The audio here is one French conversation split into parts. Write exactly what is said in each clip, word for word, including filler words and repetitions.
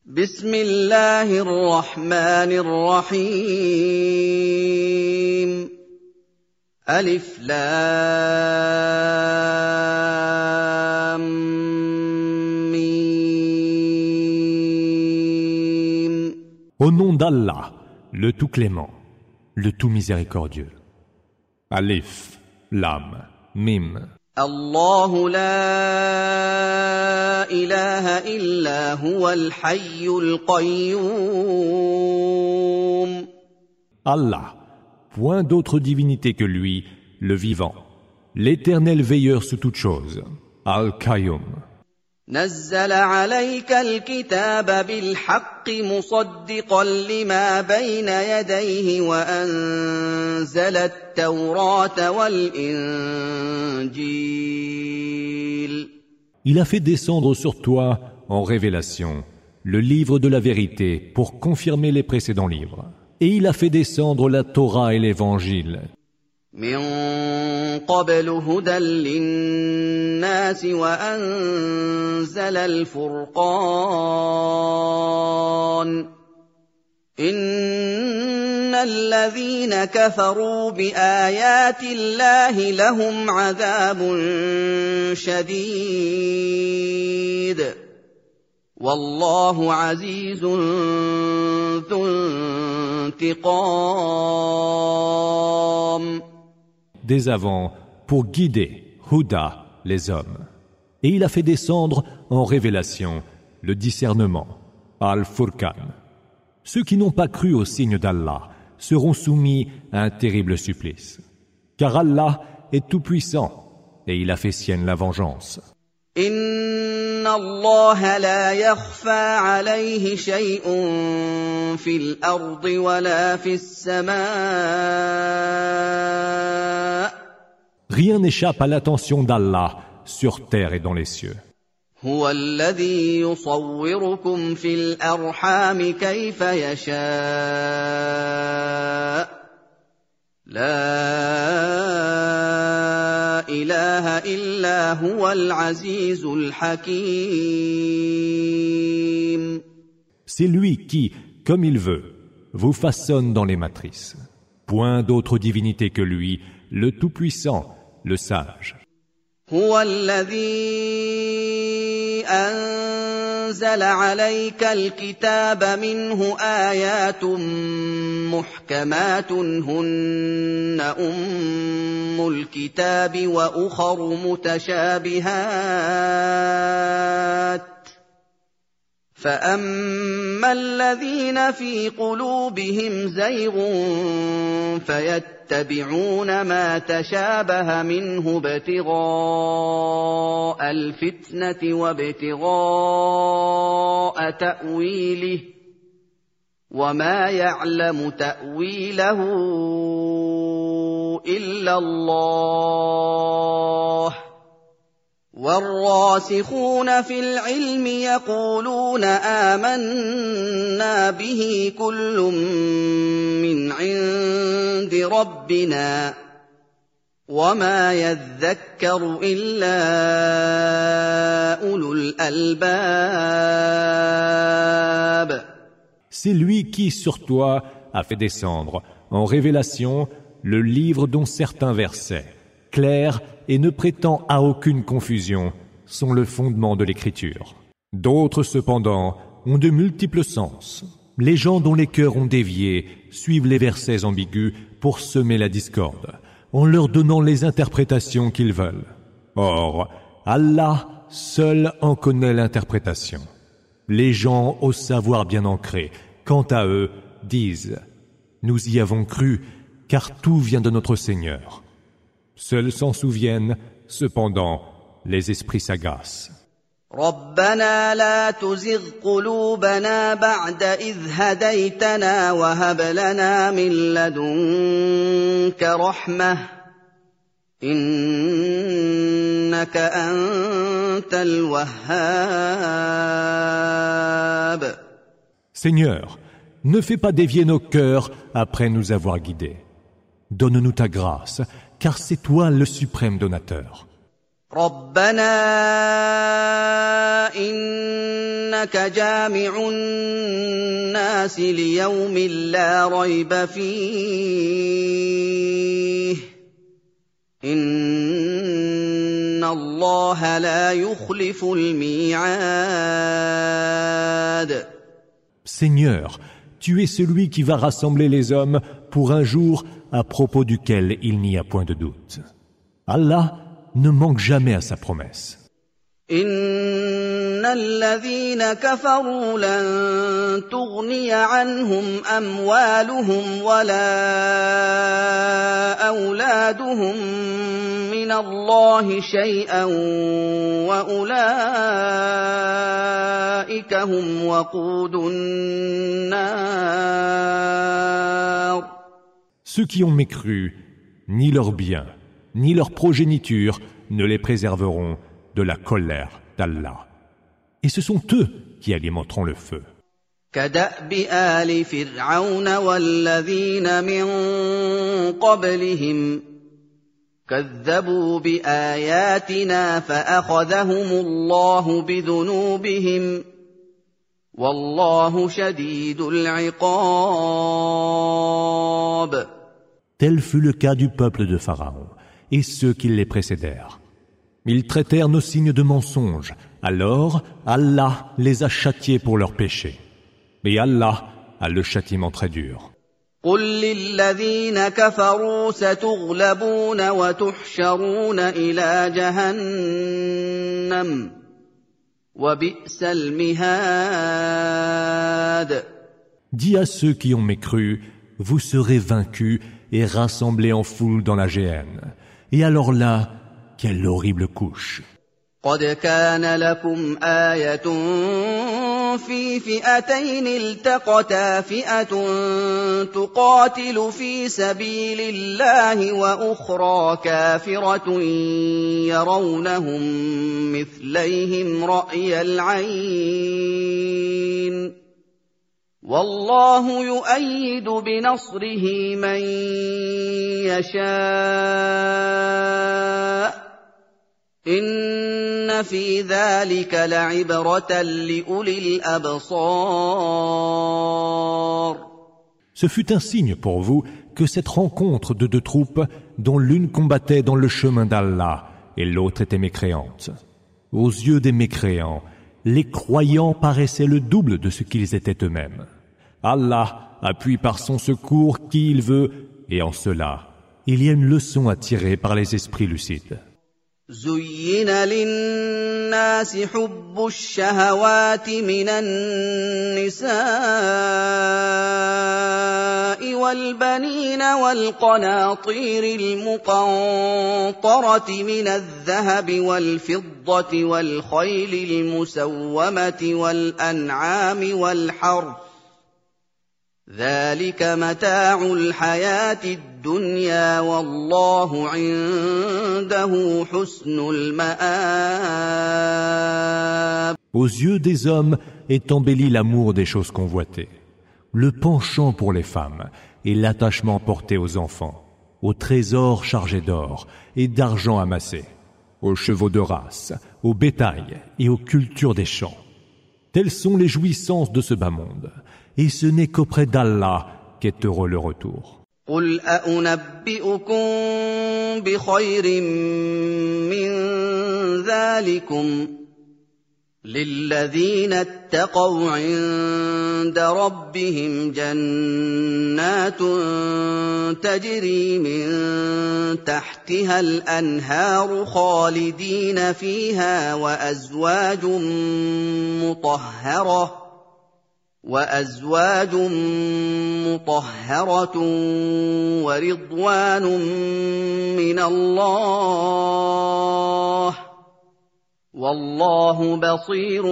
بسم الله الرحمن الرحيم ألف لام ميم. Au nom d'Allah, le tout clément, le tout miséricordieux. Alif, Lam, Mim. الله لا إله إلا هو الحي القيوم. Allah, point d'autre divinité que lui, le vivant, l'éternel veilleur sous toutes choses, Al-Qayyum. نزل عليك الكتاب بالحق مصدقا لما بين يديه وأنزل التوراة والإنجيل. Il a fait descendre sur toi, en révélation, le livre de la vérité pour confirmer les précédents livres. Et il a fait descendre la Torah et l'Évangile. من قبل هدى للناس وأنزل الفرقان إن الذين كفروا بآيات الله لهم عذاب شديد والله عزيز ذو انتقام. Dès avant, pour guider, Huda, les hommes. Et il a fait descendre en révélation le discernement, Al-Furqan. Ceux qui n'ont pas cru au signe d'Allah seront soumis à un terrible supplice. Car Allah est tout-puissant et il a fait sienne la vengeance. Inna Allah la yakhfa alayhi shay'un fil ardi wala fis samaa. Rien n'échappe à l'attention d'Allah sur terre et dans les cieux. Huwa alladhi yusawwirukum fil arham kayfa yasha. La ilaha illa huwa al-aziz al-hakim. C'est lui qui, comme il veut, vous façonne dans les matrices. Point d'autre divinité que lui, le tout-puissant, le sage. هو الذي أنزل عليك الكتاب منه آيات محكمات هن أم الكتاب وأخر متشابهات فأما الذين في قلوبهم زيغ فيتبعون ما تشابه منه ابتغاء الفتنة وابتغاء تأويله وما يعلم تأويله إلا الله والراسخون في العلم يقولون آمنا به كل من عند ربنا وما يذكر إلا أولو الألباب. C'est lui qui, sur toi, a fait descendre, en révélation, le livre dont certains versets, clairs et ne prétend à aucune confusion, sont le fondement de l'écriture. D'autres, cependant, ont de multiples sens. Les gens dont les cœurs ont dévié suivent les versets ambigus pour semer la discorde, en leur donnant les interprétations qu'ils veulent. Or, Allah seul en connaît l'interprétation. Les gens au savoir bien ancré, quant à eux, disent « Nous y avons cru, car tout vient de notre Seigneur. » Seuls s'en souviennent, cependant, les esprits sagaces. ربنا لا تزغ قلوبنا بعد إذ هديتنا وهب لنا من لدنك رحمة إنك أنت الوهاب. Seigneur, ne fais pas dévier nos cœurs après nous avoir guidés. Donne-nous ta grâce, car c'est toi le suprême donateur. ربنا إنك إنك جامع الناس ليوم لا ريب فيه إن الله لا يخلف الميعاد. Seigneur, tu es celui qui va rassembler les hommes pour un jour à propos duquel il n'y a point de doute. Allah ne manque jamais à sa promesse. إن الذين كفروا لن تغني عنهم أموالهم ولا أولادهم من الله شيئا وأولئك هم وقود النار. Ceux qui ont mécru, ni leurs biens, ni leur progéniture ne les préserveront de la colère d'Allah. Et ce sont eux qui alimenteront le feu. كدأب آل فرعون والذين من قبلهم كذبوا بآياتنا فأخذهم الله بذنوبهم والله شديد العقاب. Tel fut le cas du peuple de Pharaon et ceux qui les précédèrent. Ils traitèrent nos signes de mensonges. Alors, Allah les a châtiés pour leurs péchés. Et Allah a le châtiment très dur. قل للذين كفروا ستغلبون وتحشرون إلى جهنم وبئس المهاد. Dis à ceux qui ont mécru, vous serez vaincus et rassemblés en foule dans la géhenne. Et alors là, quelle horrible couche. قد كان لكم آية في فئتين التقتا فئة تقاتل في سبيل الله وأخرى كافرة يرونهم مثليهم رأي العين والله يؤيد بنصره من يشاء إن في ذلك لعبرة لأولي الأبصار. Ce fut un signe pour vous que cette rencontre de deux troupes dont l'une combattait dans le chemin d'Allah et l'autre était mécréante. Aux yeux des mécréants, les croyants paraissaient le double de ce qu'ils étaient eux-mêmes. Allah appuie par son secours qui il veut, et en cela, il y a une leçon à tirer par les esprits lucides. زين للناس حب الشهوات من النساء والبنين والقناطير المقنطرة من الذهب والفضة والخيل المسومة والأنعام والحرث ذلك متاع الحياة الدنيا والله عنده حسن المآب. Aux yeux des hommes est embelli l'amour des choses convoitées, le penchant pour les femmes et l'attachement porté aux enfants, aux trésors chargés d'or et d'argent amassé, aux chevaux de race, au bétail et aux cultures des champs. Telles sont les jouissances de ce bas monde. Et ce n'est qu'auprès d'Allah qu'est heureux le retour. قل أأنبئكم بخير من ذلكم للذين اتقوا عند ربهم جنات تجري من تحتها الأنهار خالدين فيها وأزواج مطهرة وأزواج مطهرة ورضوان من الله والله بصير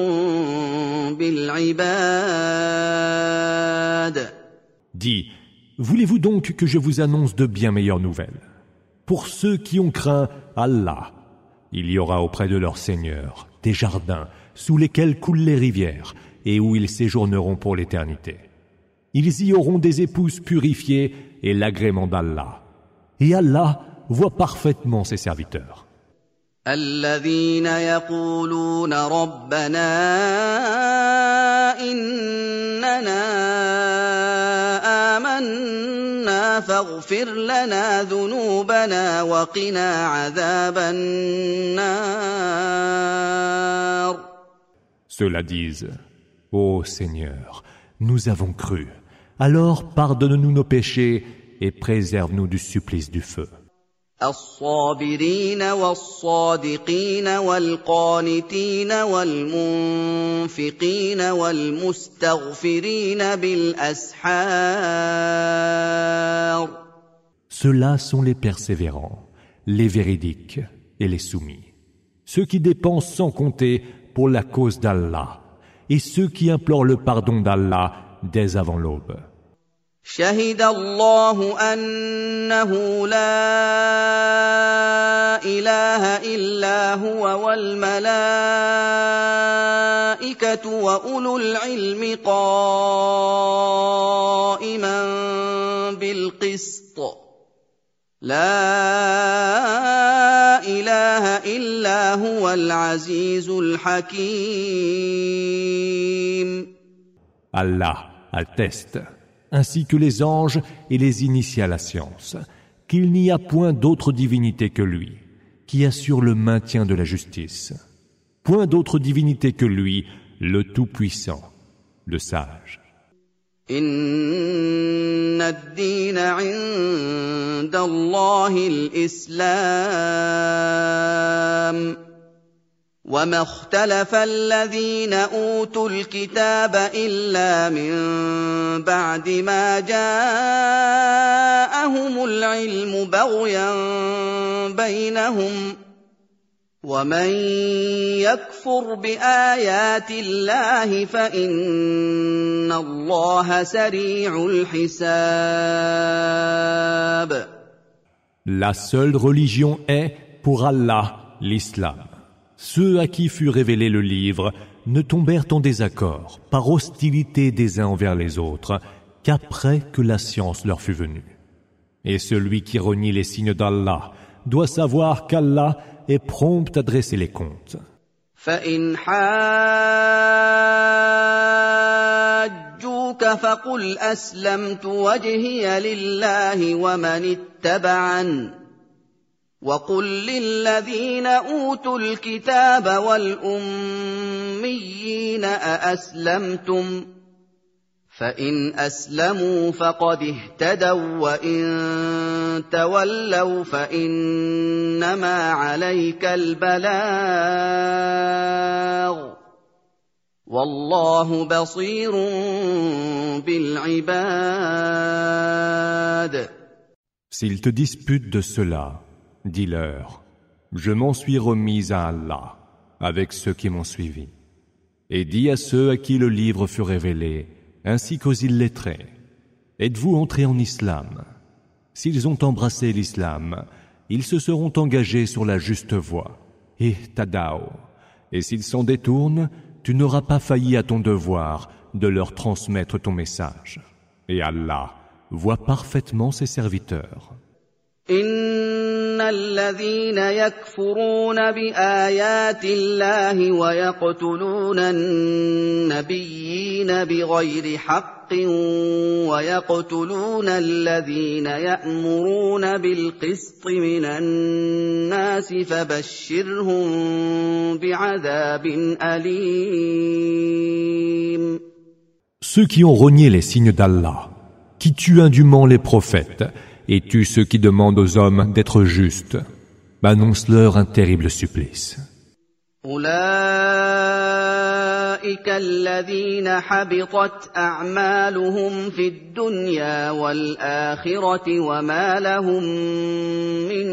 بالعباد. Dis, voulez-vous donc que je vous annonce de bien meilleures nouvelles? Pour ceux qui ont craint Allah, il y aura auprès de leur Seigneur des jardins sous lesquels coulent les rivières et où ils séjourneront pour l'éternité. Ils y auront des épouses purifiées et l'agrément d'Allah. Et Allah voit parfaitement ses serviteurs. الذين يقولون ربنا إننا آمنا فاغفر لنا ذنوبنا وقنا عذاب النار. Ceux-là disent, ô Seigneur, nous avons cru, alors pardonne-nous nos péchés et préserve-nous du supplice du feu. الصابرين والصادقين والقانتين والمنفقين والمستغفرين بالأسحار. Ceux-là sont les persévérants, les véridiques et les soumis, ceux qui dépensent sans compter pour la cause d'Allah, et ceux qui implorent le pardon d'Allah dès avant l'aube. شهد الله أنه لا إله إلا هو والملائكة وأولو العلم قائما بالقسط لا إله إلا هو العزيز الحكيم. Allah atteste, ainsi que les anges et les initiés à la science, qu'il n'y a point d'autre divinité que lui, qui assure le maintien de la justice. Point d'autre divinité que lui, le Tout-Puissant, le Sage. إن الدين عند الله الإسلام وما اختلف الذين أوتوا الكتاب إلا من بعد ما جاءهم العلم بغيا بينهم ومن يكفر بآيات الله فإن الله سريع الحساب. La seule religion est, pour Allah, l'islam. Ceux à qui fut révélé le livre ne tombèrent en désaccord, par hostilité des uns envers les autres, qu'après que la science leur fut venue. Et celui qui renie les signes d'Allah doit savoir qu'Allah est prompt à dresser les comptes. فإن حاجوك فقل أسلمت وجهي لله ومن اتبعني وقل للذين أوتوا الكتاب والأميين أأسلمتم فإن أسلموا فقد اهتدوا وإن تولوا فإنما عليك البلاغ والله بصير بالعباد. S'ils te disputent de cela, dis-leur, je m'en suis remis à Allah, avec ceux qui m'ont suivi. Et dis à ceux à qui le livre fut révélé, ainsi qu'aux illettrés, êtes-vous entrés en islam? S'ils ont embrassé l'islam, ils se seront engagés sur la juste voie. Et tadao. Et s'ils s'en détournent, tu n'auras pas failli à ton devoir de leur transmettre ton message. Et Allah voit parfaitement ses serviteurs. إن الذين يكفرون بآيات الله ويقتلون النبيين بغير حق ويقتلون الذين يأمرون بالقسط من الناس فبشرهم بعذاب أليم. Ceux qui ont renié les signes d'Allah, qui tuent indûment les prophètes, et tue ceux qui demandent aux hommes d'être justes, annonce-leur un terrible supplice. أولئك الذين حبطت أعمالهم في الدنيا والآخرة وما لهم من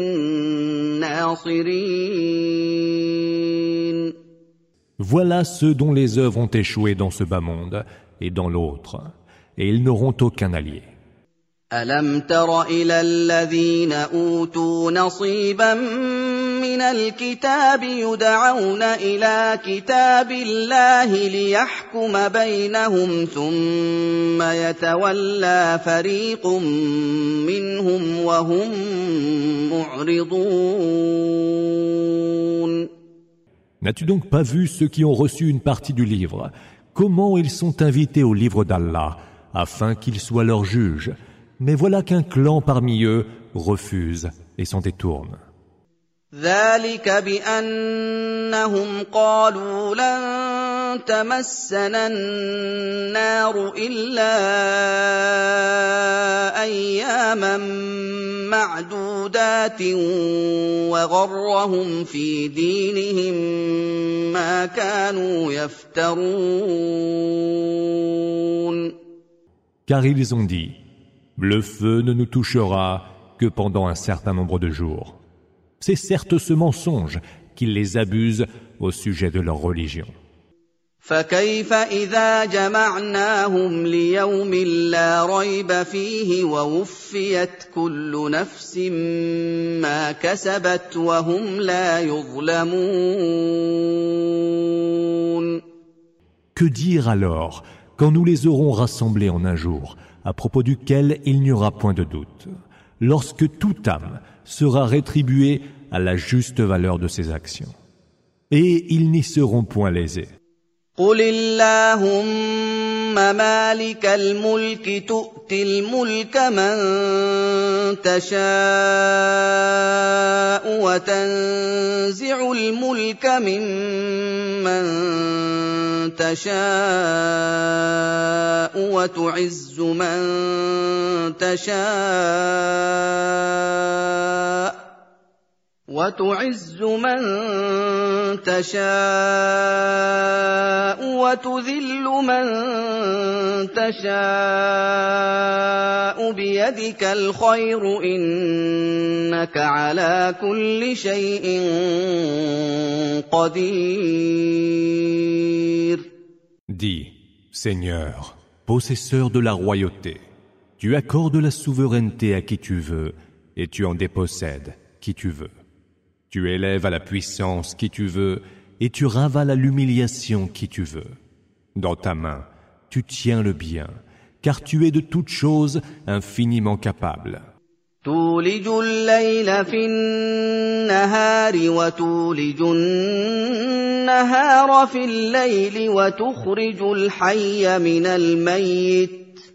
ناصرين. Voilà ceux dont les œuvres ont échoué dans ce bas monde et dans l'autre, et ils n'auront aucun allié. ألم تر إلى الذين أوتوا نصيبا من الكتاب يدعون إلى كتاب الله ليحكم بينهم ثم يتولى فريق منهم وهم معرضون. N'as-tu donc pas vu ceux qui ont reçu une partie du livre, comment ils sont invités au livre d'Allah, afin qu'il soit leur juge. Mais voilà qu'un clan parmi eux refuse et s'en détourne. ذلك بأنهم قالوا لن تمسنا النار إلا أياما معدودات وغرهم في دينهم ما كانوا يفترون. Car ils ont dit, le feu ne nous touchera que pendant un certain nombre de jours. C'est certes ce mensonge qui les abuse au sujet de leur religion. فكيف إذا جمعناهم ليوم لا ريب فيه ووفيت كل نفس ما كسبت وهم لا يظلمون. Que dire alors quand nous les aurons rassemblés en un jour, à propos duquel il n'y aura point de doute, lorsque toute âme sera rétribuée à la juste valeur de ses actions. Et ils n'y seront point lésés. قل اللهم مالك الملك تؤتي الملك من تشاء وتنزع الملك ممن تشاء وتعز من تشاء وتعز من تشاء وتذل من تشاء بيدك الخير إنك على كل شيء قدير. Dis, Seigneur, possesseur de la royauté, tu accordes la souveraineté à qui tu veux et tu en dépossèdes qui tu veux. Tu élèves à la puissance qui tu veux et tu ravales à l'humiliation qui tu veux. Dans ta main, tu tiens le bien, car tu es de toutes choses infiniment capable. تولج الليل في النهار وتولج النهار في الليل وتخرج الحي من الميت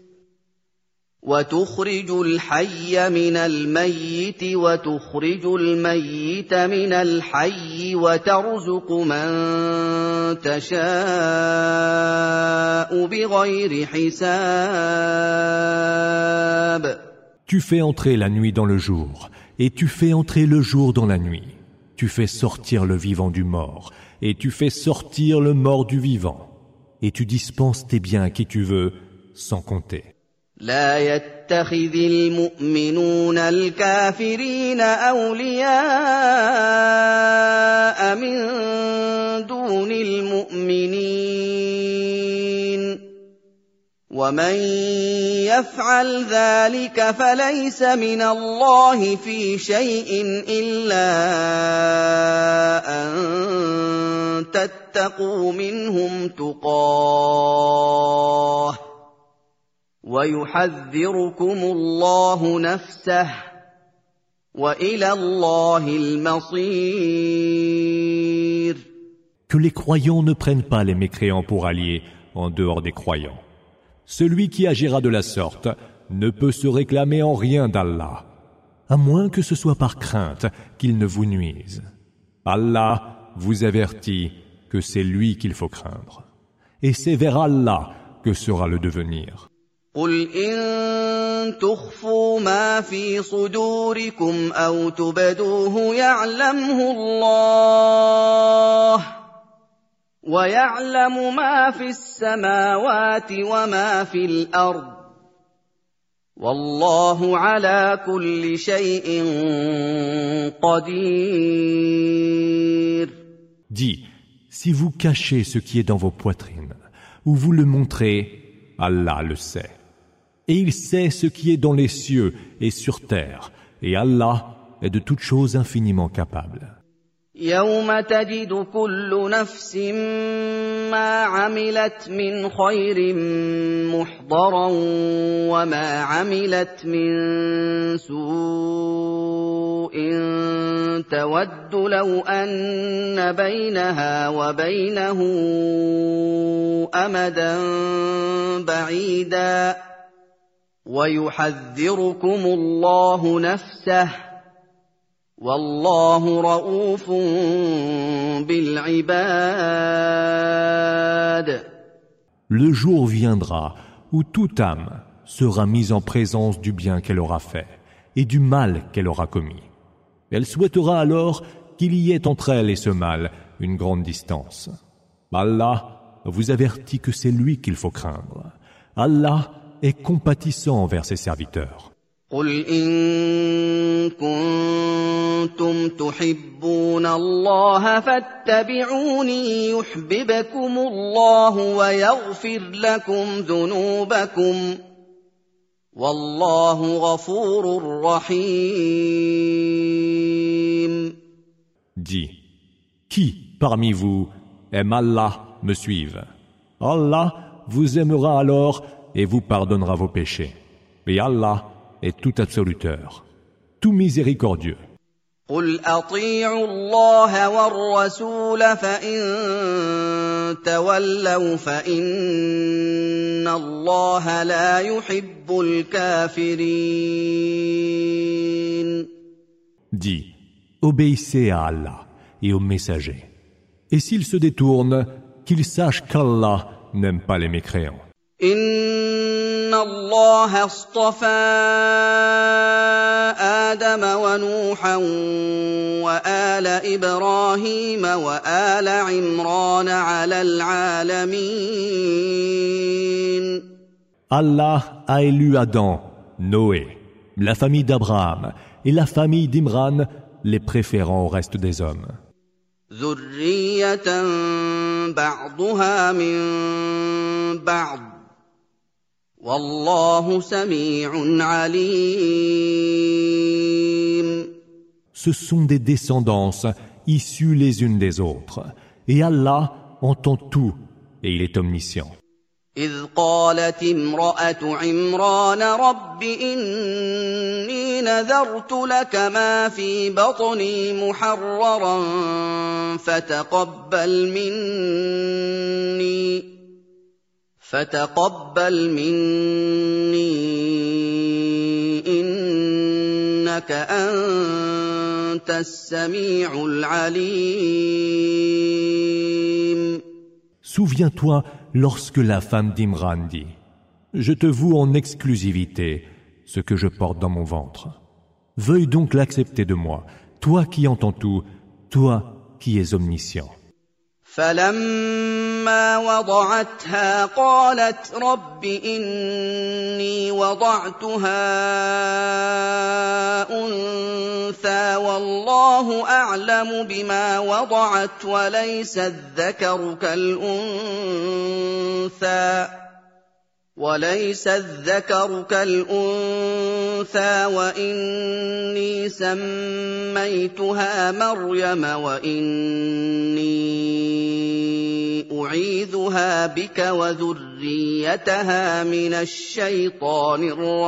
وتخرج الحي من الميت وتخرج الميت من الحي وترزق من تشاء بغير حساب. Tu fais entrer la nuit dans le jour, et tu fais entrer le jour dans la nuit. Tu fais sortir le vivant du mort, et tu fais sortir le mort du vivant. Et tu dispenses tes biens à qui tu veux, sans compter. لا يتخذ المؤمنون الكافرين أولياء من دون المؤمنين ومن يفعل ذلك فليس من الله في شيء إلا أن تتقوا منهم تقاه ويحذركم الله نفسه وإلى الله المصير. Que les croyants ne prennent pas les mécréants pour alliés en dehors des croyants. Celui qui agira de la sorte ne peut se réclamer en rien d'Allah, à moins que ce soit par crainte qu'il ne vous nuise. Allah vous avertit que c'est lui qu'il faut craindre, et c'est vers Allah que sera le devenir. قل إن تخفوا ما في صدوركم أو تبدوه يعلمه الله ويعلم ما في السماوات وما في الأرض والله على كل شيء قدير. Dis, si vous cachez ce qui est dans vos poitrines, ou vous le montrez, Allah le sait. Et il sait ce qui est dans les cieux et sur terre, et Allah est de toutes choses infiniment capable. يوم تجد كل نفس ما عملت من خير محضرا وما عملت من سوء تود لو أن بينها وبينه أمدا بعيدا ويحذركم الله نفسه والله رءوف بالعباد. Le jour viendra où toute âme sera mise en présence du bien qu'elle aura fait et du mal qu'elle aura commis. Elle souhaitera alors qu'il y ait entre elle et ce mal une grande distance. Allah vous avertit que c'est lui qu'il faut craindre. Allah est compatissant envers ses serviteurs. قل إن كنتم تحبون الله فاتبعوني يحببكم الله ويغفر لكم ذنوبكم والله غفور رحيم. Dis, qui parmi vous aime Allah me suive? Allah vous aimera alors et vous pardonnera vos péchés. Et Allah est tout absoluteur, tout miséricordieux. قل أطيعوا الله والرسول فإن تولوا فإن الله لا يحب الكافرين. Dis, obéissez à Allah et aux messagers. Et s'ils se détournent, qu'ils sachent qu'Allah n'aime pas les mécréants. إن الله اصطفى آدم ونوحا وآل إبراهيم وآل عمران على العالمين. Allah a élu Adam, Noé, la famille d'Abraham et la famille d'Imran, les préférant au reste des hommes. ذرية بعضها من بعض والله سميع عليم. Ce sont des descendances issues les unes des autres, et Allah entend tout et il est omniscient. إذ قالت امرأة عمران رب إني نذرت لك ما في بطني محررا فتقبل مني فتقبل مني إنك أنت السميع العليم. Souviens-toi lorsque la femme d'Imran dit « Je te voue en exclusivité ce que je porte dans mon ventre. Veuille donc l'accepter de moi, toi qui entends tout, toi qui es omniscient. » فلما وضعتها قالت رب إني وضعتها أنثى والله أعلم بما وضعت وليس الذكر كالأنثى وليس الذكر كالأنثى وإني سميتها مريم وإني أعيذها بك وذريتها من الشيطان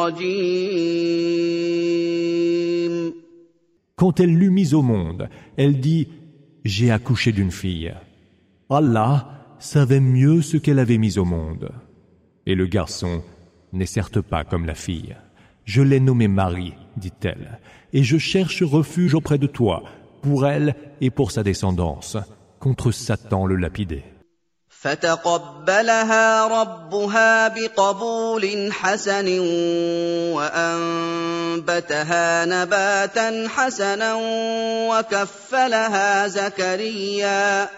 الرجيم. Quand elle l'eut mise au monde, elle dit « J'ai accouché d'une fille. » Allah savait mieux ce qu'elle avait mis au monde. Et le garçon n'est certes pas comme la fille. Je l'ai nommé Marie, dit-elle, et je cherche refuge auprès de toi, pour elle et pour sa descendance, contre Satan le lapidé. فتقبلها ربها بقبول حسن وأنبتها نباتا حسنا وكفلها زكريا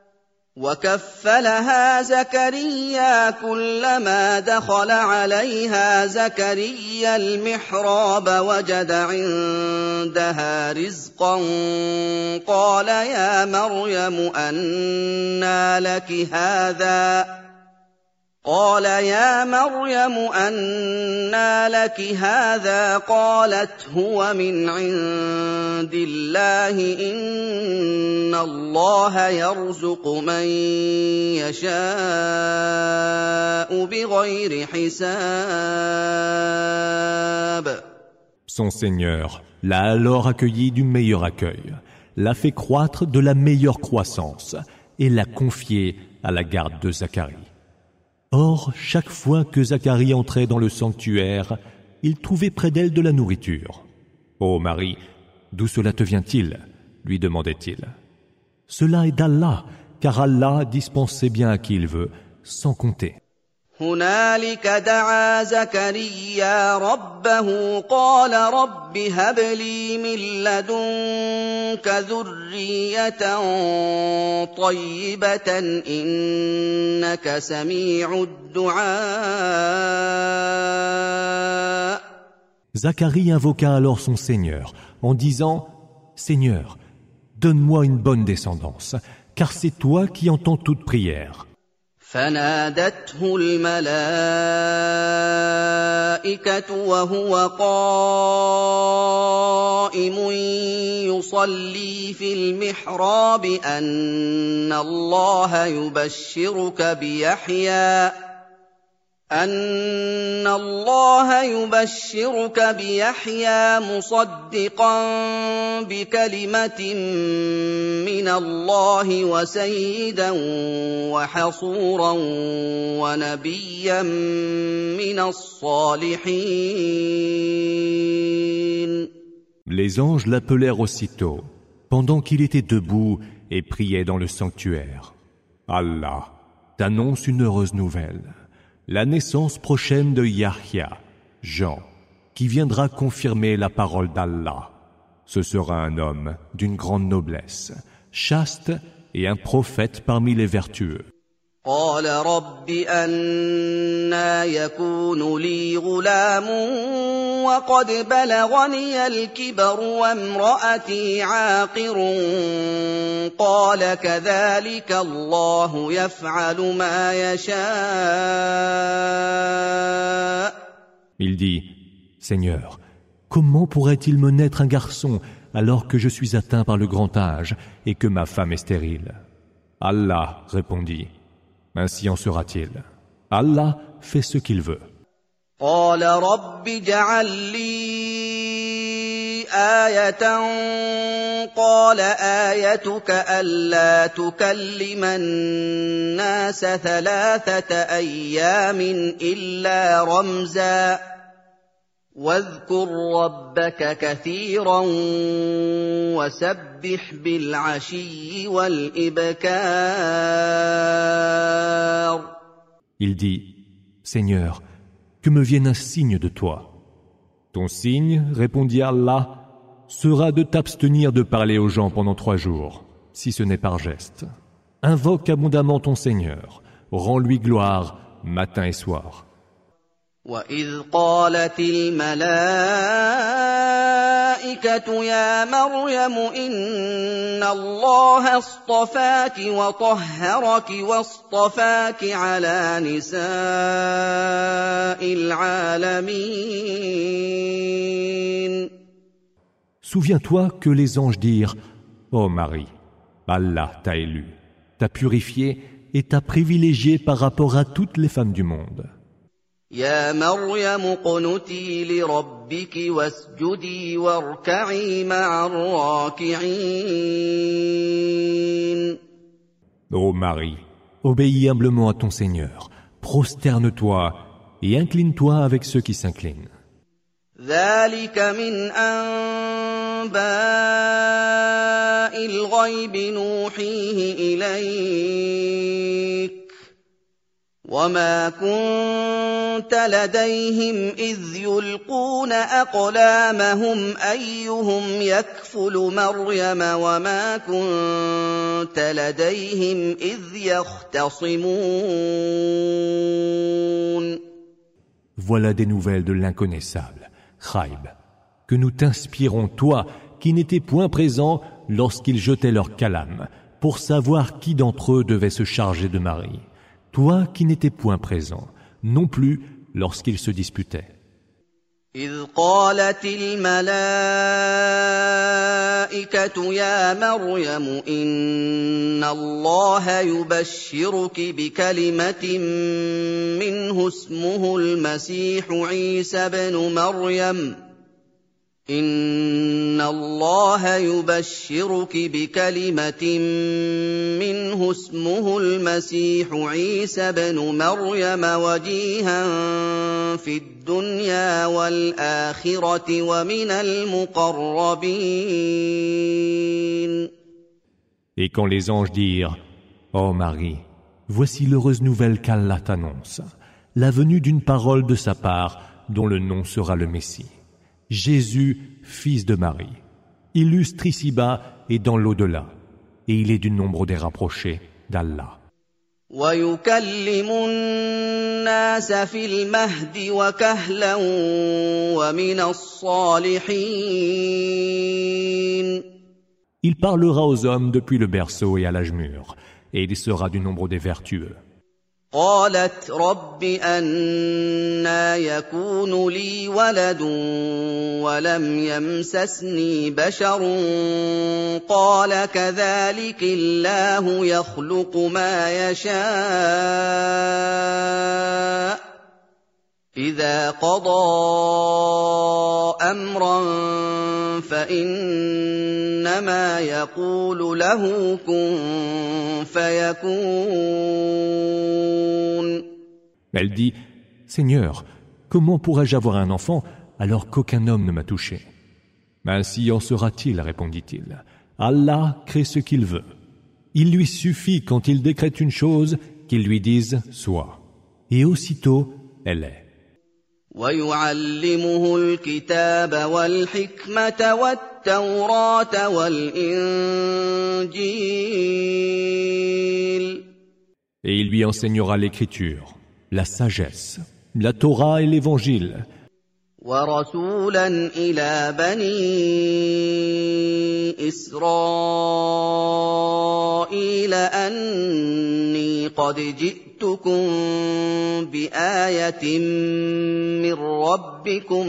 وكفلها زكريا كلما دخل عليها زكريا المحراب وجد عندها رزقا قال يا مريم أنى لك هذا قال يا مريم أنى لك هذا قالت هو من عند الله إن الله يرزق من يشاء بغير حساب. Son Seigneur l'a alors accueilli du meilleur accueil, l'a fait croître de la meilleure croissance et l'a confié à la garde de Zacharie. Or, chaque fois que Zacharie entrait dans le sanctuaire, il trouvait près d'elle de la nourriture. « Ô Marie, d'où cela te vient-il » lui demandait-il. « Cela est d'Allah, car Allah dispense bien à qui il veut, sans compter. » هنالك دعا زكريا ربه قال رب هب لي من لدنك ذرية طيبة إنك سميع الدعاء. Zacharie invoqua alors son Seigneur en disant « Seigneur, donne-moi une bonne descendance, car c'est toi qui entends toute prière. » فنادته الملائكة وهو قائم يصلي في المحراب أن الله يبشرك بيحيى أن الله يبشرك بيحيى مصدقا بكلمة من الله وسيدا وحصورا ونبيا من الصالحين. Les anges l'appelèrent aussitôt, pendant qu'il était debout et priait dans le sanctuaire. Allah t'annonce une heureuse nouvelle. La naissance prochaine de Yahya, Jean, qui viendra confirmer la parole d'Allah. Ce sera un homme d'une grande noblesse, chaste et un prophète parmi les vertueux. قال رب أنى يكون لي غلام وقد بلغني الكبر وامرأتي عاقر قال كذلك الله يفعل ما يشاء. Il dit, Seigneur, comment pourrait-il me naître un garçon alors que je suis atteint par le grand âge et que ma femme est stérile? Allah répondit, ainsi en sera-t-il. Allah fait ce qu'il veut. قال رب اجعل لي آية قال آيتك ألا تكلم الناس ثلاثة أيام إلا رمزا واذكر ربك كثيرا وسبح بالعشي والإبكار. Il dit, Seigneur, que me vienne un signe de toi. Ton signe, répondit Allah, sera de t'abstenir de parler aux gens pendant trois jours, si ce n'est par geste. Invoque abondamment ton Seigneur, rends-lui gloire matin et soir. وَإِذْ قَالَتِ الْمَلَائِكَةُ يَا مَرْيَمُ إِنَّ اللَّهَ اصْطَفَاكِ وَطَهَّرَكِ وَاصْطَفَاكِ عَلَى نِسَاءِ الْعَالَمِينَ. Souviens-toi que les anges dirent, ô Marie, Allah t'a élu, t'a purifié et t'a privilégié par rapport à toutes les femmes du monde. يا مريم اقنتي لربك واسجدي واركعي مع الراكعين. Ô Marie, obéis humblement à ton Seigneur, prosterne-toi et incline-toi avec ceux qui s'inclinent. ذلك من أنباء الغيب نوحيه إليك وما كنت لديهم إذ يلقون أقلامهم أيهم يكفل مريم وما كنت لديهم إذ يختصمون. Voilà des nouvelles de l'inconnaissable, Khaïb, que nous t'inspirons, toi, qui n'étais point présent lorsqu'ils jetaient leur calame, pour savoir qui d'entre eux devait se charger de Marie. toi qui n'étais point présent, non plus lorsqu'ils se disputaient. إذ قالت الملائكة يا مريم إن الله يبشرك بكلمة منه اسمه المسيح عيسى بن مريم إن الله يبشرك بكلمة منه اسمه المسيح عيسى بن مريم وجيها في الدنيا والآخرة ومن المقربين. Et quand les anges dirent « Ô Marie, voici l'heureuse nouvelle qu'Allah t'annonce, la venue d'une parole de sa part dont le nom sera le Messie. Jésus, fils de Marie, illustre ici-bas et dans l'au-delà, et il est du nombre des rapprochés d'Allah. وَيُكَلِّمُ النَّاسَ فِي الْمَهْدِ وَكَهْلًا وَمِنَ الصَّالِحِينَ. Il parlera aux hommes depuis le berceau et à l'âge mûr, et il sera du nombre des vertueux. قالت رب أنى يكون لي ولد ولم يمسسني بشر قال كذلك الله يخلق ما يشاء إذا قضى أمرا فإنما يقول له كن فيكون. Elle dit, Seigneur, comment pourrais-je avoir un enfant alors qu'aucun homme ne m'a touché? Ainsi en sera-t-il, répondit-il. Allah crée ce qu'il veut. Il lui suffit quand il décrète une chose qu'il lui dise soit. Et aussitôt, elle est. وَيُعَلِّمُهُ الْكِتَابَ وَالْحِكْمَةَ وَالتَّوْرَاةَ وَالْإِنجِيلَ. Et il lui enseignera l'écriture, la sagesse, la Torah et l'évangile. وَرَسُولًا إِلَىٰ بَنِي إِسْرَائِيلَ أَنِّي قَدْ جِئْتُكُم بِآيَةٍ مِّن رَّبِّكُمْ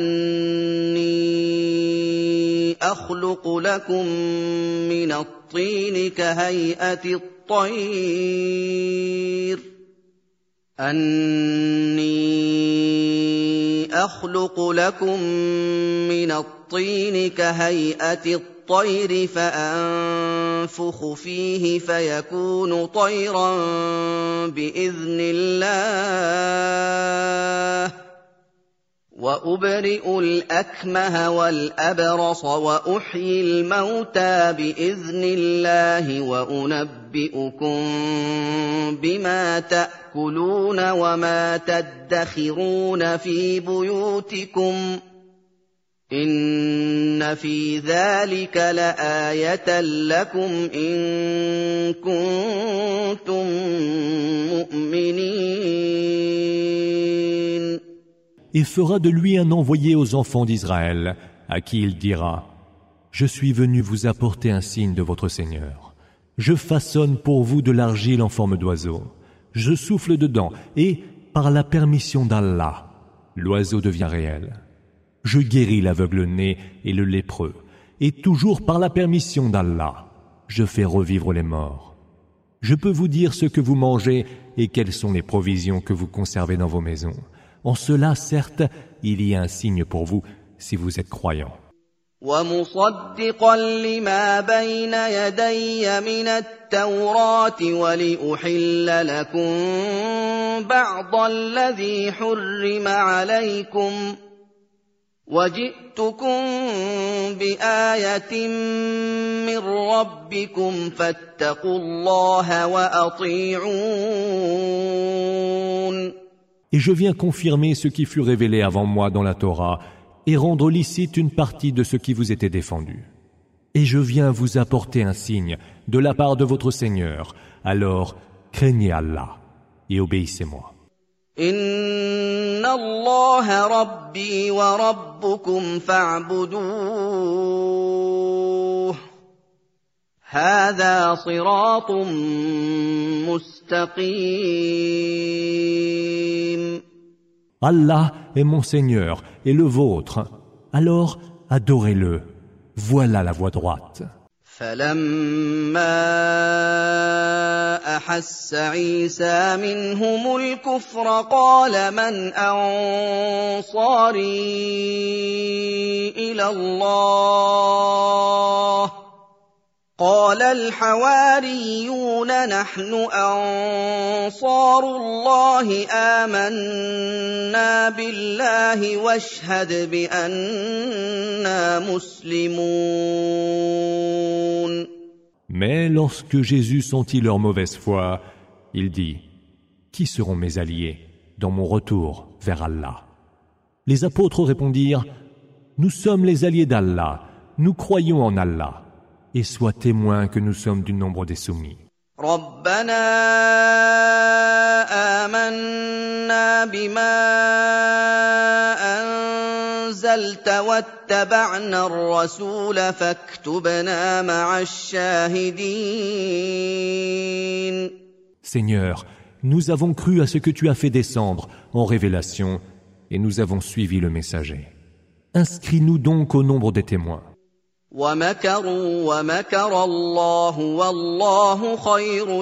أَنِّي أَخْلُقُ لَكُم مِّنَ الطِّينِ كَهَيْئَةِ الطَّيْرِ أَنِّي أَخْلُقُ لَكُم مِّنَ الطِّينِ كَهَيْئَةِ الطَّيْرِ فَأَنفُخُ فِيهِ فَيَكُونُ طَيْرًا بِإِذْنِ اللَّهِ وَأُبْرِئُ الْأَكْمَهَ وَالْأَبْرَصَ وَأُحْيِي الْمَوْتَىٰ بِإِذْنِ اللَّهِ وَأُنَبِّئُكُم بِمَا تَأْكُلُونَ وَمَا تَدَّخِرُونَ فِي بُيُوتِكُمْ ۚ إِنَّ فِي ذَٰلِكَ لَآيَةً لَّكُمْ إِن كُنتُم مُّؤْمِنِينَ. Et fera de lui un envoyé aux enfants d'Israël, à qui il dira « Je suis venu vous apporter un signe de votre Seigneur. Je façonne pour vous de l'argile en forme d'oiseau. Je souffle dedans, et, par la permission d'Allah, l'oiseau devient réel. Je guéris l'aveugle-né et le lépreux, et toujours par la permission d'Allah, je fais revivre les morts. Je peux vous dire ce que vous mangez et quelles sont les provisions que vous conservez dans vos maisons. En cela, certes, il y a un signe pour vous si vous êtes croyants. وَمُصَدِّقًا لِّمَا بَيْنَ يَدَيَّ مِنَ التَّوْرَاةِ وَلِأُحِلَّ لَكُم بَعْضَ الَّذِي حُرِّمَ عَلَيْكُمْ ۚ وَجِئْتُكُم بِآيَةٍ مِّن رَّبِّكُمْ فَاتَّقُوا اللَّهَ وَأَطِيعُونِ. Et je viens confirmer ce qui fut révélé avant moi dans la Torah et rendre licite une partie de ce qui vous était défendu. Et je viens vous apporter un signe de la part de votre Seigneur. Alors, craignez Allah et obéissez-moi. Inna Allah Rabbi wa Rabbukum fa'buduh. هذا صراط مستقيم. Allah est mon Seigneur et le vôtre. Alors, adorez-le. Voilà la voie droite. فلما أحس عيسى منهم الكفر قال من أنصاري إلى الله قال الحواريون نحن أنصار الله آمنا بالله واشهد بأننا مسلمون. Mais lorsque Jésus sentit leur mauvaise foi, il dit « Qui seront mes alliés dans mon retour vers Allah ?» Les apôtres répondirent « Nous sommes les alliés d'Allah, nous croyons en Allah. » et sois témoin que nous sommes du nombre des soumis. ربنا آمنا بما أنزلت واتبعنا الرسول فاكتبنا مع الشاهدين. Seigneur, nous avons cru à ce que tu as fait descendre en révélation et nous avons suivi le messager. Inscris-nous donc au nombre des témoins. وَمَكَرُوا وَمَكَرَ اللَّهُ وَاللَّهُ خَيْرُ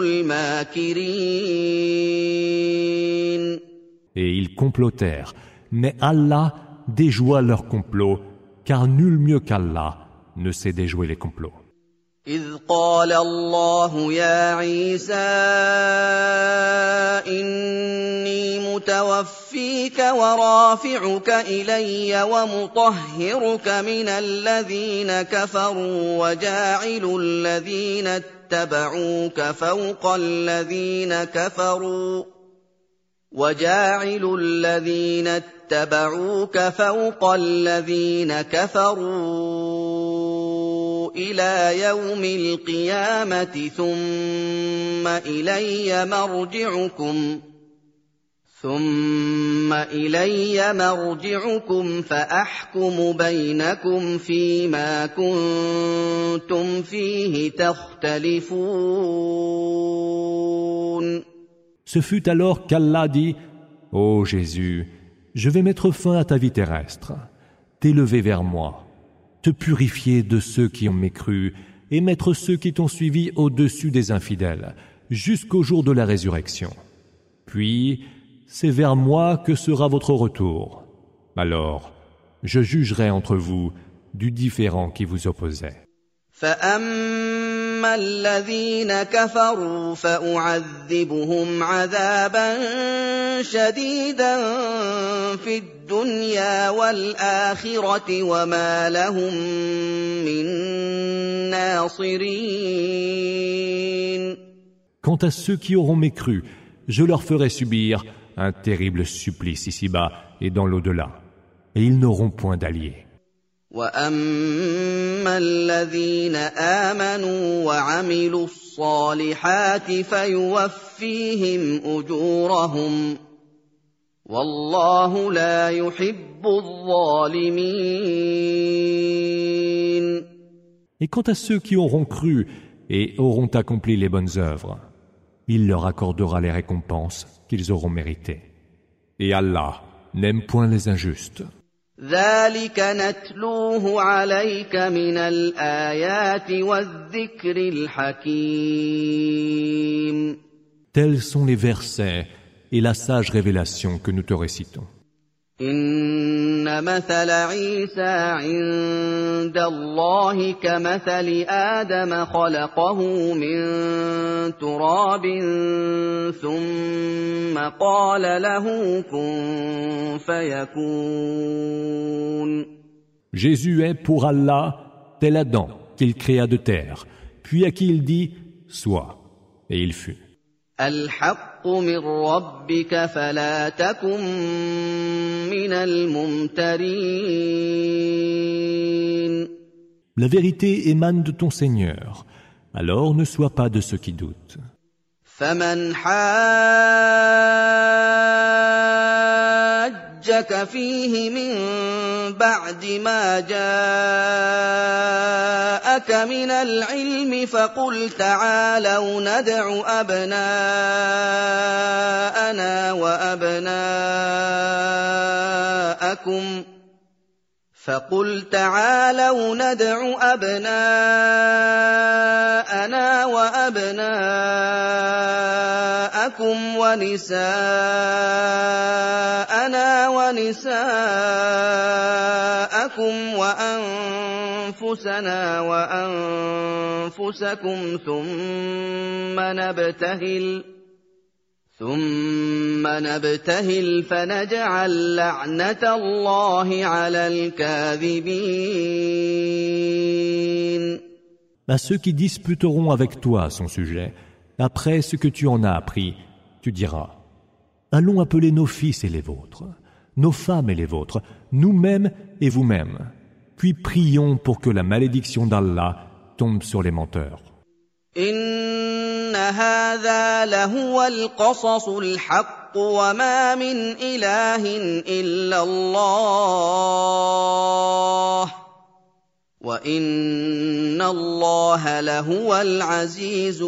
الْمَاكِرِينَ. Et ils complotèrent, mais Allah déjoua leur complot, car nul mieux qu'Allah ne sait déjouer les complots. إِذْ قَالَ اللَّهُ يَا عِيسَى إِنِّي مُتَوَفِّيكَ وَرَافِعُكَ إِلَيَّ وَمُطَهِّرُكَ مِنَ الَّذِينَ كَفَرُوا وَجَاعِلُ الَّذِينَ اتَّبَعُوكَ فَوْقَ الَّذِينَ كَفَرُوا وَجَاعِلُ الَّذِينَ اتَّبَعُوكَ فَوْقَ الَّذِينَ كَفَرُوا إِلَى يَوْمِ الْقِيَامَةِ ثُمَّ إِلَيَّ مَرْجِعُكُمْ ثُمَّ إِلَيَّ مَرْجِعُكُمْ فَأَحْكُمُ بَيْنَكُمْ فِيمَا كُنتُمْ فِيهِ تَخْتَلِفُونَ. Ce fut alors qu'Allah dit « Ô Jésus, je vais mettre fin à ta vie terrestre, t'élever vers moi, te purifier de ceux qui ont mécru et mettre ceux qui t'ont suivi au-dessus des infidèles, jusqu'au jour de la résurrection. Puis, c'est vers moi que sera votre retour. Alors, je jugerai entre vous du différend qui vous opposait. » فَأَمَّا الَّذِينَ كَفَرُوا فَأُعَذِّبُهُمْ عَذَابًا شَدِيدًا فِي الدُّنْيَا وَالْآخِرَةِ وَمَا لَهُم مِّن نَّاصِرِينَ. Quant à ceux qui auront mécru, je leur ferai subir un terrible supplice ici-bas et dans l'au-delà, et ils n'auront point d'alliés. وَأَمَّا الَّذِينَ آمَنُوا وَعَمِلُوا الصَّالِحَاتِ فَيُوَفِّيهِمْ أُجُورَهُمْ وَاللَّهُ لَا يُحِبُّ الظَّالِمِينَ. Et quant à ceux qui auront cru et auront accompli les bonnes œuvres, il leur accordera les récompenses qu'ils auront méritées. Et Allah n'aime point les injustes. ذَلِكَ نَتْلُوهُ عَلَيْكَ مِنَ الْآيَاتِ وَالذِّكْرِ الْحَكِيمِ. Tels sont les versets et la sage révélation que nous te récitons. إِنَّ مَثَلَ عِيسَى عِندَ اللَّهِ كَمَثَلِ آدَمَ خَلَقَهُ مِن تُرَابٍ ثُمَّ قَالَ لَهُ كُن فَيَكُونُ. Jésus est pour Allah tel Adam qu'il créa de terre, puis à qui il dit « Sois » et il fut. الحق من ربك فلا تكن من الممترين. La vérité émane de ton Seigneur, alors ne sois pas de ceux qui doutent. فمن حاجك حُجَّكَ فِيهِ مِن بَعْدِ مَا جَاءَكَ مِنَ الْعِلْمِ فَقُلْ تَعَالَوْا نَدْعُ أَبْنَاءَنَا وَأَبْنَاءَكُمْ فقل تعالوا ندع أبناءنا وأبناءكم ونساءنا ونساءكم وأنفسنا وأنفسكم ثم نبتهل ثم نبتهل فنجعل لعنة الله على الكاذبين. À ceux qui disputeront avec toi son sujet, après ce que tu en as appris, tu diras: allons appeler nos fils et les vôtres, nos femmes et les vôtres, nous-mêmes et vous-mêmes, puis prions pour que la malédiction d'Allah tombe sur les menteurs. إن هذا لهو القصص الحق وما من إله إلا الله وإن الله لهو العزيز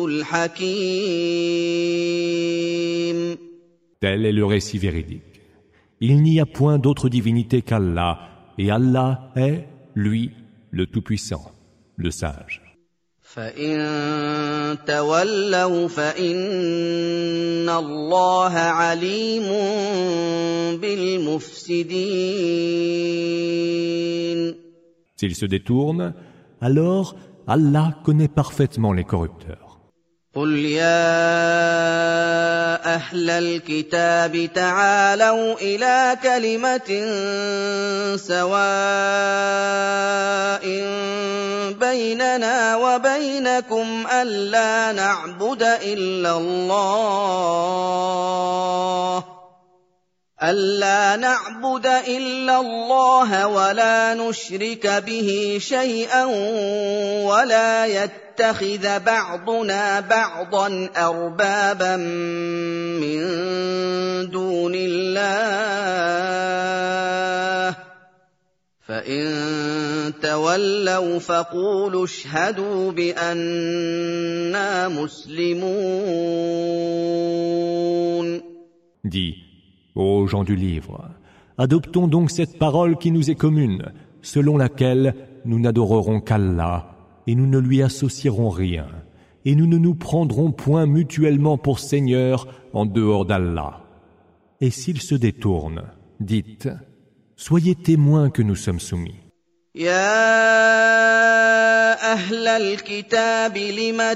الحكيم. Tel est le récit véridique. Il n'y a point d'autre divinité qu'Allah, et Allah est, lui, le Tout-Puissant, le Sage. فإن تولوا فإن الله عليم بالمفسدين. S'ils se détournent, alors Allah connaît parfaitement les corrupteurs. قل يا أهل الكتاب تعالوا إلى كلمة سواء بيننا وبينكم ألا نعبد إلا الله ألا نعبد إلا الله ولا نشرك به شيئا ولا يتخذ بعضنا بعضا أربابا من دون الله فإن تولوا فقولوا اشهدوا بأننا مسلمون. Dis, ô gens du livre, adoptons donc cette parole qui nous est commune, selon laquelle nous n'adorerons qu'Allah et nous ne lui associerons rien, et nous ne nous prendrons point mutuellement pour seigneurs en dehors d'Allah. Et s'ils se détournent, dites, soyez témoins que nous sommes soumis. يا أهل الكتاب لم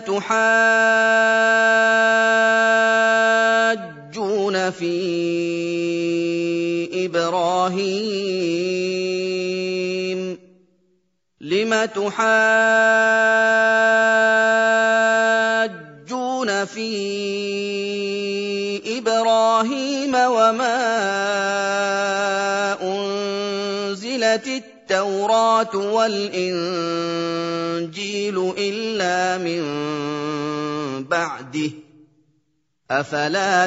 تحاجون في إبراهيم لم تحاجون في إبراهيم وما أنزلت التوراة والإنجيل إلا من بعده أفلا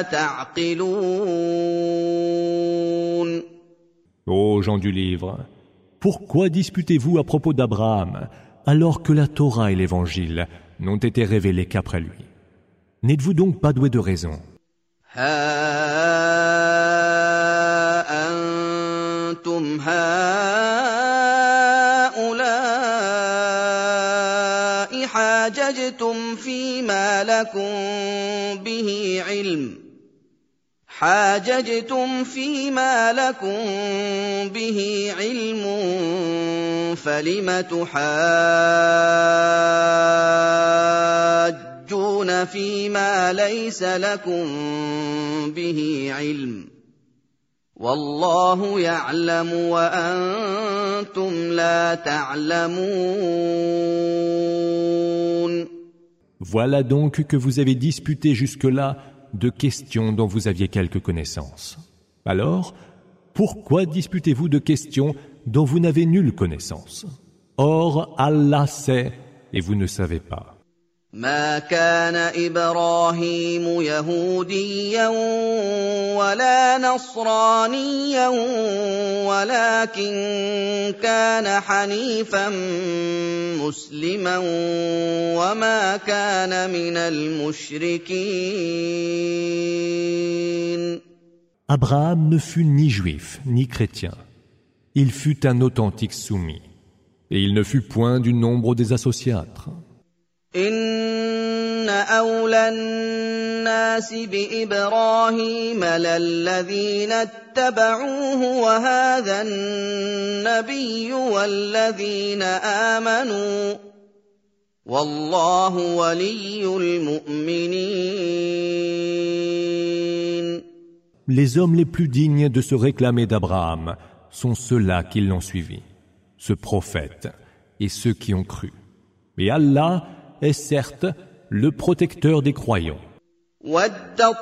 تعقلون. Ô gens du livre, pourquoi disputez-vous à propos d'Abraham alors que la Torah et l'Évangile n'ont été révélés qu'après lui? N'êtes-vous donc pas doués de raison? ها أنتم هؤلاء حاججتم فيما لكم به علم حاججتم فيما لكم به علم فلم تحاجون فيما ليس لكم به علم والله يعلم وأنتم لا تعلمون. Voilà donc que vous avez disputé jusque-là de questions dont vous aviez quelque connaissance. Alors, pourquoi disputez-vous de questions dont vous n'avez nulle connaissance? Or, Allah sait et vous ne savez pas. ما كان إبراهيم يهوديا ولا نصرانيا ولكن كان حنيفا مسلما وما كان من المشركين. Abraham ne fut ni juif ni chrétien. Il fut un authentique soumis. Et il ne fut point du nombre des associatres. إن أولى الناس بإبراهيم للذين اتبعوه وهذا النبي والذين آمنوا والله ولي المؤمنين. Les hommes les plus dignes de se réclamer d'Abraham sont ceux-là qui l'ont suivi, ce prophète et ceux qui ont cru. Et Allah est certes le protecteur des croyants. وَدَّت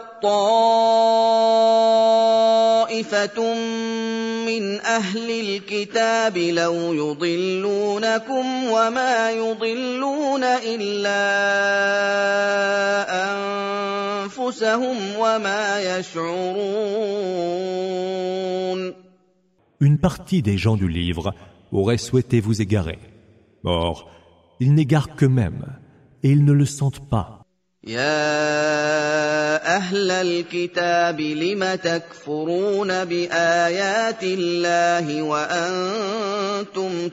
طَّائِفَةٌ مِّنْ أَهْلِ الْكِتَابِ لَوْ يُضِلُّونَكُمْ وَمَا يُضِلُّونَ إِلَّا أَنفُسَهُمْ وَمَا يَشْعُرُونَ. Une partie des gens du livre aurait souhaité vous égarer. Or, ils n'égarent qu'eux-mêmes, et ils ne le sentent pas. يا أهل الكتاب لم تكفرون بآيات الله وأنتم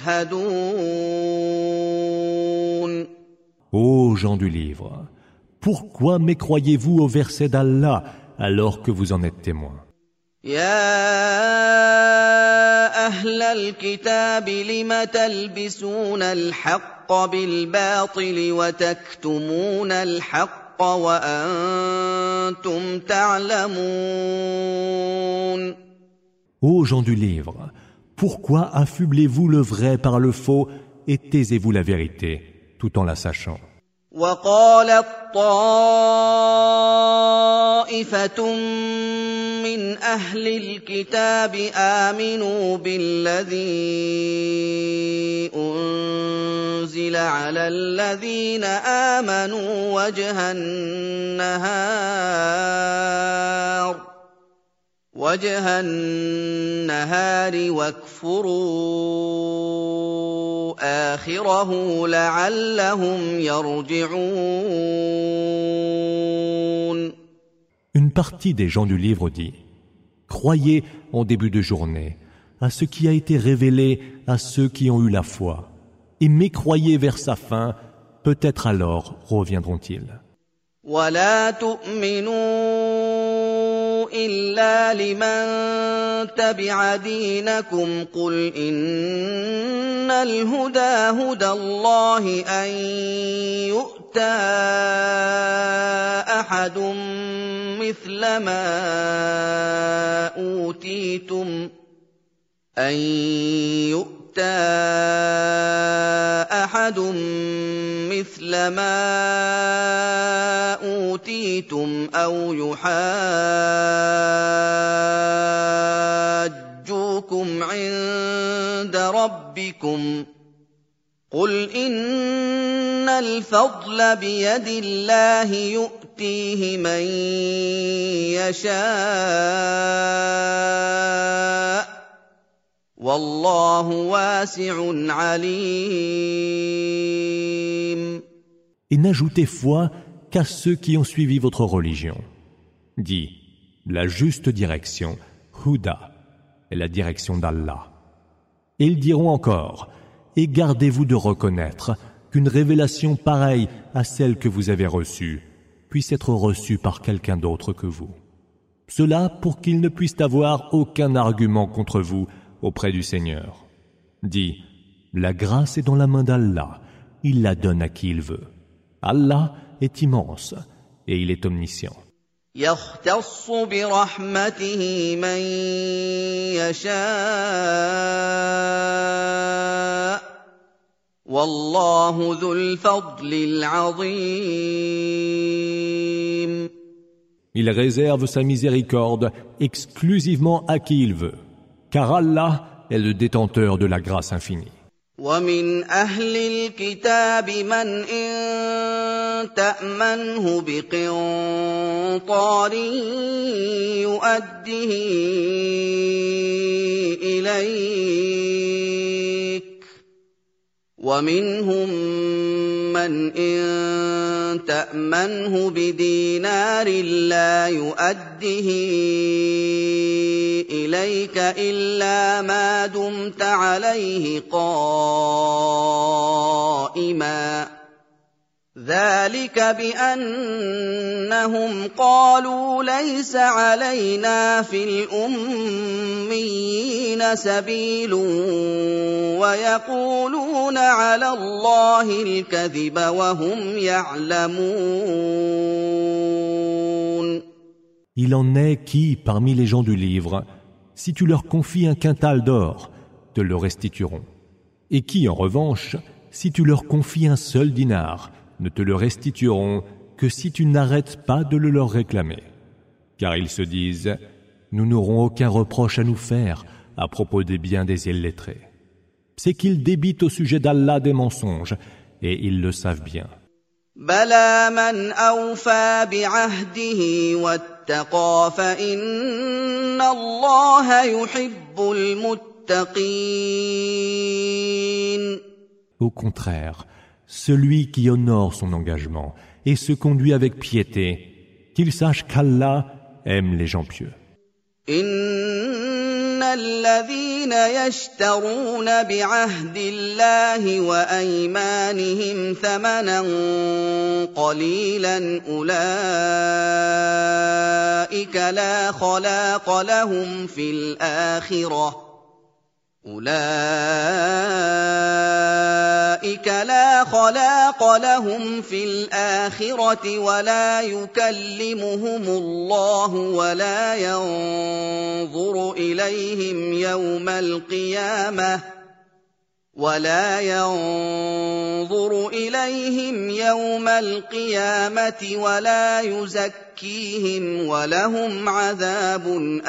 تشهدون. Ô gens du livre, pourquoi mécroyez-vous au verset d'Allah alors que vous en êtes témoins? يا أهل الكتاب لم تلبسون الحق بالباطل وتكتمون الحق وأنتم تعلمون. Ô gens du livre, pourquoi affublez-vous le vrai par le faux et taisez-vous la vérité tout en la sachant? وقالت طائفة من أهل الكتاب آمنوا بالذي أنزل على الذين آمنوا وجه النهار وجه النهار واكفروا آخره لعلهم يرجعون. Une partie des gens du livre dit « Croyez en début de journée à ce qui a été révélé à ceux qui ont eu la foi, et mécroyez vers sa fin, peut-être alors reviendront-ils. » ولا تؤمنوا إلا لمن تبع دينكم قل إن الهدى هدى الله أن يؤتى أحد مثل ما أوتيتم أن يؤتى أحد مثل ما أوتيتم أو يحاجوكم عند ربكم قل إن الفضل بيد الله يؤتيه من يشاء والله واسع عليم. Et n'ajoutez foi qu'à ceux qui ont suivi votre religion. Dis, la juste direction, Huda, est la direction d'Allah. Et ils diront encore, et gardez-vous de reconnaître qu'une révélation pareille à celle que vous avez reçue puisse être reçue par quelqu'un d'autre que vous. Cela pour qu'ils ne puissent avoir aucun argument contre vous auprès du Seigneur. Dis, la grâce est dans la main d'Allah, il la donne à qui il veut. Allah est immense et il est omniscient. يختص برحمته من يشاء والله ذو الفضل العظيم. Il réserve sa miséricorde exclusivement à qui il veut, car Allah est le détenteur de la grâce infinie. ومن أهل الكتاب من إن تأمنه بقنطار يؤده إليك ومنهم من إن تأمنه بدينار لا يؤده إليك إلا ما دمت عليه قائما ذلك بأنهم قالوا ليس علينا في الأميين سبيل ويقولون على الله الكذب وهم يعلمون. Il en est qui, parmi les gens du livre, si tu leur confies un quintal d'or, te le restitueront, et qui, en revanche, si tu leur confies un seul dinar, ne te le restitueront que si tu n'arrêtes pas de le leur réclamer. Car ils se disent, nous n'aurons aucun reproche à nous faire à propos des biens des illettrés. C'est qu'ils débitent au sujet d'Allah des mensonges, et ils le savent bien. بلى من أوفى بعهده واتقى فإن الله يحب المتقين. Au contraire, celui qui honore son engagement et se conduit avec piété, qu'il sache qu'Allah aime les gens pieux. إن الذين يشترون بعهد الله وأيمانهم ثمنا قليلا أولئك لا خلاق لهم في الآخرة أولئك لا خلاق لهم في الآخرة ولا يكلمهم الله ولا ينظر إليهم يوم القيامة ولا ينظر إليهم يوم القيامة ولا يزكيهم ولهم عذاب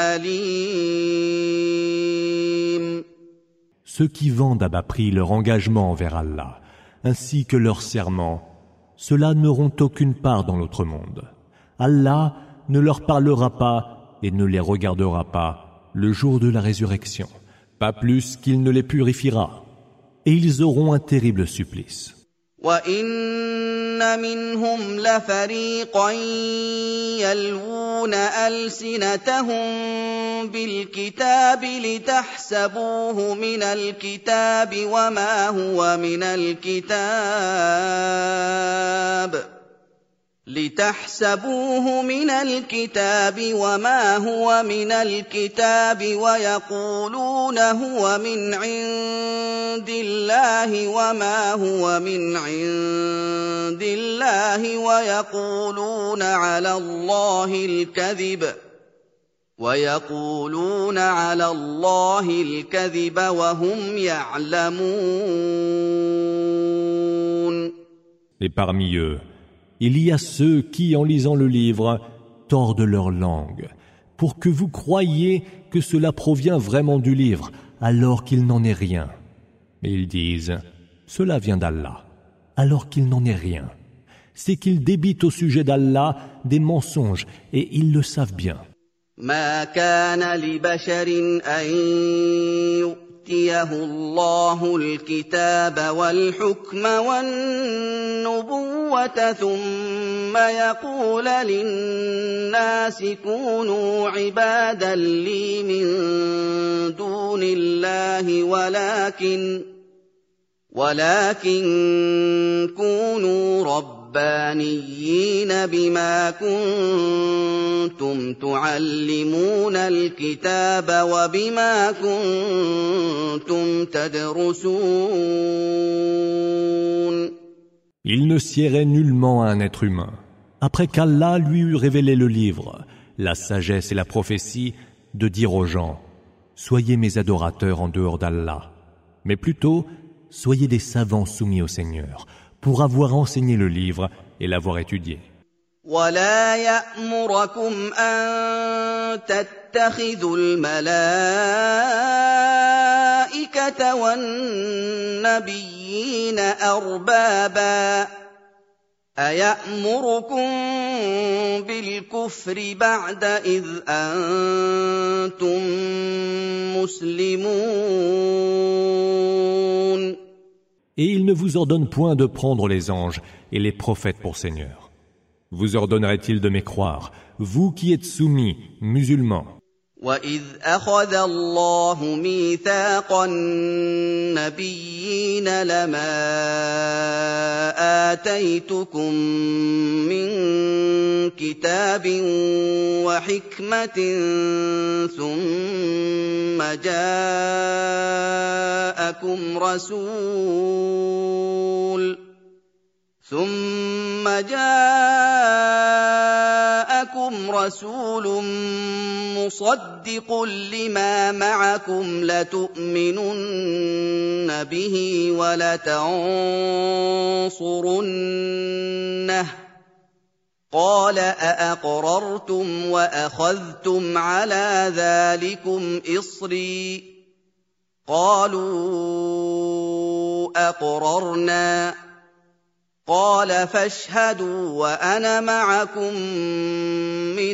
أليم. Ceux qui vendent à bas prix leur engagement envers Allah, ainsi que leur serment, ceux-là n'auront aucune part dans l'autre monde. Allah ne leur parlera pas et ne les regardera pas le jour de la résurrection, pas plus qu'il ne les purifiera, et ils auront un terrible supplice. وَإِنَّ مِنْهُمْ لَفَرِيقًا يَلْوُونَ أَلْسِنَتَهُم بِالْكِتَابِ لِتَحْسَبُوهُ مِنَ الْكِتَابِ وَمَا هُوَ مِنَ الْكِتَابِ لِتَحْسَبُوهُ مِنَ الْكِتَابِ وَمَا هُوَ مِنَ الْكِتَابِ وَيَقُولُونَ هُوَ مِنْ عِندِ اللَّهِ وَمَا هُوَ مِنْ عِندِ اللَّهِ وَيَقُولُونَ عَلَى اللَّهِ الْكَذِبَ وَيَقُولُونَ عَلَى اللَّهِ الْكَذِبَ وَهُمْ يَعْلَمُونَ. Et parmi eux, il y a ceux qui, en lisant le livre, tordent leur langue, pour que vous croyiez que cela provient vraiment du livre, alors qu'il n'en est rien. Et ils disent, cela vient d'Allah, alors qu'il n'en est rien. C'est qu'ils débitent au sujet d'Allah des mensonges, et ils le savent bien. ما كان لبشر أن يؤتيه الله الكتاب والحكم والنبوة ثم يقول للناس كونوا عبادا لي من دون الله ولكن ولكن كونوا ربانيين بما كنتم تعلمون الكتاب وبما كنتم تدرسون. Il ne siérait nullement à un être humain, après qu'Allah lui eut révélé le livre, la sagesse et la prophétie, de dire aux gens, soyez mes adorateurs en dehors d'Allah, mais plutôt, soyez des savants soumis au Seigneur, pour avoir enseigné le livre et l'avoir étudié. ولا يأمركم أن تتخذوا الملائكة والنبيين أربابا أَيَأْمُرُكُم بِالْكُفْرِ بَعْدَ إِذْ أَنتُم مُّسْلِمُونَ Et il ne vous ordonne point de prendre les anges et les prophètes pour seigneurs. Vous ordonnerait-il de mécroire, vous qui êtes soumis, musulmans? وَإِذْ أَخَذَ اللَّهُ مِيثَاقَ النَّبِيِّينَ لَمَا آتَيْتُكُم مِّن كِتَابٍ وَحِكْمَةٍ ثُمَّ جَاءَكُمْ رَسُولٌ ثُمَّ جَاءَكُمْ رَسُولٌ مُصَدِّقٌ لِّمَا مَعَكُمْ لَتُؤْمِنُنَّ بِهِ وَلَتَنصُرُنَّهُ ۚ قَالَ أَأَقْرَرْتُمْ وَأَخَذْتُمْ عَلَىٰ ذَٰلِكُمْ إِصْرِي ۖ قَالُوا أَقْرَرْنَا ۚ قَالَ فَاشْهَدُوا وَأَنَا مَعَكُم مِّنَ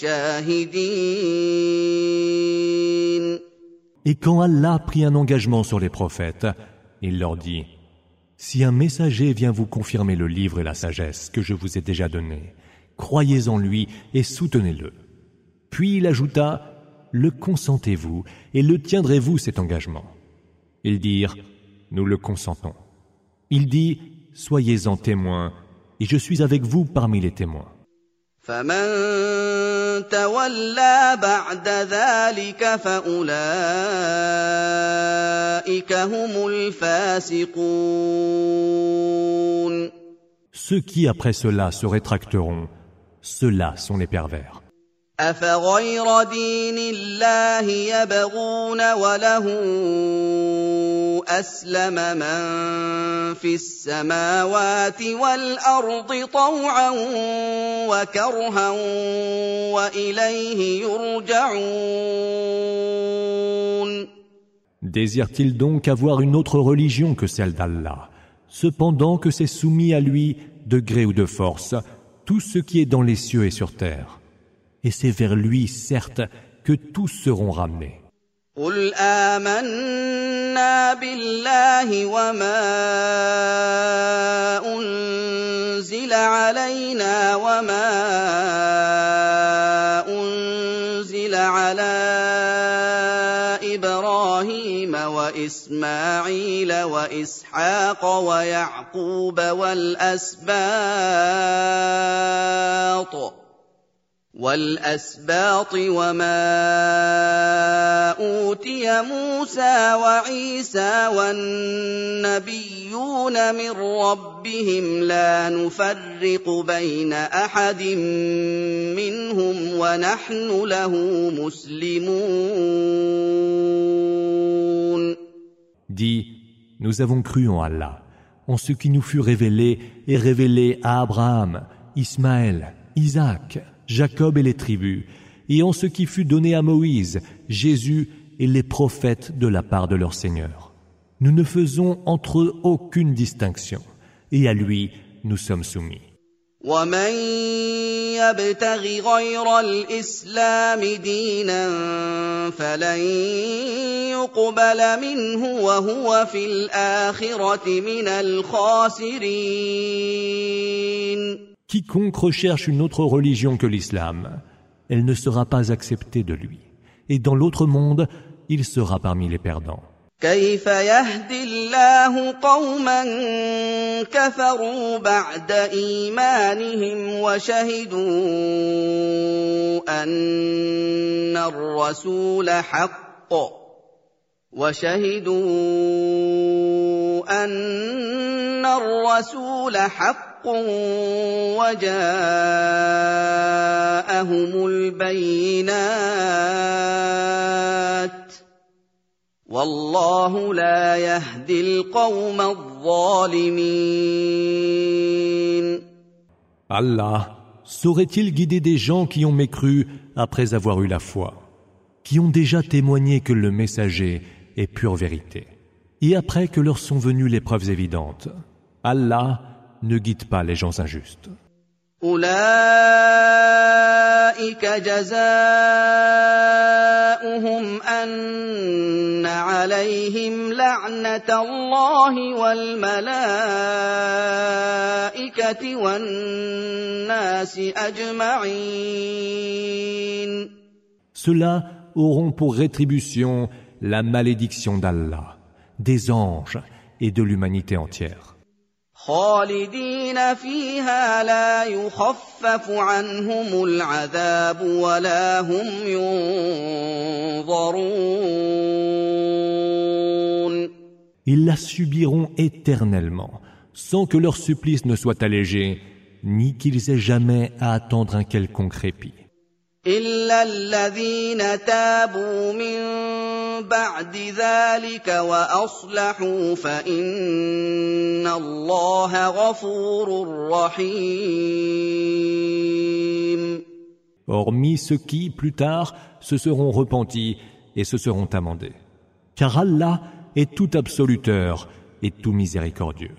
الشَّاهِدِينَ. Et quand Allah prit un engagement sur les prophètes, il leur dit: Si un messager vient vous confirmer le livre et la sagesse que je vous ai déjà donnés, croyez en lui et soutenez-le. Puis il ajouta: Le consentez-vous et le tiendrez-vous cet engagement? Ils dirent: Nous le consentons. Il dit: Soyez-en témoins, et je suis avec vous parmi les témoins. فَمَن تَوَلَّىٰ بَعْدَ ذَٰلِكَ فَأُولَٰئِكَ هُمُ الْفَاسِقُونَ. Ceux qui après cela se rétracteront, ceux-là sont les pervers. أَفَغَيْرَ دِينِ اللَّهِ يَبْغُونَ وَلَهُ أَسْلَمَ مَن فِي السَّمَاوَاتِ وَالْأَرْضِ طَوْعًا وَكَرْهًا وَإِلَيْهِ يُرْجَعُونَ. Désire-t-il donc avoir une autre religion que celle d'Allah, cependant que c'est soumis à lui, de gré ou de force, tout ce qui est dans les cieux et sur terre? Et c'est vers lui, certes, que tous seront ramenés. قُلْ آمَنَّا بِاللَّهِ وَمَا أُنزِلَ عَلَيْنَا وَمَا أُنزِلَ عَلَىٰ إِبْرَاهِيمَ وَإِسْمَاعِيلَ وَإِسْحَاقَ وَيَعْقُوبَ وَالْأَسْبَاطِ وَالْأَسْبَاطِ وَمَا أُوتِيَ مُوسَىٰ وَعِيسَىٰ وَالنَّبِيُّونَ مِن رَّبِّهِمْ لَا نُفَرِّقُ بَيْنَ أَحَدٍ مِّنْهُمْ وَنَحْنُ لَهُ مُسْلِمُونَ. Dis, nous avons cru en Allah, en ce qui nous fut révélé et révélé à Abraham, Ismaël, Isaac, Jacob et les tribus, et en ce qui fut donné à Moïse, Jésus et les prophètes de la part de leur Seigneur. Nous ne faisons entre eux aucune distinction, et à lui nous sommes soumis. وَمَن يَبْتَغِ غَيْرَ الْإِسْلَامِ دِينًا فَلَن يُقْبَلَ مِنْهُ وَهُوَ فِي الْآخِرَةِ مِنَ الْخَاسِرِينَ. Quiconque recherche une autre religion que l'islam, elle ne sera pas acceptée de lui. Et dans l'autre monde, il sera parmi les perdants. كيف يهدي الله قوما كفروا بعد إيمانهم وشهدوا أن الرسول حق وشهدوا أن الرسول حق وجاءهم البينات والله لا يهدي القوم الظالمين. Allah saurait-il guider des gens qui ont mécru après avoir eu la foi, qui ont déjà témoigné que le messager est pure vérité, et après que leur sont venues les preuves évidentes? Allah ne guide pas les gens injustes. أولئك جزاؤهم أن عليهم لعنة الله والملائكة والناس أجمعين. Ceux-là auront pour rétribution la malédiction d'Allah, des anges et de l'humanité entière. خالدين فيها لا يخفف عنهم العذاب ولا هم ينظرون. Ils la subiront éternellement, sans que leur supplice ne soit allégé, ni qu'ils aient jamais à attendre un quelconque répit. إلا الذين تابوا من بعد ذلك وأصلحوا فإن الله غفور رحيم. Hormis ceux qui, plus tard, se seront repentis et se seront amendés. Car Allah est tout absoluteur et tout miséricordieux.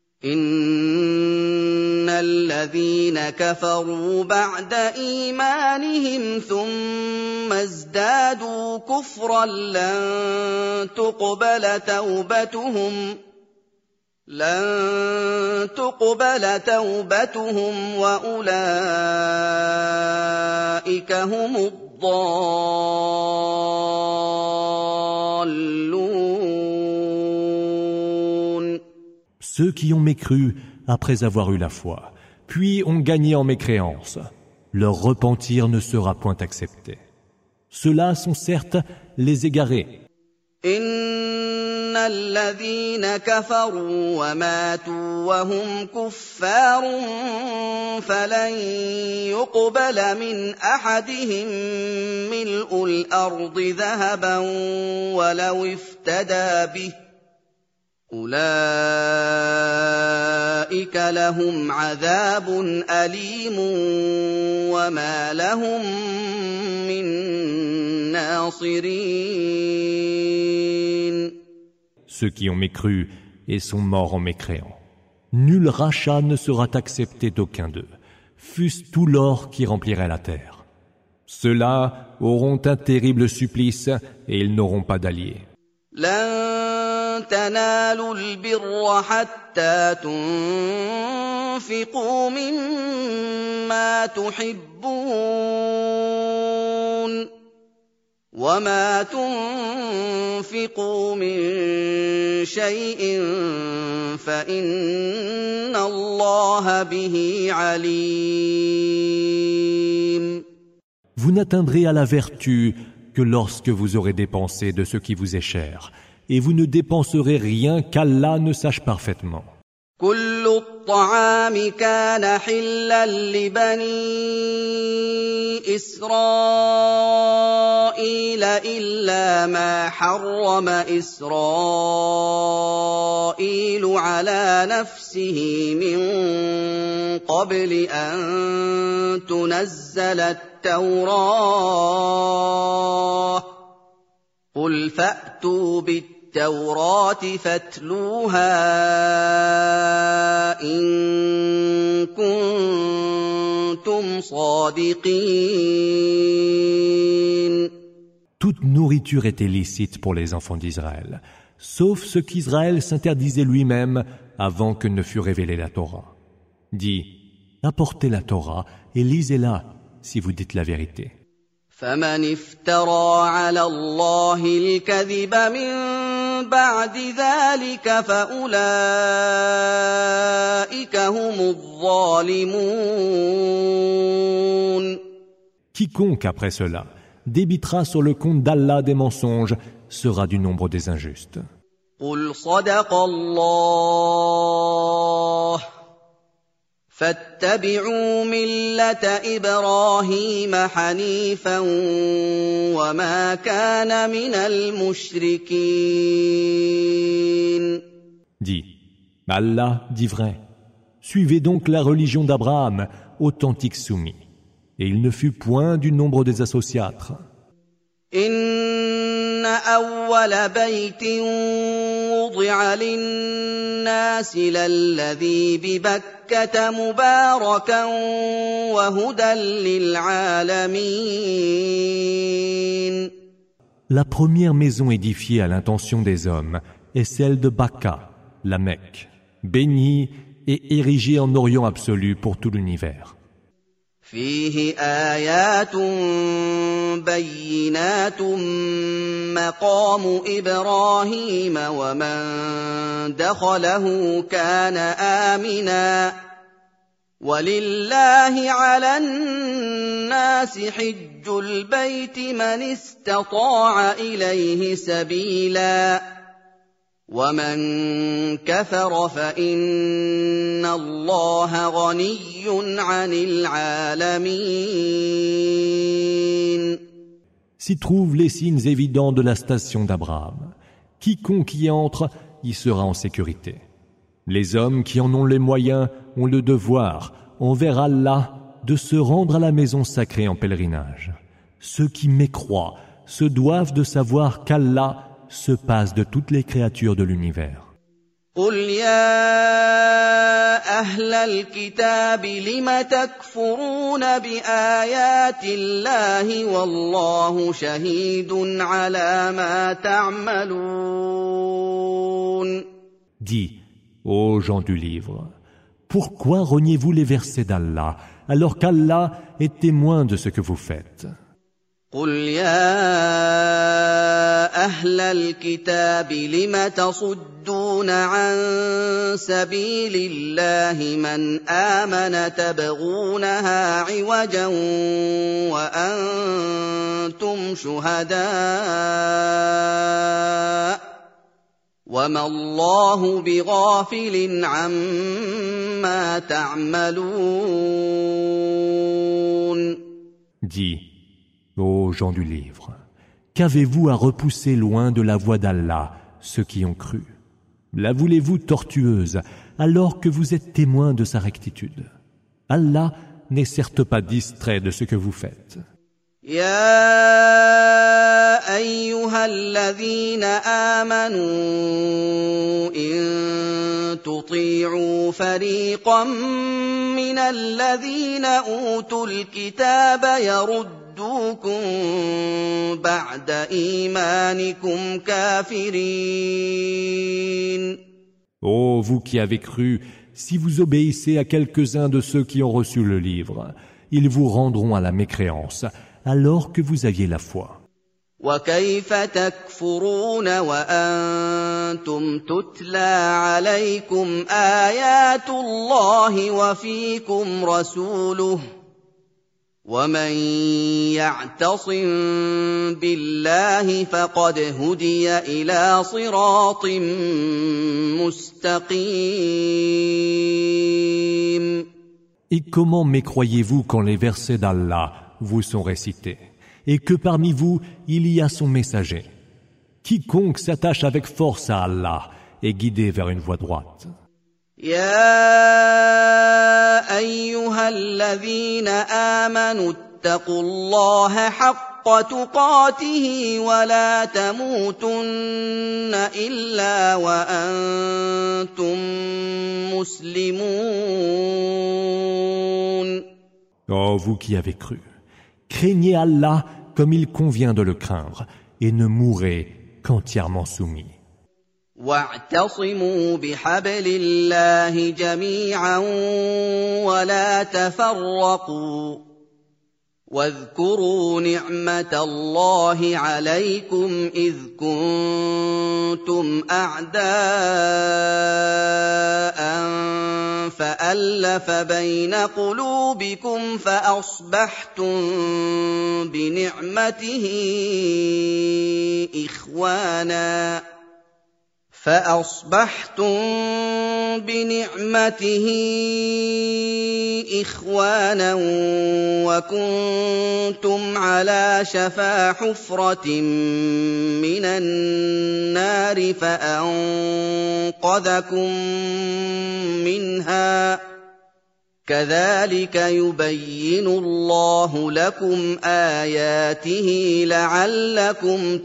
إن الذين كفروا بعد إيمانهم ثم ازدادوا كفرا لن تقبل توبتهم لن تقبل توبتهم وأولئك هم الضالون. Ceux qui ont mécru après avoir eu la foi, puis ont gagné en mécréance, leur repentir ne sera point accepté. Ceux-là sont certes les égarés. إن الذين كفروا وماتوا وهم كفار فلن يقبل من أحدهم ملء الأرض ذهبا ولو افتدى به أولئك لهم عذاب أليم وما لهم من ناصرين. Ceux qui ont mécru et sont morts en mécréant. Nul rachat ne sera accepté d'aucun d'eux, fût-ce tout l'or qui remplirait la terre. Ceux-là auront un terrible supplice et ils n'auront pas d'alliés. لن تنالوا البر حتى تنفقوا مما تحبون وما تنفقوا من شيء فإن الله به عليم. Vous n'atteindrez à la vertu que lorsque vous aurez dépensé de ce qui vous est cher, et vous ne dépenserez rien qu'Allah ne sache parfaitement. كل الطعام كان حلا لبني إسرائيل إلا ما حرم إسرائيل على نفسه من قبل أن تنزل التوراة قل فأتوا بالتوراة التوراة فاتلوها إن كنتم صادقين. Toute nourriture était licite pour les enfants d'Israël, sauf ce qu'Israël s'interdisait lui-même avant que ne fût révélée la Torah. Dis, apportez la Torah et lisez-la si vous dites la vérité. فمن افترى على الله الكذب من بعد ذلك فأولئك هم الظالمون. Quiconque après cela débitera sur le compte d'Allah des mensonges sera du nombre des injustes. قل صدق الله فاتبعوا ملة إبراهيم حنيفا وما كان من المشركين. Dis, Allah dit vrai, suivez donc la religion d'Abraham, authentique soumis, et il ne fut point du nombre des associâtres. إن أول بيت وضع للناس للذي ببكة مباركا وهدى للعالمين. La première maison édifiée à l'intention des hommes est celle de Bakka, la Mecque, bénie et érigée en Orient absolu pour tout l'univers. فيه آيات بينات مقام إبراهيم ومن دخله كان آمنا ولله على الناس حج البيت من استطاع إليه سبيلا ومن كفر فإن الله غني عن العالمين. S'y trouvent les signes évidents de la station d'Abraham. Quiconque y entre y sera en sécurité. Les hommes qui en ont les moyens ont le devoir, envers Allah, de se rendre à la maison sacrée en pèlerinage. Ceux qui mécroient se doivent de savoir qu'Allah se passe de toutes les créatures de l'univers. قل يا أهل الكتاب لم تكفرون بآيات الله والله شهيد على ما تعملون. Dis, ô gens du livre, pourquoi reniez-vous les versets d'Allah alors qu'Allah est témoin de ce que vous faites? قل يا أهل الكتاب لم تصدون عن سبيل الله من آمن تبغونها عوجا وأنتم شهداء وما الله بغافل عما تعملون. Dis, ô gens du livre, qu'avez-vous à repousser loin de la voie d'Allah ceux qui ont cru? La voulez-vous tortueuse alors que vous êtes témoins de sa rectitude? Allah n'est certes pas distrait de ce que vous faites. يا أيها الذين آمنوا إن تطيعوا فريقا من الذين أوتوا الكتاب يردوكم بعد إيمانكم كافرين. Ô vous qui avez cru, si vous obéissez à quelques-uns de ceux qui ont reçu le livre, ils vous rendront à la mécréance alors que vous aviez la foi. وكيف تكفرون وأنتم تتلى عليكم آيات الله وفيكم رسوله ومن يعتصم بالله فقد هدي إلى صراط مستقيم. Et comment mécroyez-vous quand les versets d'Allah vous sont récités, et que parmi vous il y a son messager? Quiconque s'attache avec force à Allah est guidé vers une voie droite. يا أيها الذين آمنوا اتقوا الله حق تقاته ولا تموتن إلا وأنتم مسلمون. Ô vous qui avez cru, craignez Allah comme il convient de le craindre et ne mourrez qu'entièrement soumis. واعتصموا بحبل الله جميعا ولا تفرقوا واذكروا نعمة الله عليكم إذ كنتم أعداء فألف بين قلوبكم فأصبحتم بنعمته إخوانا فأصبحتم بنعمته إخوانا وكنتم على شفا حفرة من النار فأنقذكم منها كذلك يبين الله لكم آياته لعلكم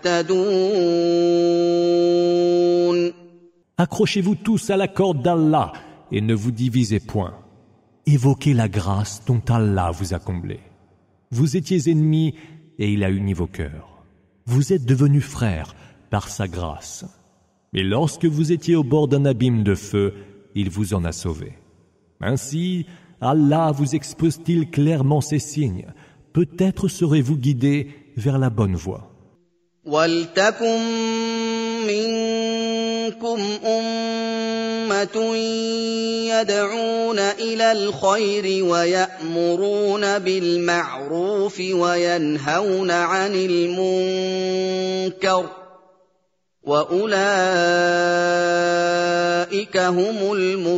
تهتدون. Accrochez-vous tous à la corde d'Allah et ne vous divisez point. Évoquez la grâce dont Allah vous a comblé. Vous étiez ennemis et il a uni vos cœurs. Vous êtes devenus frères par sa grâce. Mais lorsque vous étiez au bord d'un abîme de feu, il vous en a sauvés. Ainsi, Allah vous expose-t-il clairement ces signes. Peut-être serez-vous guidés vers la bonne voie. وَلْتَكُن مِّنكُمْ أُمَّةٌ يَدْعُونَ إِلَى الْخَيْرِ وَيَأْمُرُونَ بِالْمَعْرُوفِ وَيَنْهَوْنَ عَنِ الْمُنكَرِ وَأُولَٰئِكَ هُمُ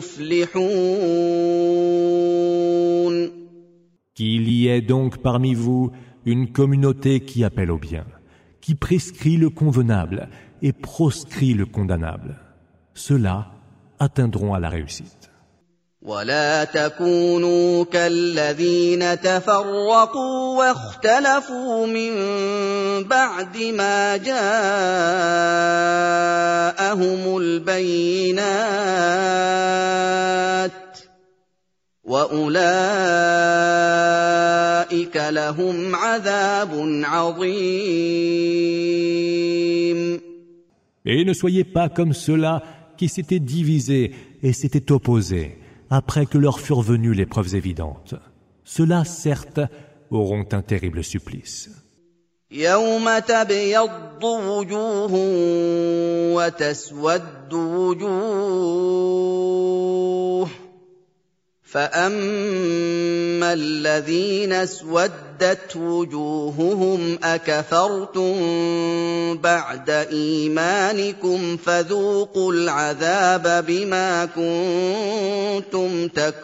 الْمُفْلِحُونَ. Qu'il y ait donc parmi vous une communauté qui appelle au bien, qui prescrit le convenable et proscrit le condamnable. Ceux-là atteindront à la réussite. ولا تكونوا كالذين تفرقوا واختلفوا من بعد ما جاءهم البينات وأولئك لهم عذاب عظيم. Et ne soyez pas comme ceux-là qui s'étaient divisés et s'étaient opposés après que leur furent venues les preuves évidentes. Ceux-là, certes, auront un terrible supplice. يوم تبيض وجوه وتسود وجوه فأما الذين اسودت وجوههم أكفرتم بعد إيمانكم فذوقوا العذاب بما كنتم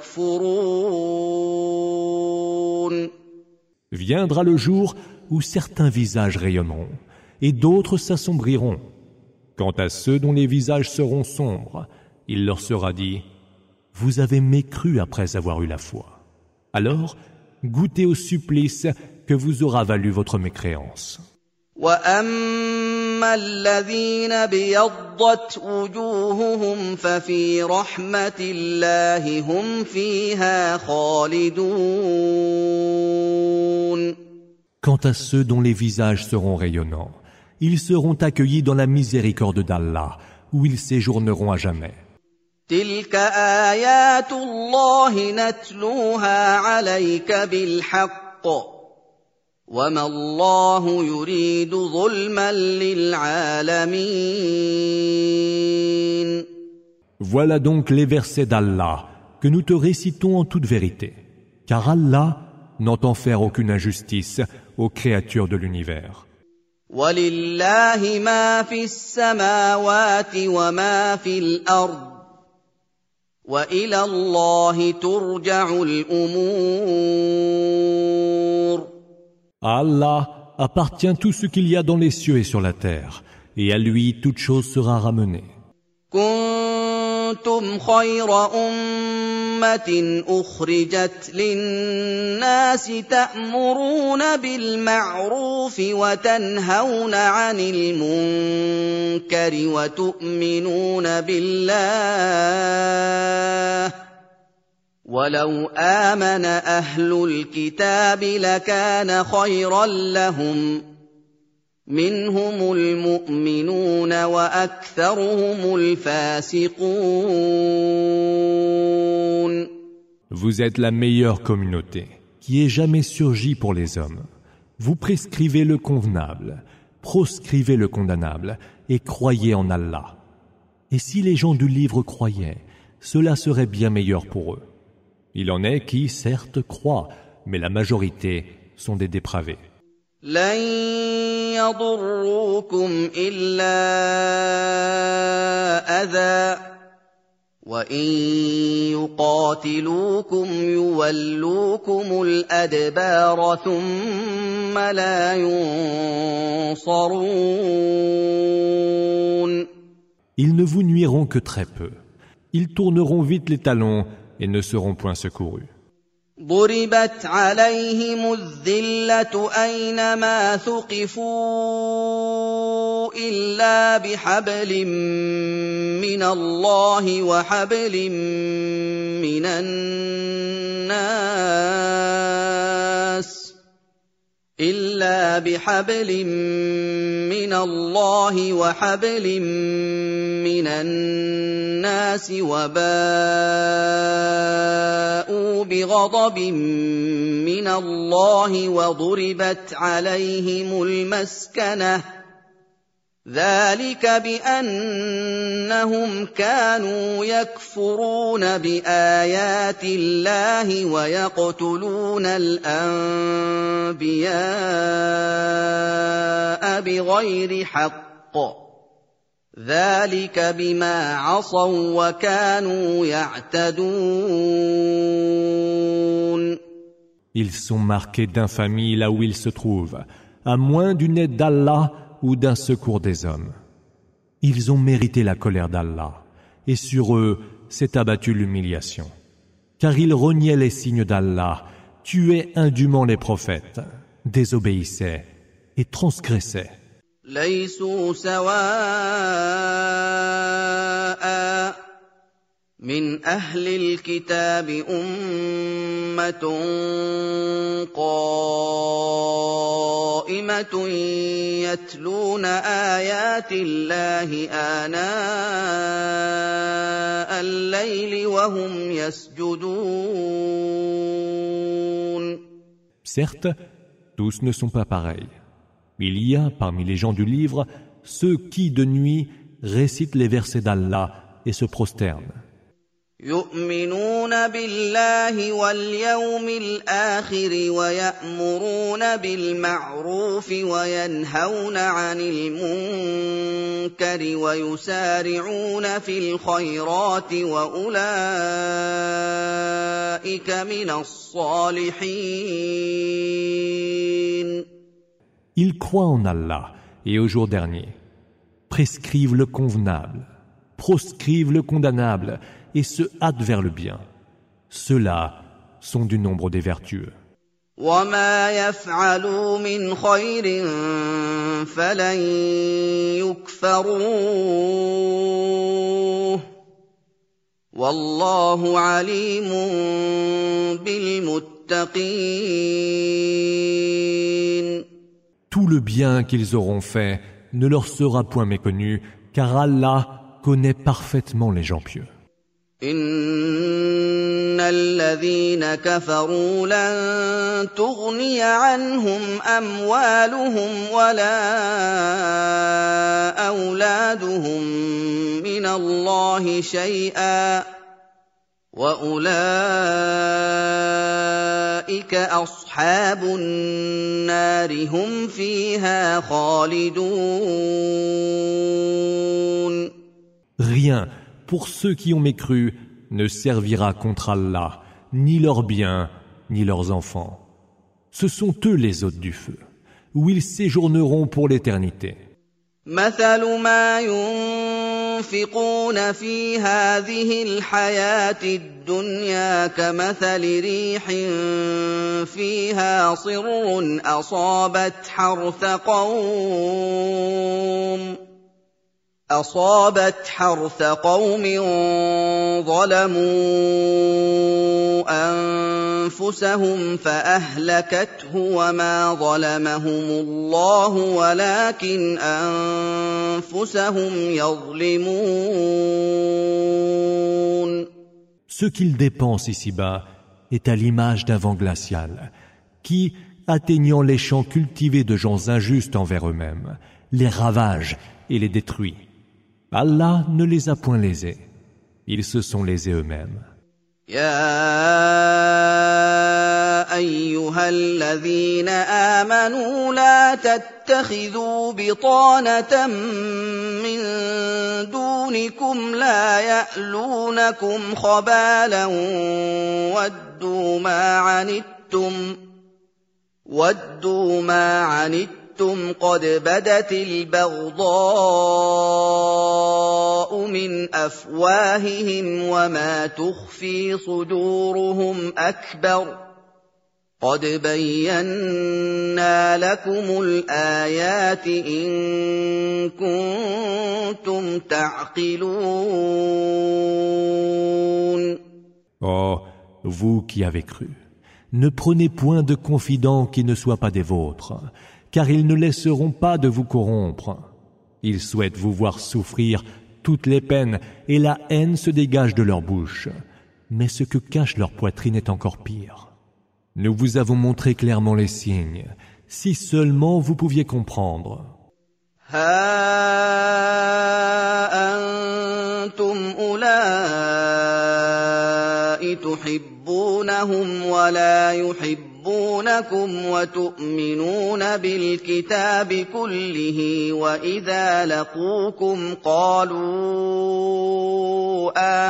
تكفرون. Viendra le jour où certains visages rayonneront et d'autres s'assombriront. Quant à ceux dont les visages seront sombres, il leur sera dit: vous avez mécru après avoir eu la foi. Alors, goûtez au supplice que vous aura valu votre mécréance. وَأَمَّا الَّذِينَ ابْيَضَّتْ وُجُوهُهُمْ فَفِي رَحْمَةِ اللَّهِ هُمْ فِيهَا خَالِدُونَ. Quant à ceux dont les visages seront rayonnants, ils seront accueillis dans la miséricorde d'Allah, où ils séjourneront à jamais. تِلْكَ آيَاتُ اللَّهِ نَتْلُوهَا عَلَيْكَ بِالْحَقِّ وَمَا اللَّهُ يُرِيدُ ظُلْمًا لِلْعَالَمِينَ. Voilà donc les versets d'Allah que nous te récitons en toute vérité, car Allah n'entend faire aucune injustice aux créatures de l'univers. وَلِلَّهِ مَا فِي السَّمَاوَاتِ وَمَا فِي الْأَرْضِ وَإِلَى اللَّهِ تُرْجَعُ الْأُمُورُ. À Allah appartient tout ce qu'il y a dans les cieux et sur la terre, et à lui toute chose sera ramenée. كنتم خير أمة أخرجت للناس تأمرون بالمعروف وتنهون عن المنكر وتؤمنون بالله ولو آمن أهل الكتاب لكان خيرا لهم منهم المؤمنون وأكثرهم الفاسقون. Vous êtes la meilleure communauté qui ait jamais surgi pour les hommes. Vous prescrivez le convenable, proscrivez le condamnable et croyez en Allah. Et si les gens du livre croyaient, cela serait bien meilleur pour eux. Il en est qui, certes, croient, mais la majorité sont des dépravés. لن يضروكم إلا أذى وإن يقاتلوكم يولوكم الأدبار ثم لا ينصرون. Ils ne vous nuiront que très peu. Ils tourneront vite les talons et ne seront point secourus. ضربت عليهم الذلة أينما ثقفوا إلا بحبل من الله وحبل من الناس إلا بحبل من الله وحبل من الناس وباءوا بغضب من الله وضربت عليهم المسكنة ذلك بأنهم كانوا يكفرون بآيات الله ويقتلون الأنبياء بغير حق ذلك بما عصوا وكانوا يعتدون. Ils sont marqués d'infamie là où ils se trouvent, à moins d'une aide d'Allah ou d'un secours des hommes. Ils ont mérité la colère d'Allah, et sur eux s'est abattue l'humiliation. Car ils reniaient les signes d'Allah, tuaient indûment les prophètes, désobéissaient et transgressaient. ليسوا سواء من أهل الكتاب أمة قائمة يتلون آيات الله آناء الليل وهم يسجدون. Certes, tous ne sont pas pareils. Il y a parmi les gens du livre ceux qui de nuit récitent les versets d'Allah et se prosternent. يؤمنون بالله واليوم الآخر ويأمرون بالمعروف وينهون عن المنكر ويسارعون في الخيرات وأولئك من الصالحين. Ils croient en Allah et au jour dernier, prescrivent le convenable, proscrivent le condamnable et se hâtent vers le bien. Ceux-là sont du nombre des vertueux. وما يفعلوا من خير فلن يكفروه والله عليم بالمتقين. Tout le bien qu'ils auront fait ne leur sera point méconnu, car Allah connaît parfaitement les gens pieux. إن الذين كفروا لن تغني عنهم أموالهم ولا أولادهم من الله شيئا وأولئك أصحاب النار هم فيها خالدون. Rien pour ceux qui ont mécru ne servira contre Allah, ni leurs biens, ni leurs enfants. Ce sont eux les hôtes du feu, où ils séjourneront pour l'éternité. مثل ما ينفقون في هذه الحياة الدنيا كمثل ريح فيها صر أصابت حرث قوم أصابت حرث قوم ظلموا أنفسهم فأهلكته وما ظلمهم الله ولكن أنفسهم يظلمون. Ce qu'ils dépensent ici-bas est à l'image d'un vent glacial qui, atteignant les champs cultivés de gens injustes envers eux-mêmes, les ravage et les détruit. Allah ne les a point lésés. Ils se sont lésés eux-mêmes. يا أيها الذين آمنوا لا تتخذوا بطانة من دونكم لا يألونكم خبالا ودوا ما عنتم ودوا ما عنتم قد بدت البغضاء من بأفواههم وما تخفي صدورهم أكبر قد بينا لكم الآيات إن كنتم تعقلون. Oh, vous qui avez cru, ne prenez point de confidents qui ne soient pas des vôtres, car ils ne laisseront pas de vous corrompre. Ils souhaitent vous voir souffrir toutes les peines et la haine se dégage de leur bouche. Mais ce que cache leur poitrine est encore pire. Nous vous avons montré clairement les signes, si seulement vous pouviez comprendre. ها أنتم أولئك تحبونهم ولا يحبونكم وتؤمنون بالكتاب كله وإذا لقوكم قالوا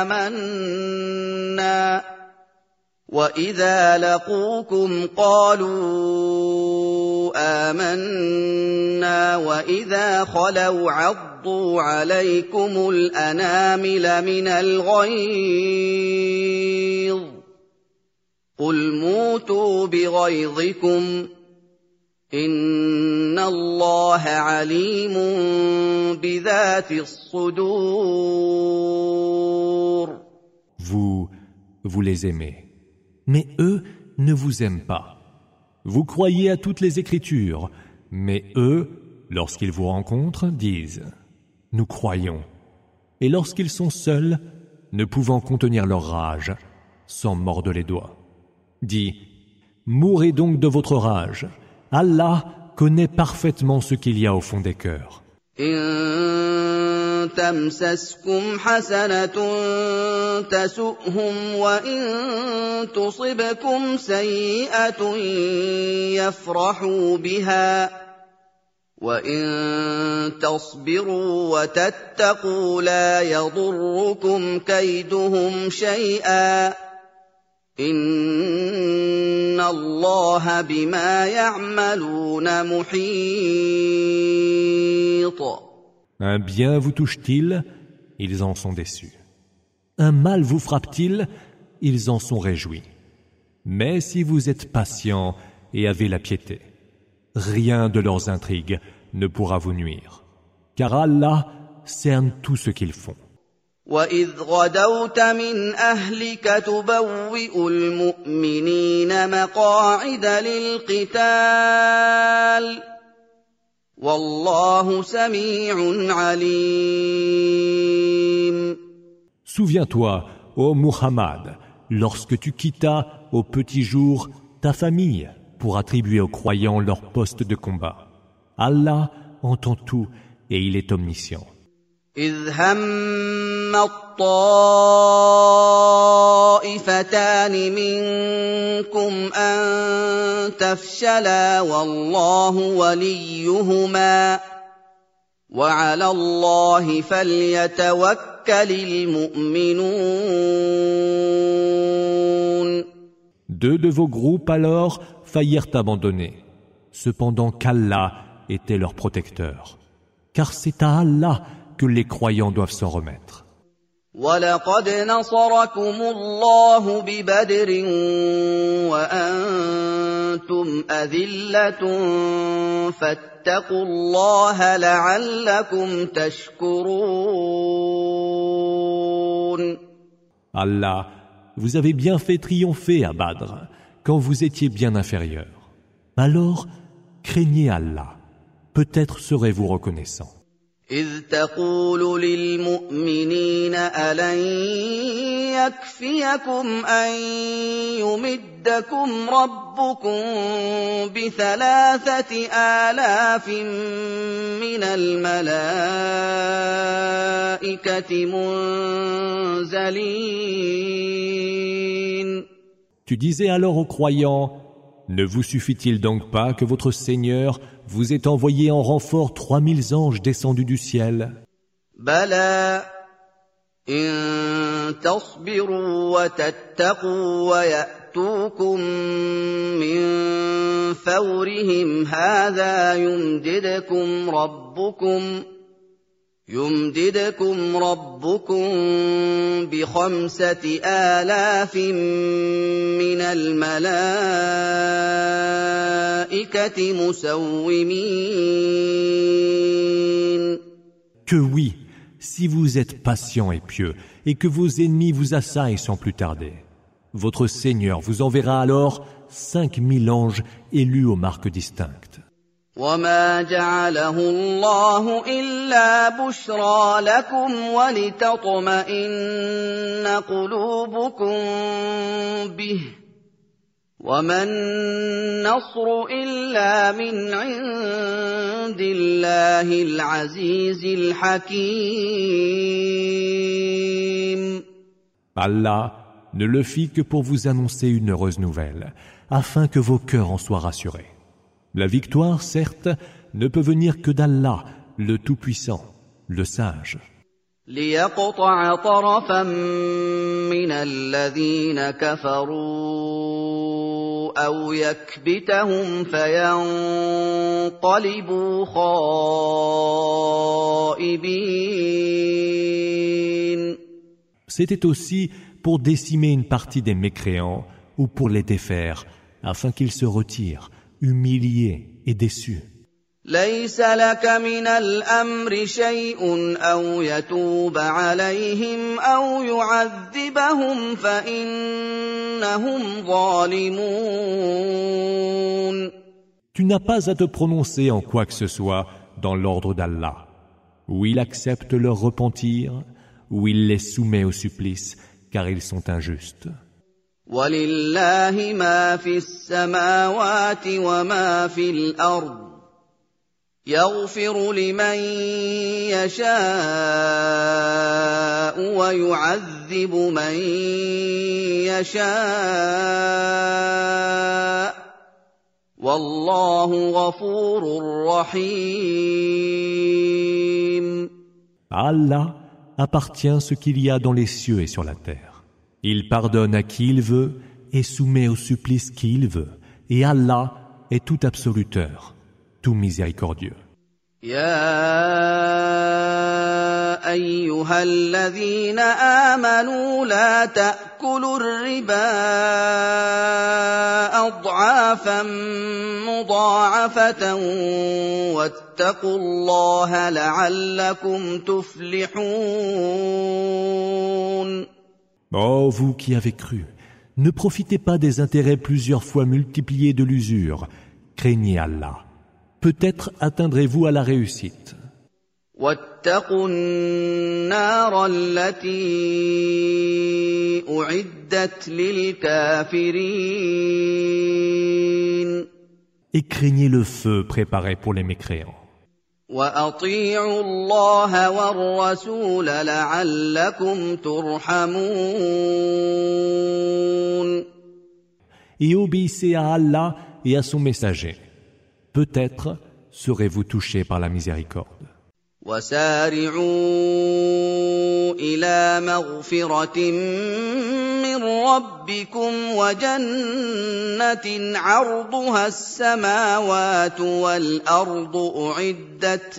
آمنا وَإِذَا لَقُوكُمْ قَالُوا آمَنَّا وَإِذَا خَلَوْا عَضُّوا عَلَيْكُمُ الْأَنَامِلَ مِنَ الْغَيْظِ قُلْ مُوتُوا بِغَيْظِكُمْ إِنَّ اللَّهَ عَلِيمٌ بِذَاتِ الصُّدُورِ. Vous, vous les aimez. Mais eux ne vous aiment pas. Vous croyez à toutes les Écritures, mais eux, lorsqu'ils vous rencontrent, disent « Nous croyons ». Et lorsqu'ils sont seuls, ne pouvant contenir leur rage, s'en mordent les doigts. Dis « Mourrez donc de votre rage. Allah connaît parfaitement ce qu'il y a au fond des cœurs. » تمسسكم حسنة تسؤهم وإن تصبكم سيئة يفرحوا بها وإن تصبروا وتتقوا لا يضركم كيدهم شيئا إن الله بما يعملون محيط. Un bien vous touche-t-il, ils en sont déçus. Un mal vous frappe-t-il, ils en sont réjouis. Mais si vous êtes patient et avez la piété, rien de leurs intrigues ne pourra vous nuire, car Allah cerne tout ce qu'ils font. وَإِذْ غَدَوْتَ مِنْ أَهْلِكَ تُبَوِّئُ الْمُؤْمِنِينَ مَقَاعِدَ لِلْقِتَالِ وَاللَّهُ سَمِيعٌ عَلِيمٌ. Souviens-toi, ô Muhammad, lorsque tu quittas au petit jour ta famille pour attribuer aux croyants leur poste de combat. Allah entend tout et il est omniscient. إِذْ هَمَّ الطَّائِفَتَانِ مِنكُمْ أَن تَفْشَلَا وَاللَّهُ وَلِيُّهُمَا وَعَلَى اللَّهِ فَلْيَتَوَكَّلِ الْمُؤْمِنُونَ. Deux de vos groupes alors faillirent abandonner, cependant qu'Allah était leur protecteur. Car c'est à Allah que les croyants doivent s'en remettre. وَلَقَدْ نَصَرَكُمُ اللَّهُ بِبَدْرٍ وَأَنْتُمْ أَذِلَّةٌ فَاتَّقُوا اللَّهَ لَعَلَّكُمْ تَشْكُرُونَ. Allah vous avez bien fait triompher à Badr quand vous étiez bien inférieurs. Alors, craignez Allah. Peut-être serez-vous reconnaissants. إِذْ تَقُولُ لِلْمُؤْمِنِينَ أَلَنْ يَكْفِيَكُمْ أَنْ يُمِدَّكُمْ رَبُّكُمْ بِثَلَاثَةِ آلَافٍ مِّنَ الْمَلَائِكَةِ مُنْزَلِينَ. Tu disais alors aux croyants, ne vous suffit-il donc pas que votre Seigneur vous ait envoyé en renfort trois mille anges descendus du ciel? بَلَى إِن تَصْبِرُوا وَتَتَّقُوا وَيَأْتُوكُم مِّن فَوْرِهِمْ هَٰذَا يُمْدِدْكُمْ رَبُّكُمْ يمددكم ربكم بخمسة آلاف من الملائكة مسومين. Que oui, si vous êtes patient et pieux, et que vos ennemis vous assaillent sans plus tarder, votre Seigneur vous enverra alors cinq mille anges élus aux marques distinctes. وما جعله الله إلا بشرى لكم ولتطمئن قلوبكم به وما النصر إلا من عند الله العزيز الحكيم. Allah ne le fit que pour vous annoncer une heureuse nouvelle, afin que vos cœurs en soient rassurés. La victoire, certes, ne peut venir que d'Allah, le Tout-Puissant, le Sage. ليقطع طرفا من الذين كفروا أو يكبتهم فينقلبوا خائبين. C'était aussi pour décimer une partie des mécréants ou pour les défaire, afin qu'ils se retirent, humiliés et déçus. ليس لك من الأمر شيء أو يتوب عليهم أو يعذبهم فإنهم ظالمون. Tu n'as pas à te prononcer en quoi que ce soit dans l'ordre d'Allah, où il accepte leur repentir, où il les soumet au supplice, car ils sont injustes. وَلِلَّهِ مَا فِي السَّمَاوَاتِ وَمَا فِي الْأَرْضِ يَغْفِرُ لِمَن يَشَاءُ وَيُعَذِّبُ مَن يَشَاءُ وَاللَّهُ غَفُورٌ رَّحِيمٌ. À Allah appartient ce qu'il y a dans les cieux et sur la terre. Il pardonne à qui il veut et soumet au supplice qui il veut. Et Allah est tout absoluteur, tout miséricordieux. يا أيها الذين آمنوا لا تأكلوا الربا أضعافا مضاعفة واتقوا الله لعلكم تفلحون. Ô vous qui avez cru, ne profitez pas des intérêts plusieurs fois multipliés de l'usure. Craignez Allah. Peut-être atteindrez-vous à la réussite. واتقوا النار التي أعدت للكافرين. Et craignez le feu préparé pour les mécréants. وأطيعوا الله والرسول لعلكم ترحمون. Et obéissez à Allah et à son messager. Peut-être serez-vous touchés par la miséricorde. وسارعوا إلى مغفرة من ربكم وجنة عرضها السماوات والأرض أعدت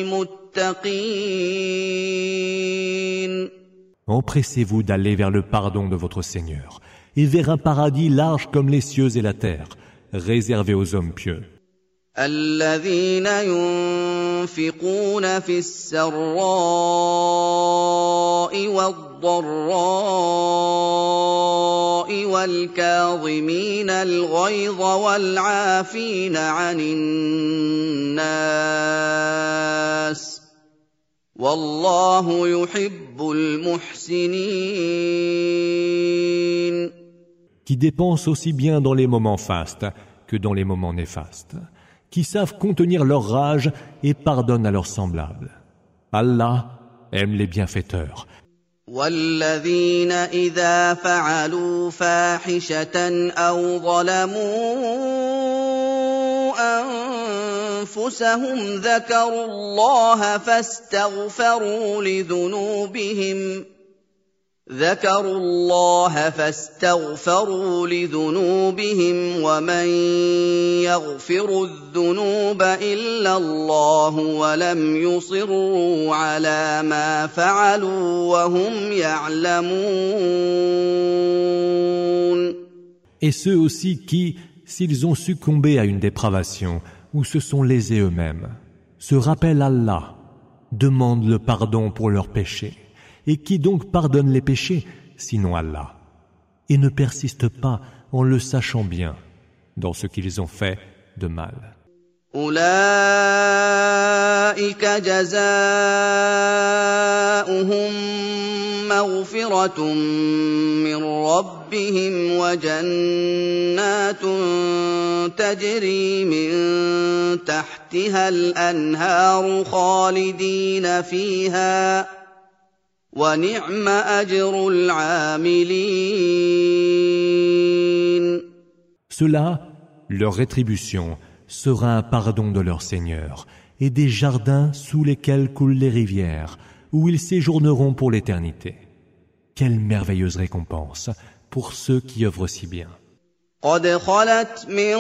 للمتقين. Empressez-vous d'aller vers le pardon de votre Seigneur et vers un paradis large comme les cieux et la terre, réservé aux hommes pieux. الذين ينفقون في السراء والضراء والكاظمين الغيظ والعافين عن الناس والله يحب المحسنين. Qui dépensent aussi bien dans les moments fastes que dans les moments néfastes, qui savent contenir leur rage et pardonnent à leurs semblables. Allah aime les bienfaiteurs. وَالَّذِينَ إِذَا فَعَلُوا فَاحِشَةً أَوْ ظَلَمُوا أَنفُسَهُمْ ذَكَرُوا اللَّهَ فَاسْتَغْفَرُوا لِذُنُوبِهِمْ ذكروا الله فاستغفروا لذنوبهم ومن يغفر الذنوب إلا الله ولم يصروا على ما فعلوا وهم يعلمون. Et ceux aussi qui, s'ils ont succombé à une dépravation ou se sont lésés eux-mêmes, se rappellent Allah, demandent le pardon pour leurs péchés. Et qui donc pardonne les péchés, sinon Allah, et ne persiste pas en le sachant bien dans ce qu'ils ont fait de mal. أولئك جزاؤهم مغفرة من ربهم وجنات تجري من تحتها الأنهار خالدين فيها وَنِعْمَ أَجْرُ الْعَامِلِينَ. Cela, leur rétribution, sera un pardon de leur Seigneur et des jardins sous lesquels coulent les rivières, où ils séjourneront pour l'éternité. Quelle merveilleuse récompense pour ceux qui œuvrent si bien. قد خلت من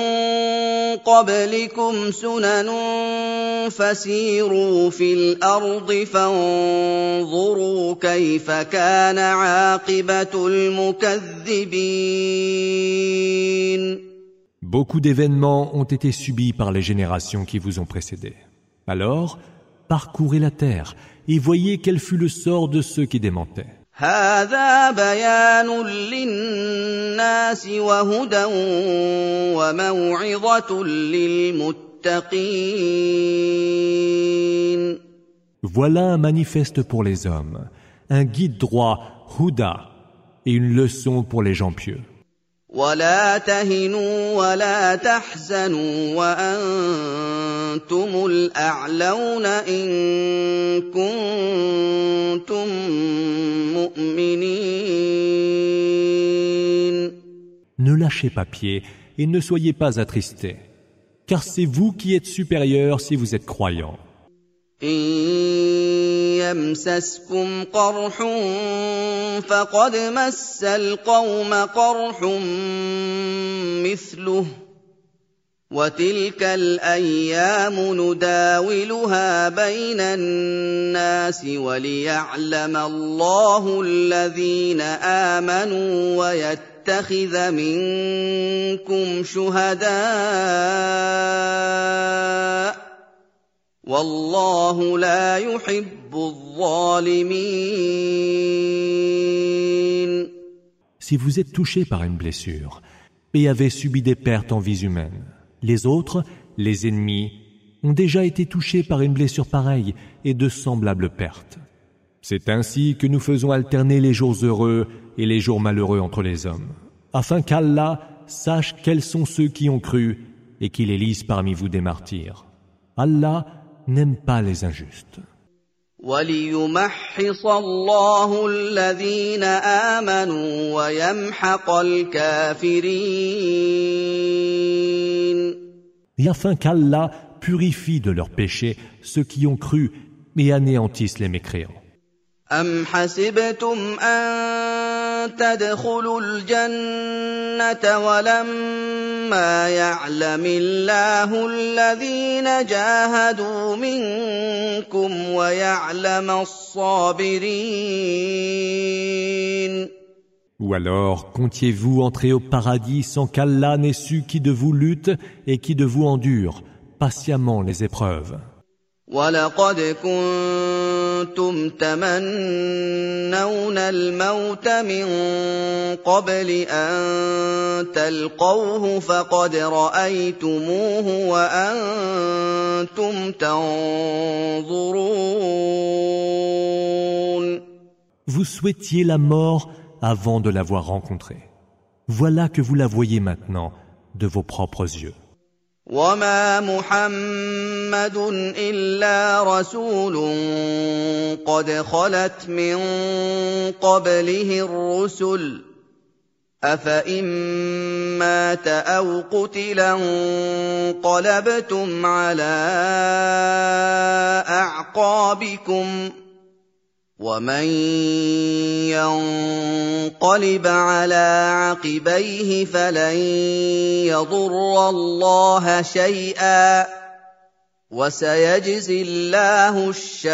قبلكم سنن فسيروا في الأرض فانظروا كيف كان عاقبة المكذبين. Beaucoup d'événements ont été subis par les générations qui vous ont précédés. Alors, parcourez la terre et voyez quel fut le sort de ceux qui démentaient. هذا بيان للناس وهدى وموعظة للمتقين. Voilà un manifeste pour les hommes, un guide droit, Huda, et une leçon pour les gens pieux. ولا تهنوا ولا تحزنوا وأنتم الأعلون إن كنتم مؤمنين. Ne lâchez pas pied et ne soyez pas attristés, car c'est vous qui êtes supérieurs si vous êtes croyants. إن يمسسكم قرح فقد مس القوم قرح مثله وتلك الأيام نداولها بين الناس وليعلم الله الذين آمنوا ويتخذ منكم شهداء والله لا يحب الظالمين. Si vous êtes touché par une blessure et avez subi des pertes en vies humaines, les autres, les ennemis, ont déjà été touchés par une blessure pareille et de semblables pertes. C'est ainsi que nous faisons alterner les jours heureux et les jours malheureux entre les hommes, afin qu'Allah sache quels sont ceux qui ont cru et qu'il élise parmi vous des martyrs. Allah n'aime pas les injustes. وَلِيُمَحِّصَ اللَّهُ الَّذِينَ آمَنُوا وَيَمْحَقَ الْكَافِرِينَ. Et afin qu'Allah purifie de leurs péchés ceux qui ont cru et anéantisse les mécréants. أَمْ حَسِبْتُمْ أَن تَدْخُلُوا الْجَنَّةَ وَلَمَّا يَعْلَمِ اللَّهُ الَّذِينَ جَاهَدُوا مِنكُمْ وَيَعْلَمَ الصَّابِرِينَ. Ou alors, comptiez-vous entrer au paradis sans qu'Allah n'ait su qui de vous lutte et qui de vous endure patiemment les épreuves. وَلَقَدْ كُنتُمْ تَمَنَّوْنَ الْمَوْتَ مِن قَبْلِ أَن تَلْقَوْهُ فَقَدْ رَأَيْتُمُوهُ وَأَنتُمْ تَنظُرُونَ. Vous souhaitiez la mort avant de l'avoir rencontrée. Voilà que vous la voyez maintenant de vos propres yeux. وَمَا مُحَمَّدٌ إِلَّا رَسُولٌ قَدْ خَلَتْ مِن قَبْلِهِ الرُّسُلُ أَفَإِن مَّاتَ أَوْ قُتِلَ انقَلَبْتُمْ عَلَىٰ أَعْقَابِكُمْ ومن ينقلب على عقبيه فلن يضر الله شيئا وسيجزي الله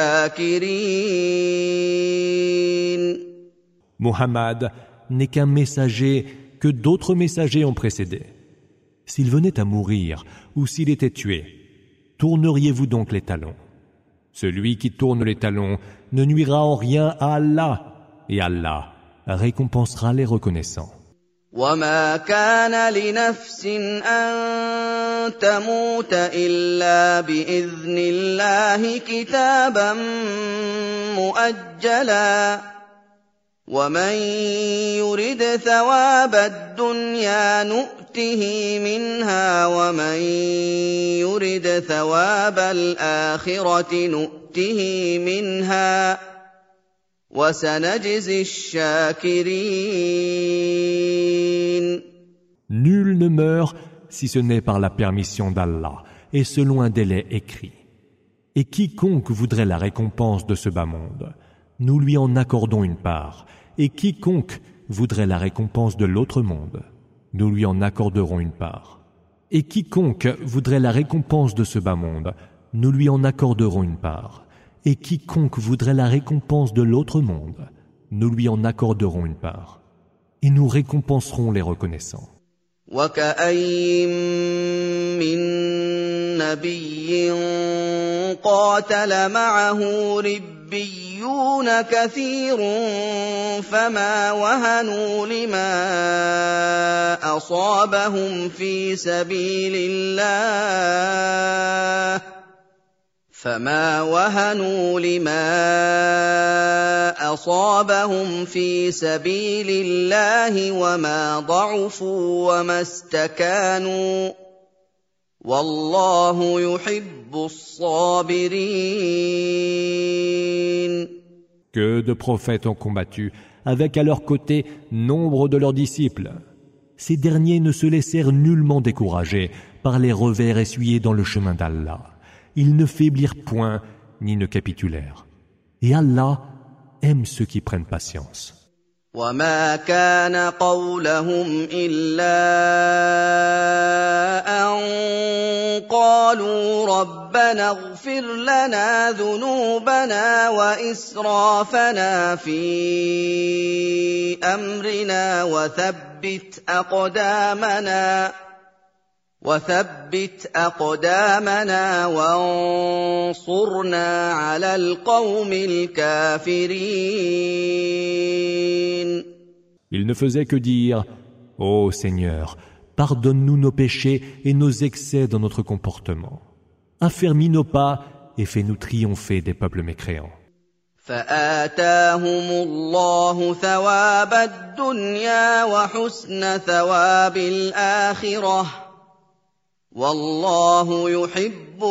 الشاكرين. Muhammad n'est qu'un messager que d'autres messagers ont précédé. S'il venait à mourir ou s'il était tué, tourneriez-vous donc les talons? Celui qui tourne les talons ne nuira en rien à Allah, et Allah récompensera les reconnaissants. وما كان لنفس أن تموت إلا بإذن الله كتابا مؤجلا ومن يرد ثواب الدنيا نؤته منها ومن يرد ثواب الآخرة نؤته منها وسنجزي الشاكرين. Nul ne meurt si ce n'est par la permission d'Allah et selon un délai écrit. Et quiconque voudrait la récompense de ce bas monde, nous lui en accordons une part. Et quiconque voudrait la récompense de l'autre monde, nous lui en accorderons une part. Et quiconque voudrait la récompense de ce bas monde, nous lui en accorderons une part. Et quiconque voudrait la récompense de l'autre monde, nous lui en accorderons une part. Et nous récompenserons les reconnaissants. وكأين من نبي قاتل معه ربيون كثير فما وهنوا لما أصابهم في سبيل الله فما وهنوا لما أصابهم في سبيل الله وما ضعفوا وما استكانوا والله يحب الصابرين. Que de prophètes ont combattu avec à leur côté nombre de leurs disciples. Ces derniers ne se laissèrent nullement décourager par les revers essuyés dans le chemin d'Allah. Ils ne faiblirent point ni ne capitulèrent. Et Allah aime ceux qui prennent patience. وما كان قولهم إلا أن قالوا ربنا اغفر لنا ذنوبنا وإسرافنا في أمرنا وثبت أقدامنا وثبت أقدامنا وانصرنا على القوم الكافرين. Ils ne faisaient que dire « Ô Seigneur, pardonne-nous nos péchés et nos excès dans notre comportement. Affermis nos pas et fais-nous triompher des peuples mécréants. » فآتاهم الله ثواب الدنيا وحسن ثواب الآخرة والله يحب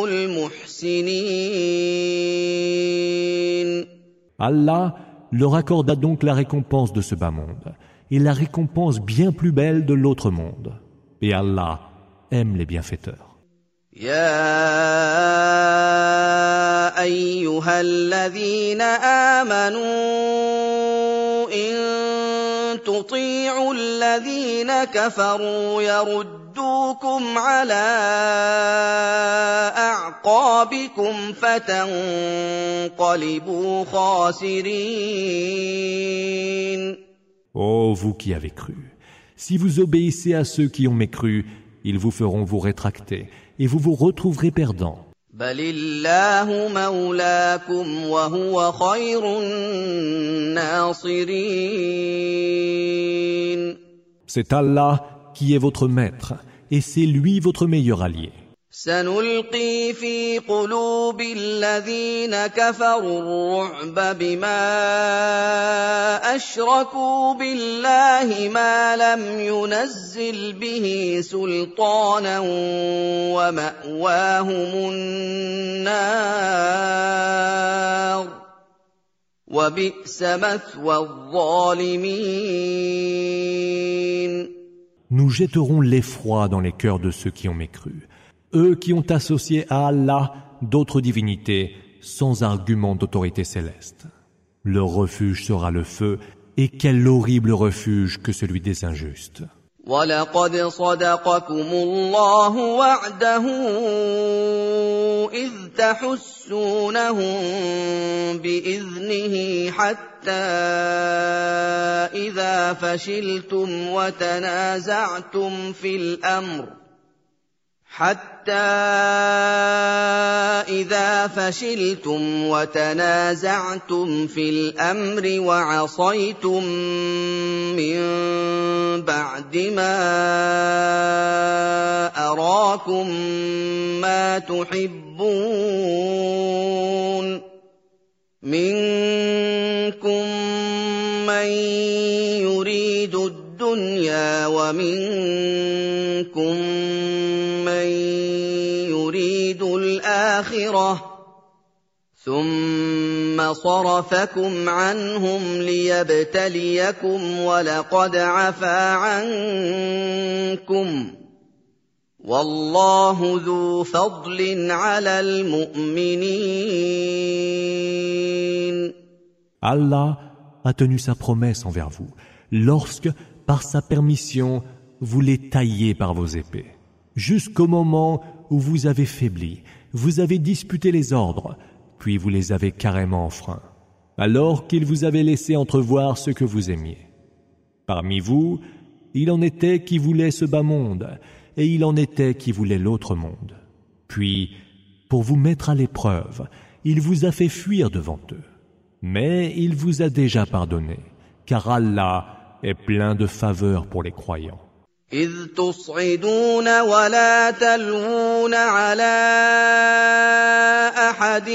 المحسنين. Allah leur accorda donc la récompense de ce bas monde et la récompense bien plus belle de l'autre monde. Et Allah aime les bienfaiteurs. يا أيها الذين آمنوا إن تطيعوا الذين كفروا يردوكم على أعقابكم فتنقلبوا خاسرين. Ô vous qui avez cru, si vous obéissez à ceux qui ont mécru, ils vous feront vous rétracter et vous vous retrouverez perdants. بل الله مولاكم وهو خير الناصرين. C'est Allah qui est votre maître et c'est lui votre meilleur allié. سنلقي في قلوب الذين كفروا الرعب بما أشركوا بالله ما لم ينزل به سلطانا ومأواهم النار وبئس مثوى الظالمين. Nous jetterons l'effroi dans les cœurs de ceux qui ont mécru. Eux qui ont associé à Allah d'autres divinités sans argument d'autorité céleste. Leur refuge sera le feu, et quel horrible refuge que celui des injustes. وَلَقَدْ صَدَقَكُمُ اللَّهُ وَعْدَهُ إِذْ تَحُسُّونَهُم بِإِذْنِهِ حَتَّىٰ إِذَا فَشِلْتُمْ وَتَنَازَعْتُمْ فِي الْأَمْرِ حتى إذا فشلتم وتنازعتم في الأمر وعصيتم من بعد ما أراكم ما تحبون منكم من يريد الدنيا ومنكم من يريد الآخرة ثم صرفكم عنهم ليبتليكم ولقد عفا عنكم والله ذو فضل على المؤمنين. Allah a tenu sa promesse envers vous, lorsque, par sa permission, vous les taillez par vos épées. Jusqu'au moment où vous avez faibli, vous avez disputé les ordres, puis vous les avez carrément enfreints, alors qu'il vous avait laissé entrevoir ce que vous aimiez. Parmi vous, il en était qui voulaient ce bas monde, et il en était qui voulaient l'autre monde. Puis, pour vous mettre à l'épreuve, il vous a fait fuir devant eux. Mais il vous a déjà pardonné, car Allah est plein de faveurs pour les croyants. إذ تصعدون ولا تلوون على أحد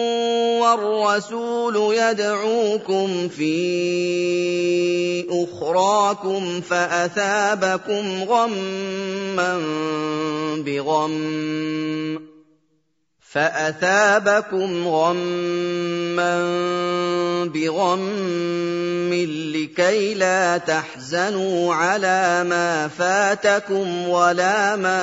والرسول يدعوكم في أخراكم فأثابكم غما بغم فأثابكم غما بغم لكي لا تحزنوا على ما فاتكم ولا ما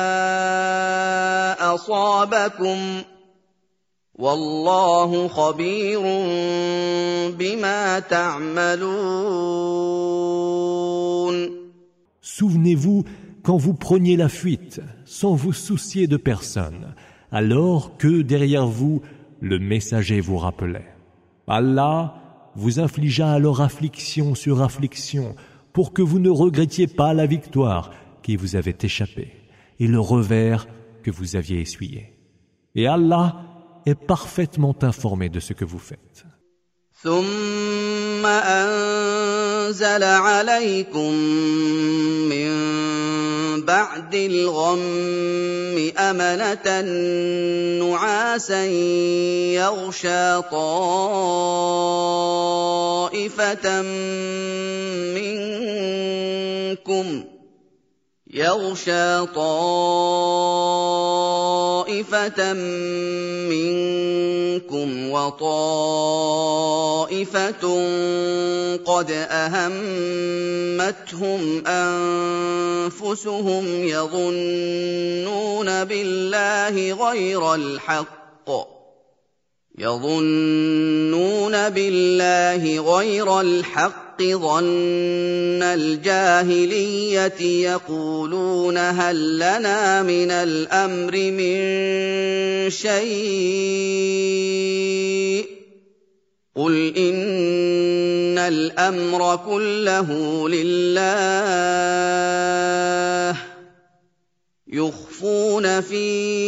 أصابكم والله خبير بما تعملون. Souvenez-vous quand vous preniez la fuite sans vous soucier de personne, alors que derrière vous, le messager vous rappelait. Allah vous infligea alors affliction sur affliction pour que vous ne regrettiez pas la victoire qui vous avait échappé et le revers que vous aviez essuyé. Et Allah est parfaitement informé de ce que vous faites. ثم أنزل عليكم من بعد الغم أمنة نعاسا يغشى طائفة منكم يغشى طائفة منكم وطائفة قد أهمتهم أنفسهم يظنون بالله غير الحق يظنون بالله غير الحق ظن الجاهلية يقولون هل لنا من الأمر من شيء قل إن الأمر كله لله يخفون في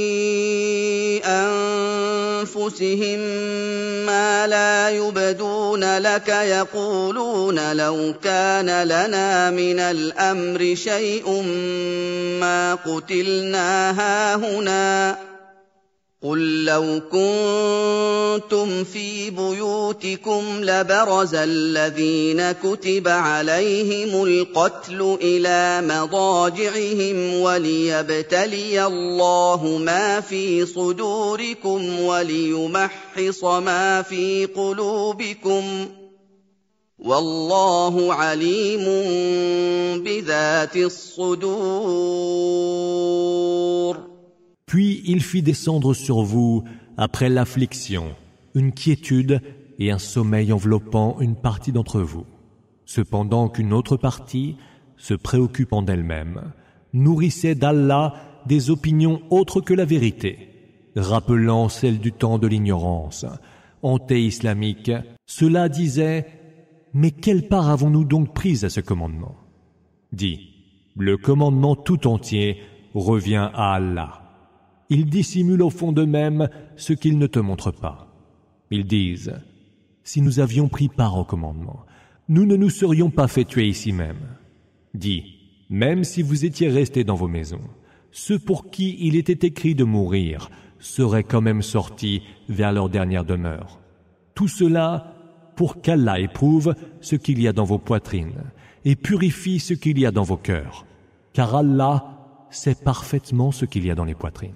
أنفسهم ما لا يبدون لك يقولون لو كان لنا من الأمر شيء ما قتلنا هاهنا قل لو كنتم في بيوتكم لبرز الذين كتب عليهم القتل إلى مضاجعهم وليبتلي الله ما في صدوركم وليمحص ما في قلوبكم والله عليم بذات الصدور. Puis il fit descendre sur vous, après l'affliction, une quiétude et un sommeil enveloppant une partie d'entre vous, cependant qu'une autre partie, se préoccupant d'elle-même, nourrissait d'Allah des opinions autres que la vérité, rappelant celles du temps de l'ignorance, anté-islamique. Cela disait: mais quelle part avons-nous donc prise à ce commandement? Dis: le commandement tout entier revient à Allah. Ils dissimulent au fond d'eux-mêmes ce qu'ils ne te montrent pas. Ils disent: si nous avions pris part au commandement, nous ne nous serions pas fait tuer ici même. Dis: même si vous étiez restés dans vos maisons, ceux pour qui il était écrit de mourir seraient quand même sortis vers leur dernière demeure. Tout cela pour qu'Allah éprouve ce qu'il y a dans vos poitrines et purifie ce qu'il y a dans vos cœurs, car Allah sait parfaitement ce qu'il y a dans les poitrines.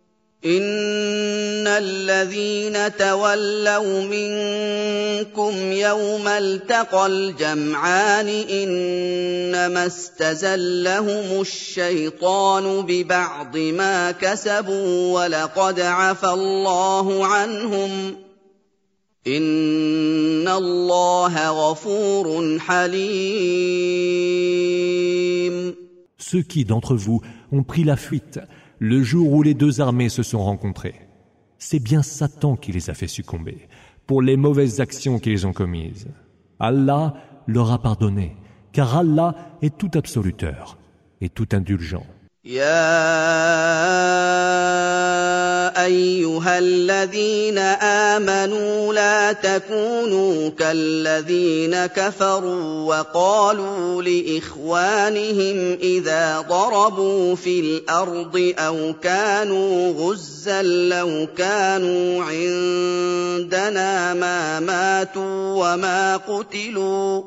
إن الذين تولوا منكم يوم التقى الجمعان إنما استزلهم الشيطان ببعض ما كسبوا ولقد عفى الله عنهم إن الله غفور حليم. Ceux qui d'entre vous ont pris la fuite le jour où les deux armées se sont rencontrées, c'est bien Satan qui les a fait succomber pour les mauvaises actions qu'ils ont commises. Allah leur a pardonné, car Allah est tout absoluteur et tout indulgent. يا أيها الذين آمنوا لا تكونوا كالذين كفروا وقالوا لإخوانهم إذا ضربوا في الأرض أو كانوا غزا لو كانوا عندنا ما ماتوا وما قتلوا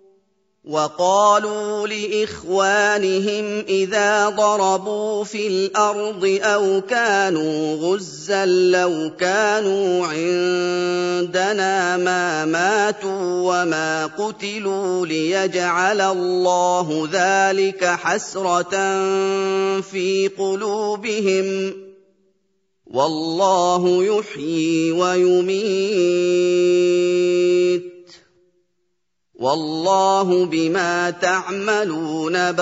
وقالوا لإخوانهم إذا ضربوا في الأرض أو كانوا غزا لو كانوا عندنا ما ماتوا وما قتلوا ليجعل الله ذلك حسرة في قلوبهم والله يحيي ويميت والله بما تعملون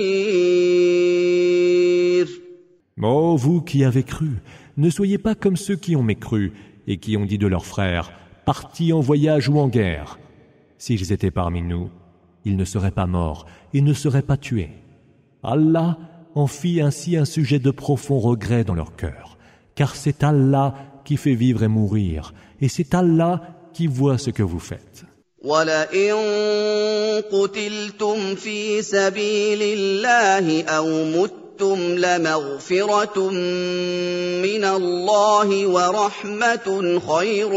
بصير. Ô vous qui avez cru, ne soyez pas comme ceux qui ont mécru et qui ont dit de leurs frères, partis en voyage ou en guerre. S'ils étaient parmi nous, ils ne seraient pas morts et ne seraient pas tués. Allah en fit ainsi un sujet de profond regret dans leur cœur, car c'est Allah qui fait vivre et mourir, et c'est Allah qui voit ce que vous faites. وَلَئِن قُتِلْتُمْ فِي سَبِيلِ اللَّهِ أَوْ مُتُّمْ لَمَغْفِرَةٌ مِّنَ اللَّهِ وَرَحْمَةٌ خَيْرٌ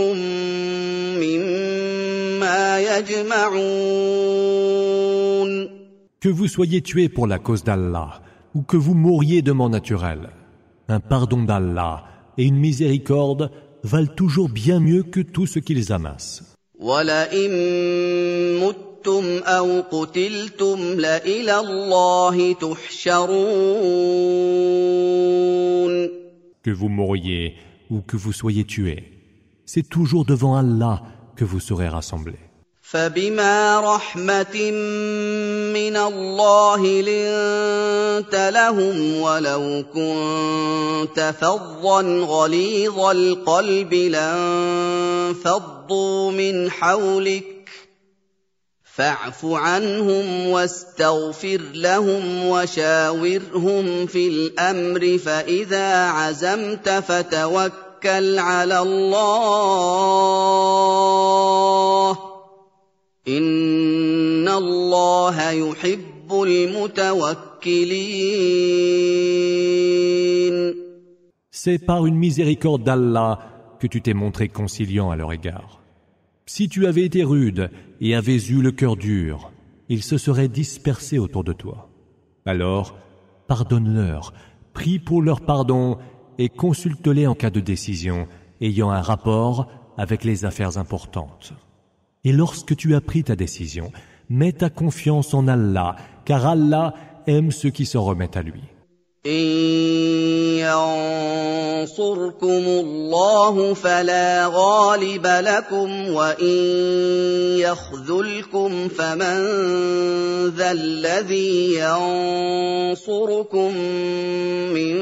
مِّمَّا يَجْمَعُونَ. Que vous soyez tués pour la cause d'Allah ou que vous mouriez de mort naturelle, un pardon d'Allah et une miséricorde valent toujours bien mieux que tout ce qu'ils amassent. وَلَئِن مُّتُّمْ أَوْ قُتِلْتُمْ لَإِلَى اللَّهِ تُحْشَرُونَ. Que vous mouriez ou que vous soyez tués, c'est toujours devant Allah que vous serez rassemblés. فَبِمَا رَحْمَةٍ مِّنَ اللَّهِ لِنتَ لَهُمْ وَلَوْ كُنتَ فَظًّا غَلِيظَ الْقَلْبِ لَانفَضُّوا مِنْ حَوْلِكَ فَاعْفُ عَنْهُمْ وَاسْتَغْفِرْ لَهُمْ وَشَاوِرْهُمْ فِي الْأَمْرِ فَإِذَا عَزَمْتَ فَتَوَكَّلْ عَلَى اللَّهِ إِنَّ اللَّهَ يُحِبُّ الْمُتَوَكِّلِينَ. C'est par une miséricorde d'Allah que tu t'es montré conciliant à leur égard. Si tu avais été rude et avais eu le cœur dur, ils se seraient dispersés autour de toi. Alors, pardonne-leur, prie pour leur pardon et consulte-les en cas de décision ayant un rapport avec les affaires importantes. Et lorsque tu as pris ta décision, mets ta confiance en Allah, car Allah aime ceux qui s'en remettent à lui. إن ينصركم الله فلا غالب لكم وإن يخذلكم فمن ذا الذي ينصركم من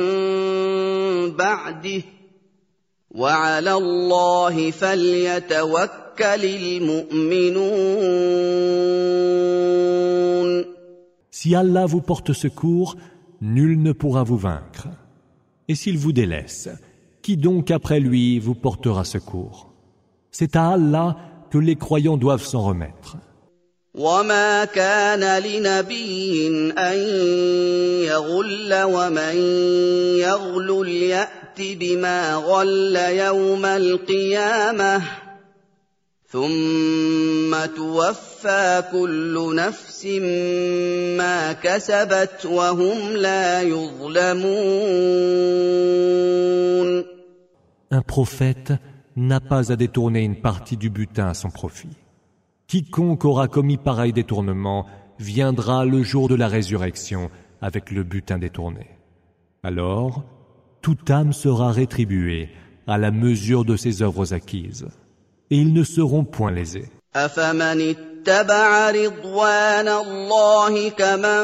بعده وعلى الله فليتوكل المؤمنون. Si Allah vous porte secours, nul ne pourra vous vaincre. Et s'il vous délaisse, qui donc après lui vous portera secours? C'est à Allah que les croyants doivent s'en remettre. وما كان لنبي أن يغل ومن يغل يأت بما غل يوم القيامة ثم توفى كل نفس ما كسبت وهم لا يظلمون. Un prophète n'a pas à détourner une partie du butin à son profit. Quiconque aura commis pareil détournement viendra le jour de la résurrection avec le butin détourné. Alors, toute âme sera rétribuée à la mesure de ses œuvres acquises, et ils ne seront point lésés. أفمن اتبع رضوان الله كمن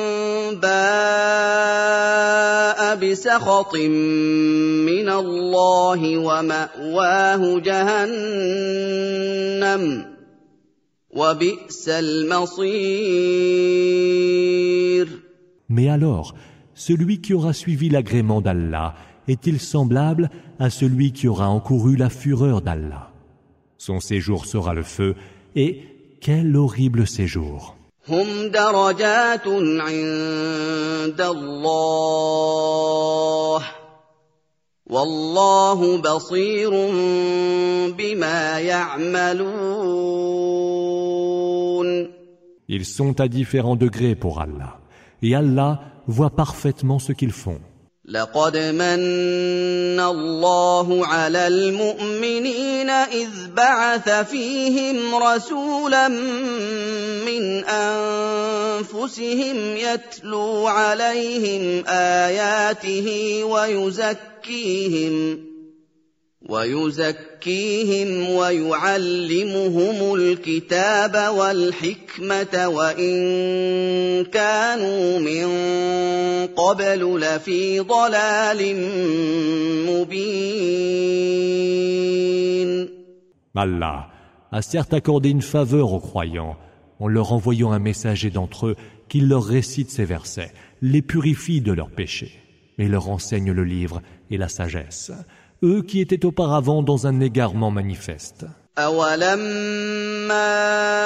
باء بسخط من الله ومأواه جهنم وبئس المصير. Mais alors, celui qui aura suivi l'agrément d'Allah est-il semblable à celui qui aura encouru la fureur d'Allah? Son séjour sera le feu, et quel horrible séjour! هم درجات عند الله والله بصير بما يعملون. Ils sont à différents degrés pour Allah, et Allah voit parfaitement ce qu'ils font. لقد من الله على المؤمنين إذ بعث فيهم رسولا من أنفسهم يتلو عليهم آياته ويزكيهم ويزكيهم ويعلمهم الكتاب والحكمة وإن كانوا من قبل لفي ضلال مبين. Allah a certes accordé une faveur aux croyants en leur envoyant un messager d'entre eux qui leur récite ces versets, les purifie de leurs péchés et leur enseigne le livre et la sagesse, eux qui étaient auparavant dans un égarement manifeste. أَوَلَمَّا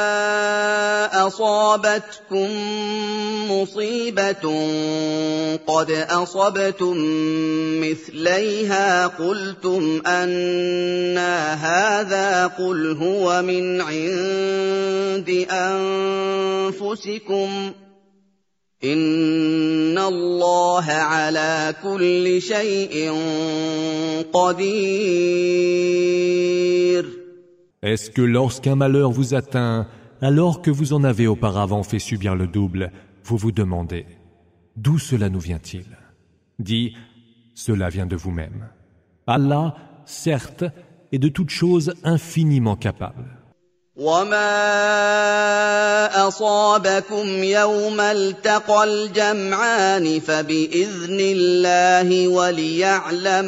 أَصَابَتْكُم مُّصِيبَةٌ قَدْ أَصَبْتُم مِّثْلَيْهَا قُلْتُمْ أَنَّىٰ هَٰذَا قُلْ هُوَ مِنْ عِندِ أَنفُسِكُمْ إِنَّ اللَّهَ عَلَىٰ كُلِّ شَيْءٍ قَدِيرٌ. Est-ce que lorsqu'un malheur vous atteint, alors que vous en avez auparavant fait subir le double, vous vous demandez « D'où cela nous vient-il » Dis « Cela vient de vous-même. » Allah, certes, est de toutes choses infiniment capable. وما أصابكم يوم التقى الجمعان فبإذن الله وليعلم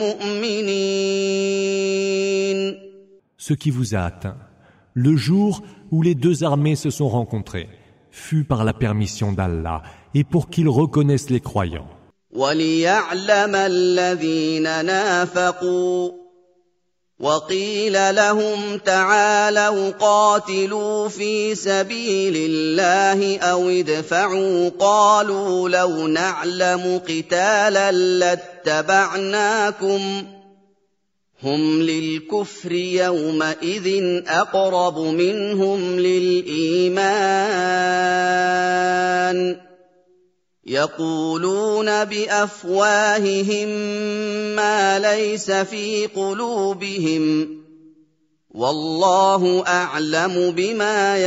المؤمنين. Ce qui vous a atteint, le jour où les deux armées se sont rencontrées, fut par la permission d'Allah et pour qu'ils reconnaissent les croyants. وَلِيَعْلَمَ الَّذِينَ نَافَقُوا وَقِيلَ لَهُمْ تَعَالَوْا قَاتِلُوا فِي سَبِيلِ اللَّهِ أَوِ ادْفَعُوا قَالُوا لَوْ نَعْلَمُ قِتَالًا لَاتَّبَعْنَاكُمْ هم للكفر يومئذ أقرب منهم للإيمان يقولون بأفواههم ما ليس في قلوبهم والله أعلم بما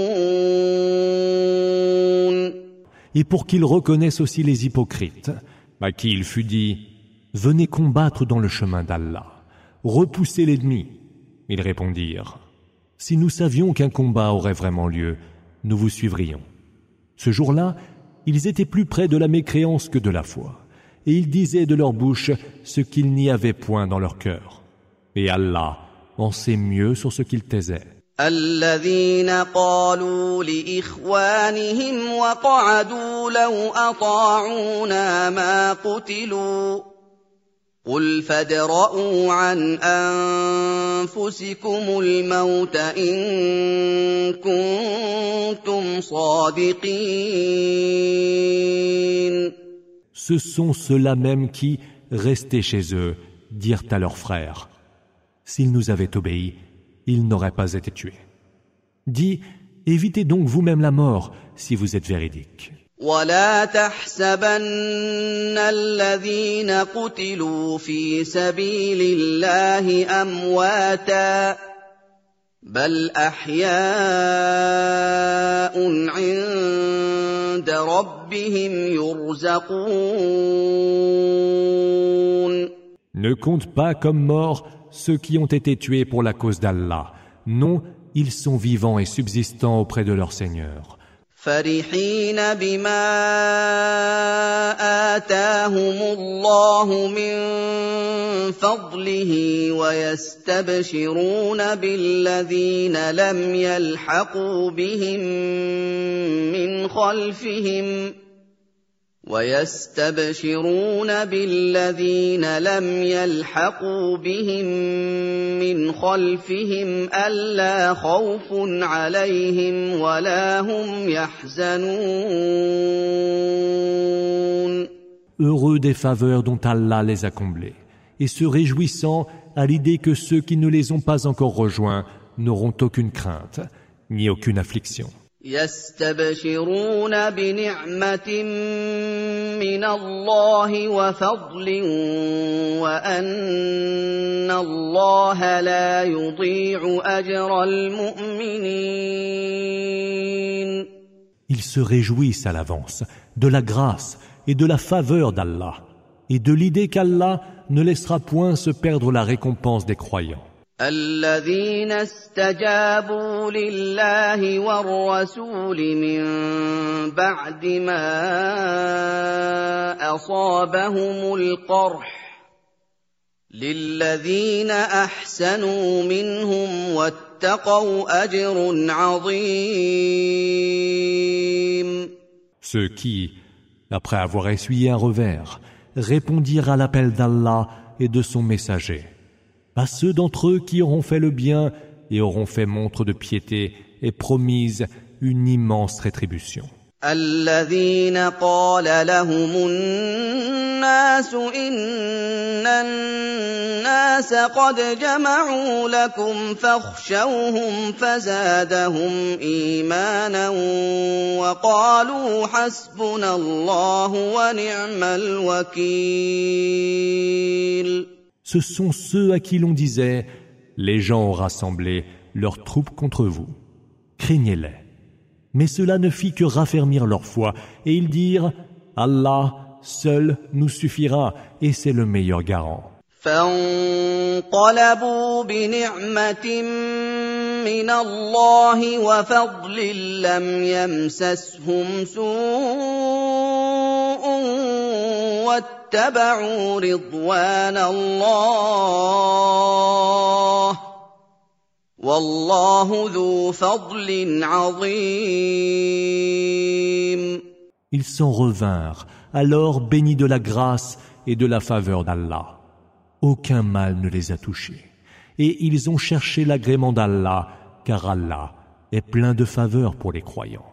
يكتمون. Et pour qu'ils reconnaissent aussi les hypocrites, à qui il fut dit « Venez combattre dans le chemin d'Allah, repoussez l'ennemi. » Ils répondirent « Si nous savions qu'un combat aurait vraiment lieu, nous vous suivrions. » Ce jour-là, ils étaient plus près de la mécréance que de la foi, et ils disaient de leur bouche ce qu'il n'y avait point dans leur cœur. Et Allah en sait mieux sur ce qu'ils taisaient. الذين قالوا لإخوانهم وقعدوا لو أطاعونا ما قتلوا قل فادرءوا عن أنفسكم الموت إن كنتم صادقين. Ce sont ceux-là même qui, restés chez eux, dirent à leurs frères « S'ils nous avaient obéi, ils n'auraient pas été tués. » Dis, évitez donc vous-même la mort si vous êtes véridiques. ولا تحسبن الذين قتلوا في سبيل الله أمواتا بل أحياء عند ربهم يرزقون. Ne compte pas comme morts ceux qui ont été tués pour la cause d'Allah. Non, ils sont vivants et subsistants auprès de leur Seigneur. فرحين بما آتاهم الله من فضله ويستبشرون بالذين لم يلحقوا بهم من خلفهم ويستبشرون بالذين لم يلحقوا بهم من خلفهم ألا خوف عليهم ولا هم يحزنون. Heureux des faveurs dont Allah les a comblés, et se réjouissant à l'idée que ceux qui ne les ont pas encore rejoints n'auront aucune crainte, ni aucune affliction. يستبشرون بنعمة من الله وفضل وأن الله لا يضيع أجر المؤمنين. Ils se réjouissent à l'avance de la grâce et de la faveur d'Allah et de l'idée qu'Allah ne laissera point se perdre la récompense des croyants. الذين استجابوا لله والرسول من بعد ما أصابهم القرح للذين أحسنوا منهم واتقوا أجر عظيم. Ceux qui, après avoir essuyé un revers, répondirent à l'appel d'Allah et de son messager. À ceux d'entre eux qui auront fait le bien et auront fait montre de piété et promise une immense rétribution. الذين قال لهم الناس إن الناس قد جمعوا لكم فاخشوهم فزادهم إيمانا وقالوا حسبنا الله ونعم الوكيل. Ce sont ceux à qui l'on disait « Les gens ont rassemblé leurs troupes contre vous. Craignez-les. » Mais cela ne fit que raffermir leur foi, et ils dirent « Allah seul nous suffira, et c'est le meilleur garant. » فانقلبوا بنعمة من الله وفضل لم يمسسهم سوء واتبعوا رضوان الله والله ذو فضل عظيم. Ils s'en revinrent, alors bénis de la grâce et de la faveur d'Allah. Aucun mal ne les a touchés. Et ils ont cherché l'agrément d'Allah, car Allah est plein de faveurs pour les croyants.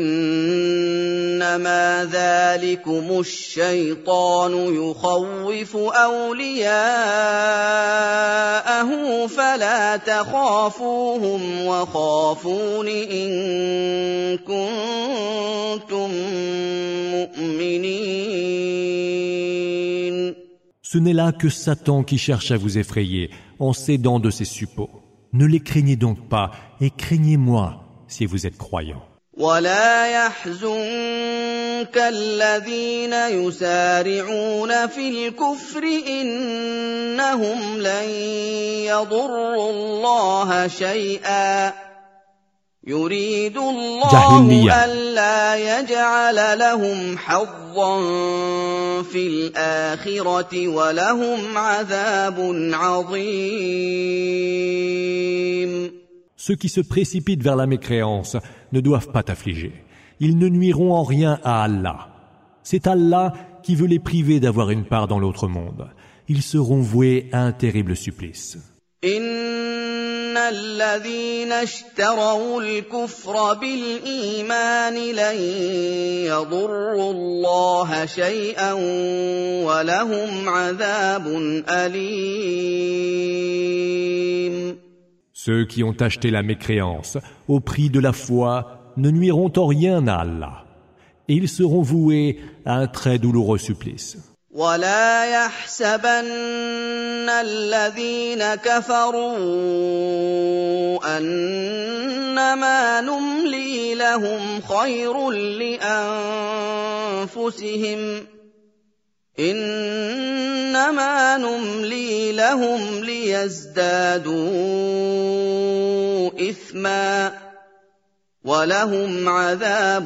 إنما ذلكم الشيطان يخوف أولياءه فلا تخافوهم وخافون إن كنتم مؤمنين. Ce n'est là que Satan qui cherche à vous effrayer en s'aidant de ses suppôts. Ne les craignez donc pas et craignez-moi si vous êtes croyants. ولا يحزنك الذين يسارعون في الكفر إنهم لن يضروا الله شيئا يريد الله ألا يجعل لهم حظا في الآخرة ولهم عذاب عظيم. Ceux qui se précipitent vers la mécréance ne doivent pas t'affliger. Ils ne nuiront en rien à Allah. C'est Allah qui veut les priver d'avoir une part dans l'autre monde. Ils seront voués à un terrible supplice. إن الذين اشتروا الكفر بالإيمان لن يضروا الله شيئا ولهم عذاب أليم. Ceux qui ont acheté la mécréance au prix de la foi ne nuiront en rien à Allah. Et ils seront voués à un très douloureux supplice. ولا يحسبن الذين كفروا أنما نملي لهم خير لأنفسهم إنما نملي لهم ليزدادوا إثما ولهم عذاب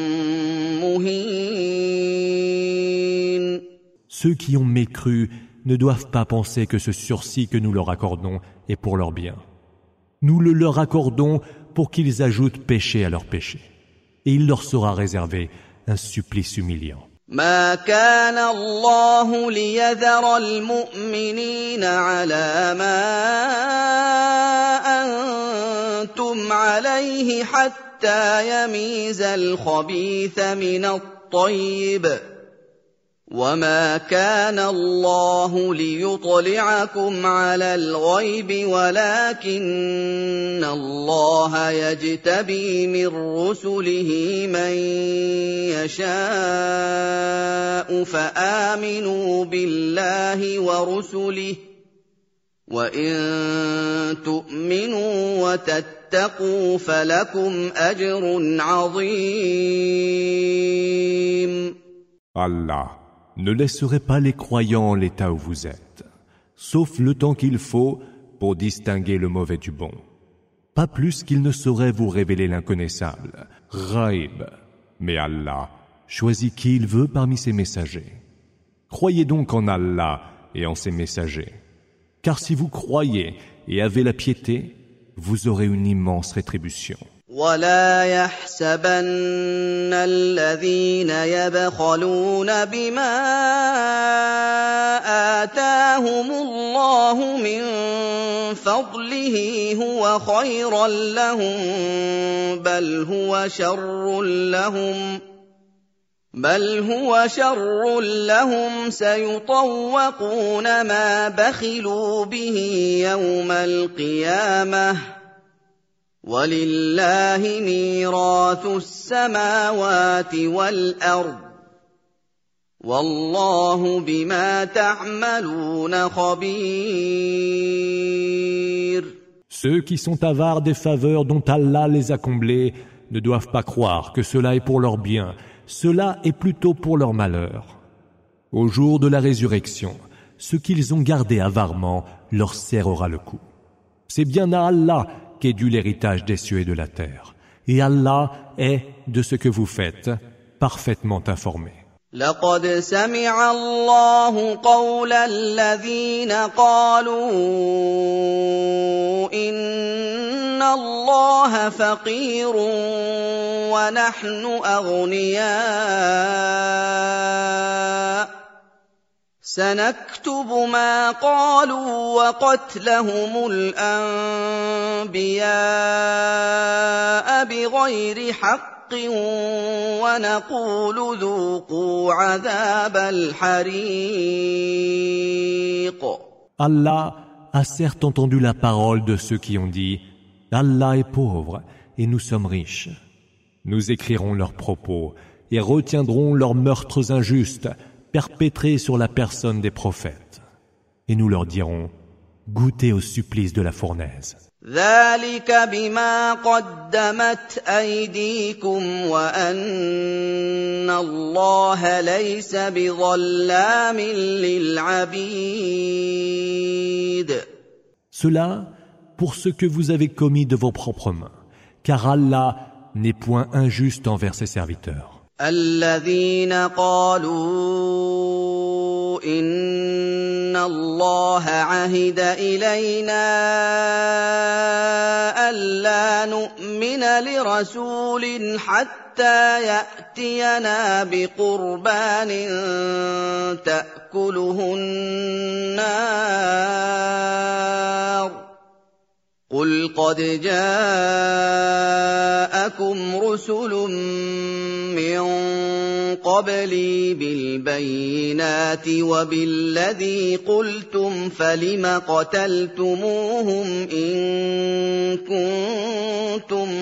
مهين. Ceux qui ont mécru ne doivent pas penser que ce sursis que nous leur accordons est pour leur bien. Nous le leur accordons pour qu'ils ajoutent péché à leur péché. Et il leur sera réservé un supplice humiliant. ما كان الله ليذر المؤمنين على ما أنتم عليه حتى يميز الخبيث من الطيب وما كان الله ليطلعكم على الغيب ولكن الله يجتبي من رسله من يشاء فآمنوا بالله ورسله وإن تؤمنوا وتتقوا فلكم أجر عظيم. Allah ne laisserait pas les croyants en l'état où vous êtes, sauf le temps qu'il faut pour distinguer le mauvais du bon. Pas plus qu'il ne saurait vous révéler l'inconnaissable, Ghaib. Mais Allah choisit qui il veut parmi ses messagers. Croyez donc en Allah et en ses messagers. Car si vous croyez et avez la piété, vous aurez une immense rétribution. ولا يحسبن الذين يبخلون بما آتاهم الله من فضله هو خيرا لهم بل هو شر لهم بل هو شر لهم سيطوقون ما بخلوا به يوم القيامة وَلِلَّهِ مِيرَاثُ السَّمَاوَاتِ وَالْأَرْضِ وَاللَّهُ بِمَا تَعْمَلُونَ خَبِيرٌ. Ceux qui sont avares des faveurs dont Allah les a comblés ne doivent pas croire que cela est pour leur bien, cela est plutôt pour leur malheur. Au jour de la résurrection, ce qu'ils ont gardé avarement leur serrera le coup. C'est bien à Allah qu'est dû l'héritage des cieux et de la terre. Et Allah est, de ce que vous faites, parfaitement informé. لقد سمع الله قول الذين قالوا إن الله فقير ونحن أغنياء سنكتب ما قالوا وقتلهم الأنبياء بغير حق ونقول ذوقوا عذاب الحريق. Allah a certes entendu la parole de ceux qui ont dit « Allah est pauvre et nous sommes riches ». Nous écrirons leurs propos et retiendrons leurs meurtres injustes perpétrés sur la personne des prophètes. Et nous leur dirons « Goûtez au supplice de la fournaise ». ذلك بما قدمت أيديكم وأن الله ليس بظلام للعبيد. Cela pour ce que vous avez commis de vos propres mains, car Allah n'est point injuste envers ses serviteurs. الذين قالوا إن الله عهد إلينا ألا نؤمن لرسول حتى يأتينا بقربان تأكله النار قل قد جاءكم رسل من قبلي بالبينات وبالذي قلتم فلم قتلتموهم إن كنتم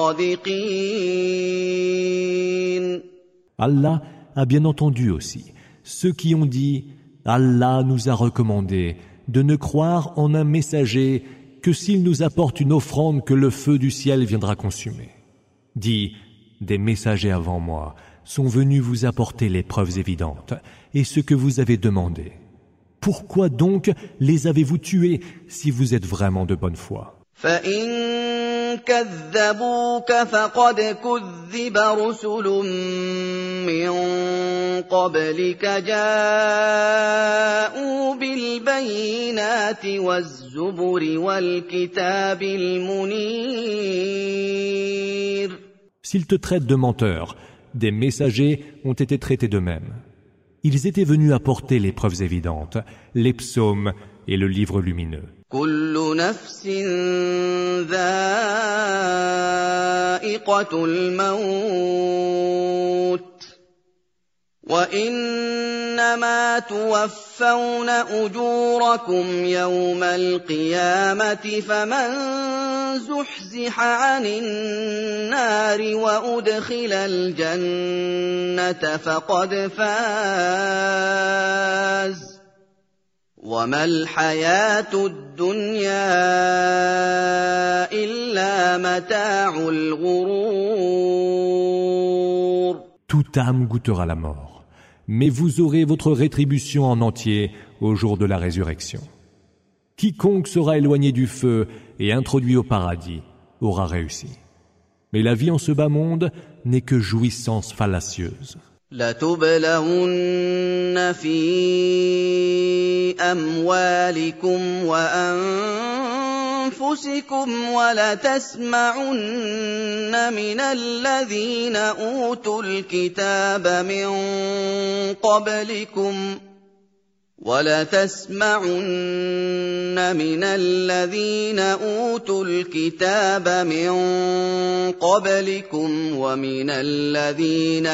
صادقين. Allah a bien entendu aussi ceux qui ont dit « Allah nous a recommandé de ne croire en un messager que s'il nous apporte une offrande que le feu du ciel viendra consumer. » Dis, des messagers avant moi sont venus vous apporter les preuves évidentes et ce que vous avez demandé. Pourquoi donc les avez-vous tués si vous êtes vraiment de bonne foi? فَإِن كَذَّبُوكَ فَقَدْ كُذِّبَ رُسُلٌ مِّن قَبْلِكَ جَاءُوا بِالْبَيِّنَاتِ وَالزُّبُرِ وَالْكِتَابِ الْمُنِيرِ. S'ils te traitent de menteur, des messagers ont été traités de même. Ils étaient venus apporter les preuves évidentes, les psaumes et le livre lumineux. كل نفس ذائقة الموت وإنما توفون أجوركم يوم القيامة فمن زحزح عن النار وأدخل الجنة فقد فاز وما الحياة الدنيا إلا متاع الغرور. Toute âme goûtera la mort, mais vous aurez votre rétribution en entier au jour de la résurrection. Quiconque sera éloigné du feu et introduit au paradis aura réussi. Mais la vie en ce bas monde n'est que jouissance fallacieuse. لَتُبْلَوُنَّ فِي أَمْوَالِكُمْ وَأَنفُسِكُمْ وَلَتَسْمَعُنَّ مِنَ الَّذِينَ أُوتُوا الْكِتَابَ مِن قَبْلِكُمْ وَلَتَسْمَعُنَّ مِنَ الَّذِينَ أُوتُوا الْكِتَابَ مِن قَبْلِكُمْ وَمِنَ الَّذِينَ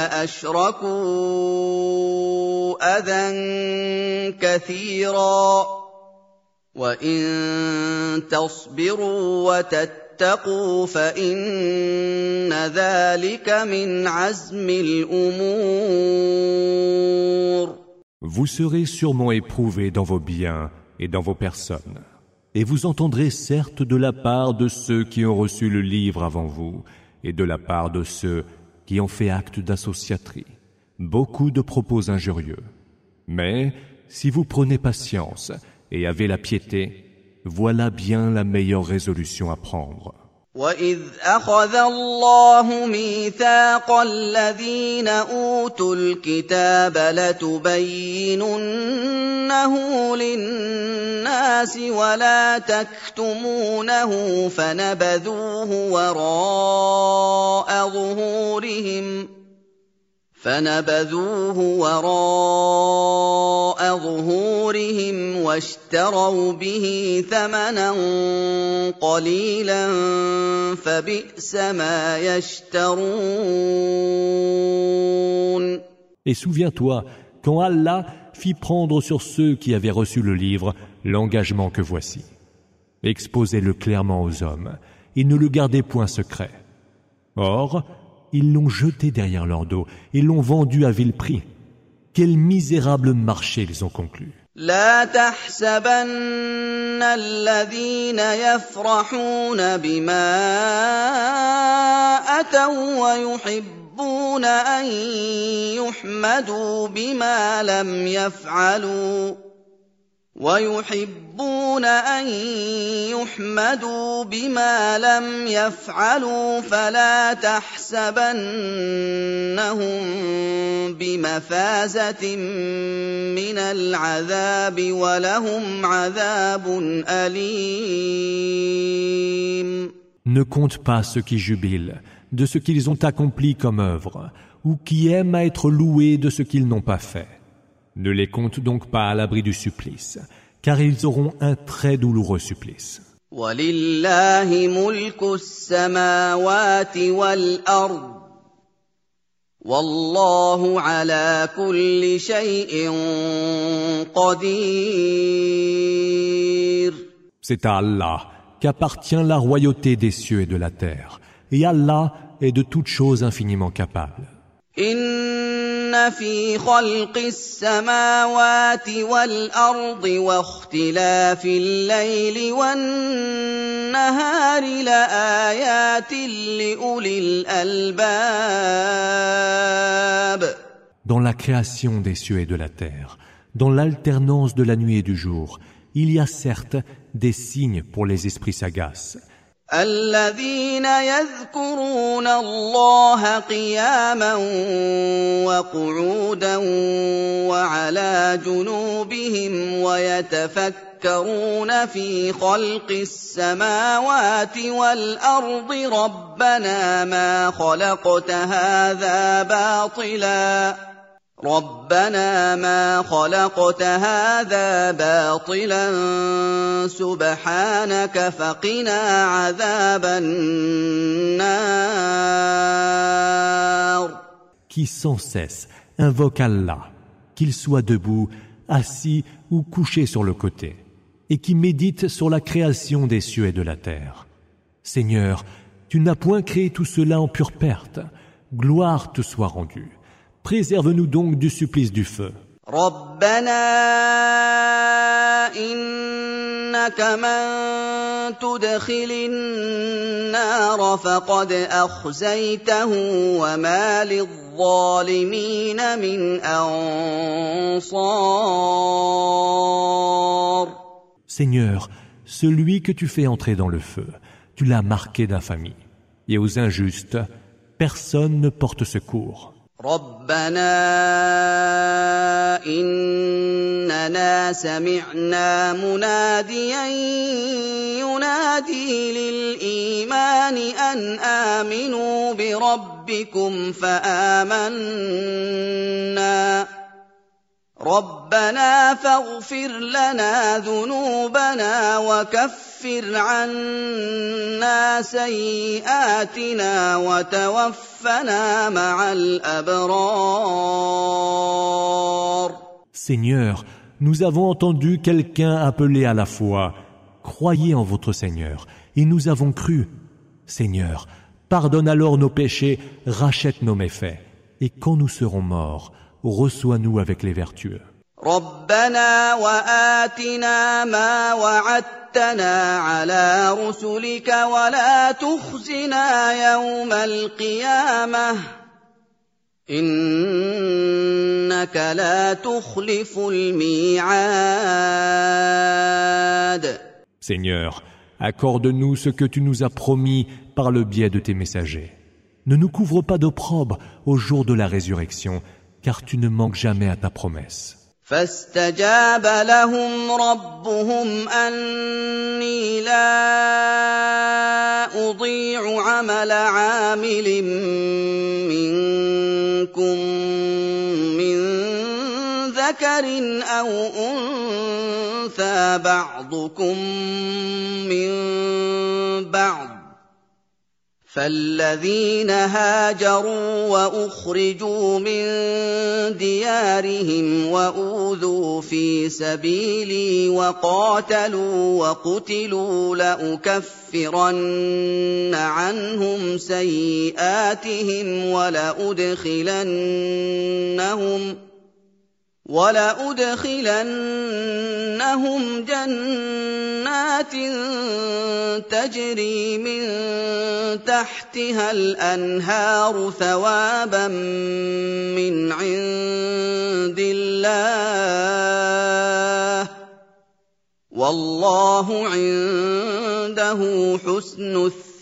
أَشْرَكُوا أَذًى كَثِيرًا وَإِن تَصْبِرُوا وَتَتَّقُوا فَإِنَّ ذَلِكَ مِنْ عَزْمِ الْأُمُورِ. Vous serez sûrement éprouvés dans vos biens et dans vos personnes. Et vous entendrez certes de la part de ceux qui ont reçu le livre avant vous et de la part de ceux qui ont fait acte d'associaterie beaucoup de propos injurieux. Mais si vous prenez patience et avez la piété, voilà bien la meilleure résolution à prendre. وَإِذْ أَخَذَ اللَّهُ مِيثَاقَ الَّذِينَ أُوتُوا الْكِتَابَ لَتُبَيِّنُنَّهُ لِلنَّاسِ وَلَا تَكْتُمُونَهُ فَنَبَذُوهُ وَرَاءَ ظُهُورِهِمْ فَنَبَذُوهُ وَرَاءَ ظُهُورِهِمْ وَاشْتَرَوْا بِهِ ثَمَنًا قَلِيلًا فَبِئْسَ مَا يَشْتَرُونَ. Et souviens-toi, quand Allah fit prendre sur ceux qui avaient reçu le livre l'engagement que voici. Exposez-le clairement aux hommes, et ne le gardez point secret. Or, ils l'ont jeté derrière leur dos et l'ont vendu à vil prix. Quel misérable marché ils ont conclu. لا تحسبن الذين يفرحون بما أتوا ويحبون أن يحمدوا بما لم يفعلوا ويحبون أن يحمدوا بما لم يفعلوا فلا تحسبنهم بمفازة من العذاب ولهم عذاب أليم. Ne compte pas ceux qui jubilent de ce qu'ils ont accompli comme œuvre, ou qui aiment à être loués de ce qu'ils n'ont pas fait. Ne les compte donc pas à l'abri du supplice, car ils auront un très douloureux supplice. وَلِلَّهِ مُلْكُ السَّمَاوَاتِ وَالْأَرْضِ وَاللَّهُ عَلَى كُلِّ شَيْءٍ قَدِيرٌ. C'est à Allah qu'appartient la royauté des cieux et de la terre, et Allah est de toutes choses infiniment capable. إِنَّ فِي خَلْقِ السَّمَاوَاتِ وَالْأَرْضِ وَاخْتِلَافِ اللَّيْلِ وَالنَّهَارِ لَآيَاتٍ لِأُولِي الْأَلْبَابِ. Dans la création des cieux et de la terre, dans l'alternance de la nuit et du jour, il y a certes des signes pour les esprits sagaces. الذين يذكرون الله قياما وقعودا وعلى جنوبهم ويتفكرون في خلق السماوات والأرض ربنا ما خلقت هذا باطلا ربنا ما خلقت هذا باطلا سبحانك فقنا عذاب النار. Qui sans cesse invoque Allah, qu'il soit debout, assis ou couché sur le côté, et qui médite sur la création des cieux et de la terre. Seigneur, tu n'as point créé tout cela en pure perte. Gloire te soit rendue. Préserve-nous donc du supplice du feu. ربنا إنك من تدخل النار فقد أخزيته وما للظالمين من أنصار. Seigneur, celui que tu fais entrer dans le feu, tu l'as marqué d'infamie. Et aux injustes, personne ne porte secours. ربنا إننا سمعنا مناديا ينادي للإيمان أن آمنوا بربكم فآمنا ربنا فاغفر لنا ذنوبنا وكفر عنا سيئاتنا وتوفنا مع الأبرار. Seigneur, nous avons entendu quelqu'un appeler à la foi. Croyez en votre Seigneur, et nous avons cru. Seigneur, pardonne alors nos péchés, rachète nos méfaits, et quand nous serons morts, reçois-nous avec les vertueux. ربنا وآتنا ما وعدتنا على رسلك ولا تخزنا يوم القيامة إنك لا تخلف الميعاد. Seigneur, accorde-nous ce que tu nous as promis par le biais de tes messagers. Ne nous couvre pas d'opprobre au jour de la résurrection, car tu ne manques jamais à ta promesse. فاستجاب لهم ربهم أني لا أضيع عمل عامل منكم من ذكر أو أنثى بعضكم من بعض فالذين هاجروا وأخرجوا من ديارهم وأوذوا في سبيلي وقاتلوا وقتلوا لأكفرن عنهم سيئاتهم ولأدخلنهم وَلَأُدْخِلَنَّهُمْ جَنَّاتٍ تَجْرِي مِن تَحْتِهَا الْأَنْهَارُ ثَوَابًا مِّنْ عِندِ اللَّهِ ۗ وَاللَّهُ عِندَهُ حُسْنُ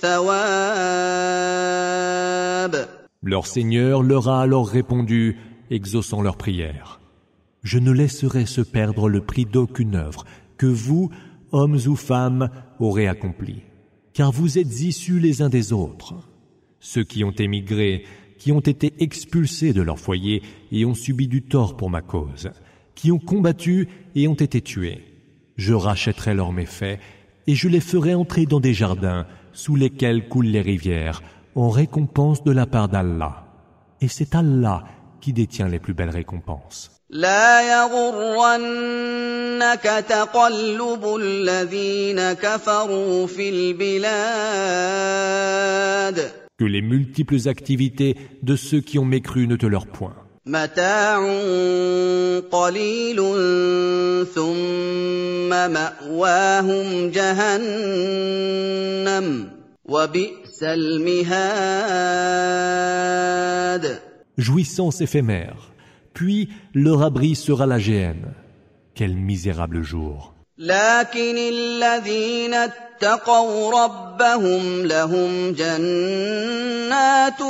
الثَّوَابِ. Leur Seigneur leur a alors répondu, exaucant leur prière. Je ne laisserai se perdre le prix d'aucune œuvre que vous, hommes ou femmes, aurez accompli, car vous êtes issus les uns des autres. Ceux qui ont émigré, qui ont été expulsés de leur foyer et ont subi du tort pour ma cause, qui ont combattu et ont été tués. Je rachèterai leurs méfaits et je les ferai entrer dans des jardins sous lesquels coulent les rivières, en récompense de la part d'Allah. Et c'est Allah qui détient les plus belles récompenses. لا يغرنك تقلب الذين كفروا في البلاد. Que les multiples activités de ceux qui ont mécru ne te leur point. متاع قليل ثم مأواهم جهنم وبئس المهاد. Jouissance éphémère, puis leur abri sera la géhenne. Quel misérable jour! لكن الذين اتقوا ربهم لهم جنات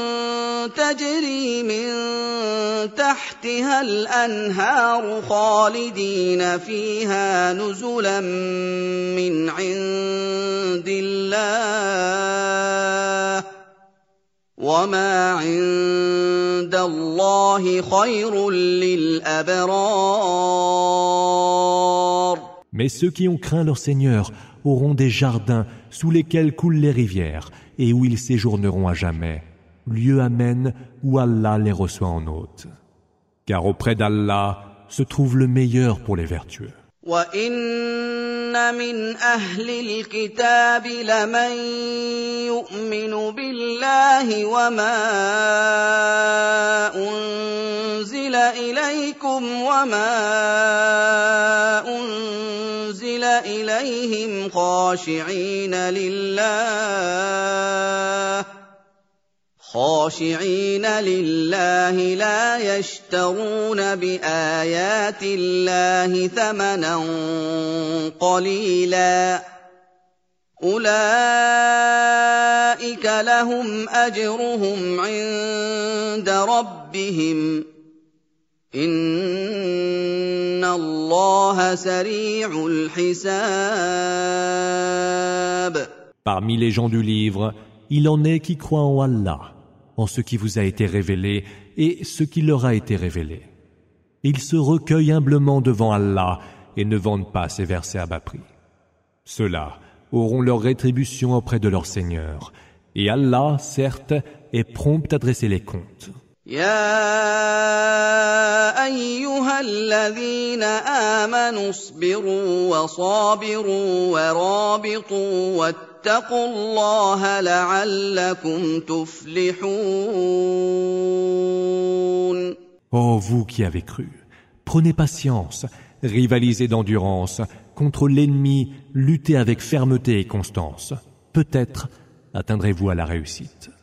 تجري من تحتها الأنهار خالدين فيها نزلا من عند الله وما عند الله خير للأبرار. Mais ceux qui ont craint leur Seigneur auront des jardins sous lesquels coulent les rivières et où ils séjourneront à jamais, lieu amène où Allah les reçoit en hôte. Car auprès d'Allah se trouve le meilleur pour les vertueux. وَإِنَّ مِنْ أَهْلِ الْكِتَابِ لَمَن يُؤْمِنُ بِاللَّهِ وَمَا أُنزِلَ إِلَيْكُمْ وَمَا أُنزِلَ إِلَيْهِمْ خَاشِعِينَ لِلَّهِ خاشعين لله لا يشترون بآيات الله ثمنا قليلا أولئك لهم أجرهم عند ربهم إن الله سريع الحساب. Parmi les gens du livre, il en est qui croient en Allah, en ce qui vous a été révélé et ce qui leur a été révélé. Ils se recueillent humblement devant Allah et ne vendent pas ces versets à bas prix. Ceux-là auront leur rétribution auprès de leur Seigneur, et Allah, certes, est prompt à dresser les comptes. يا أيها الذين آمنوا اصبروا وصابروا ورابطوا واتقوا الله لعلكم تفلحون. Ô vous qui avez cru, prenez patience, rivalisez d'endurance, contre l'ennemi, luttez avec fermeté et constance. Peut-être atteindrez-vous à la réussite.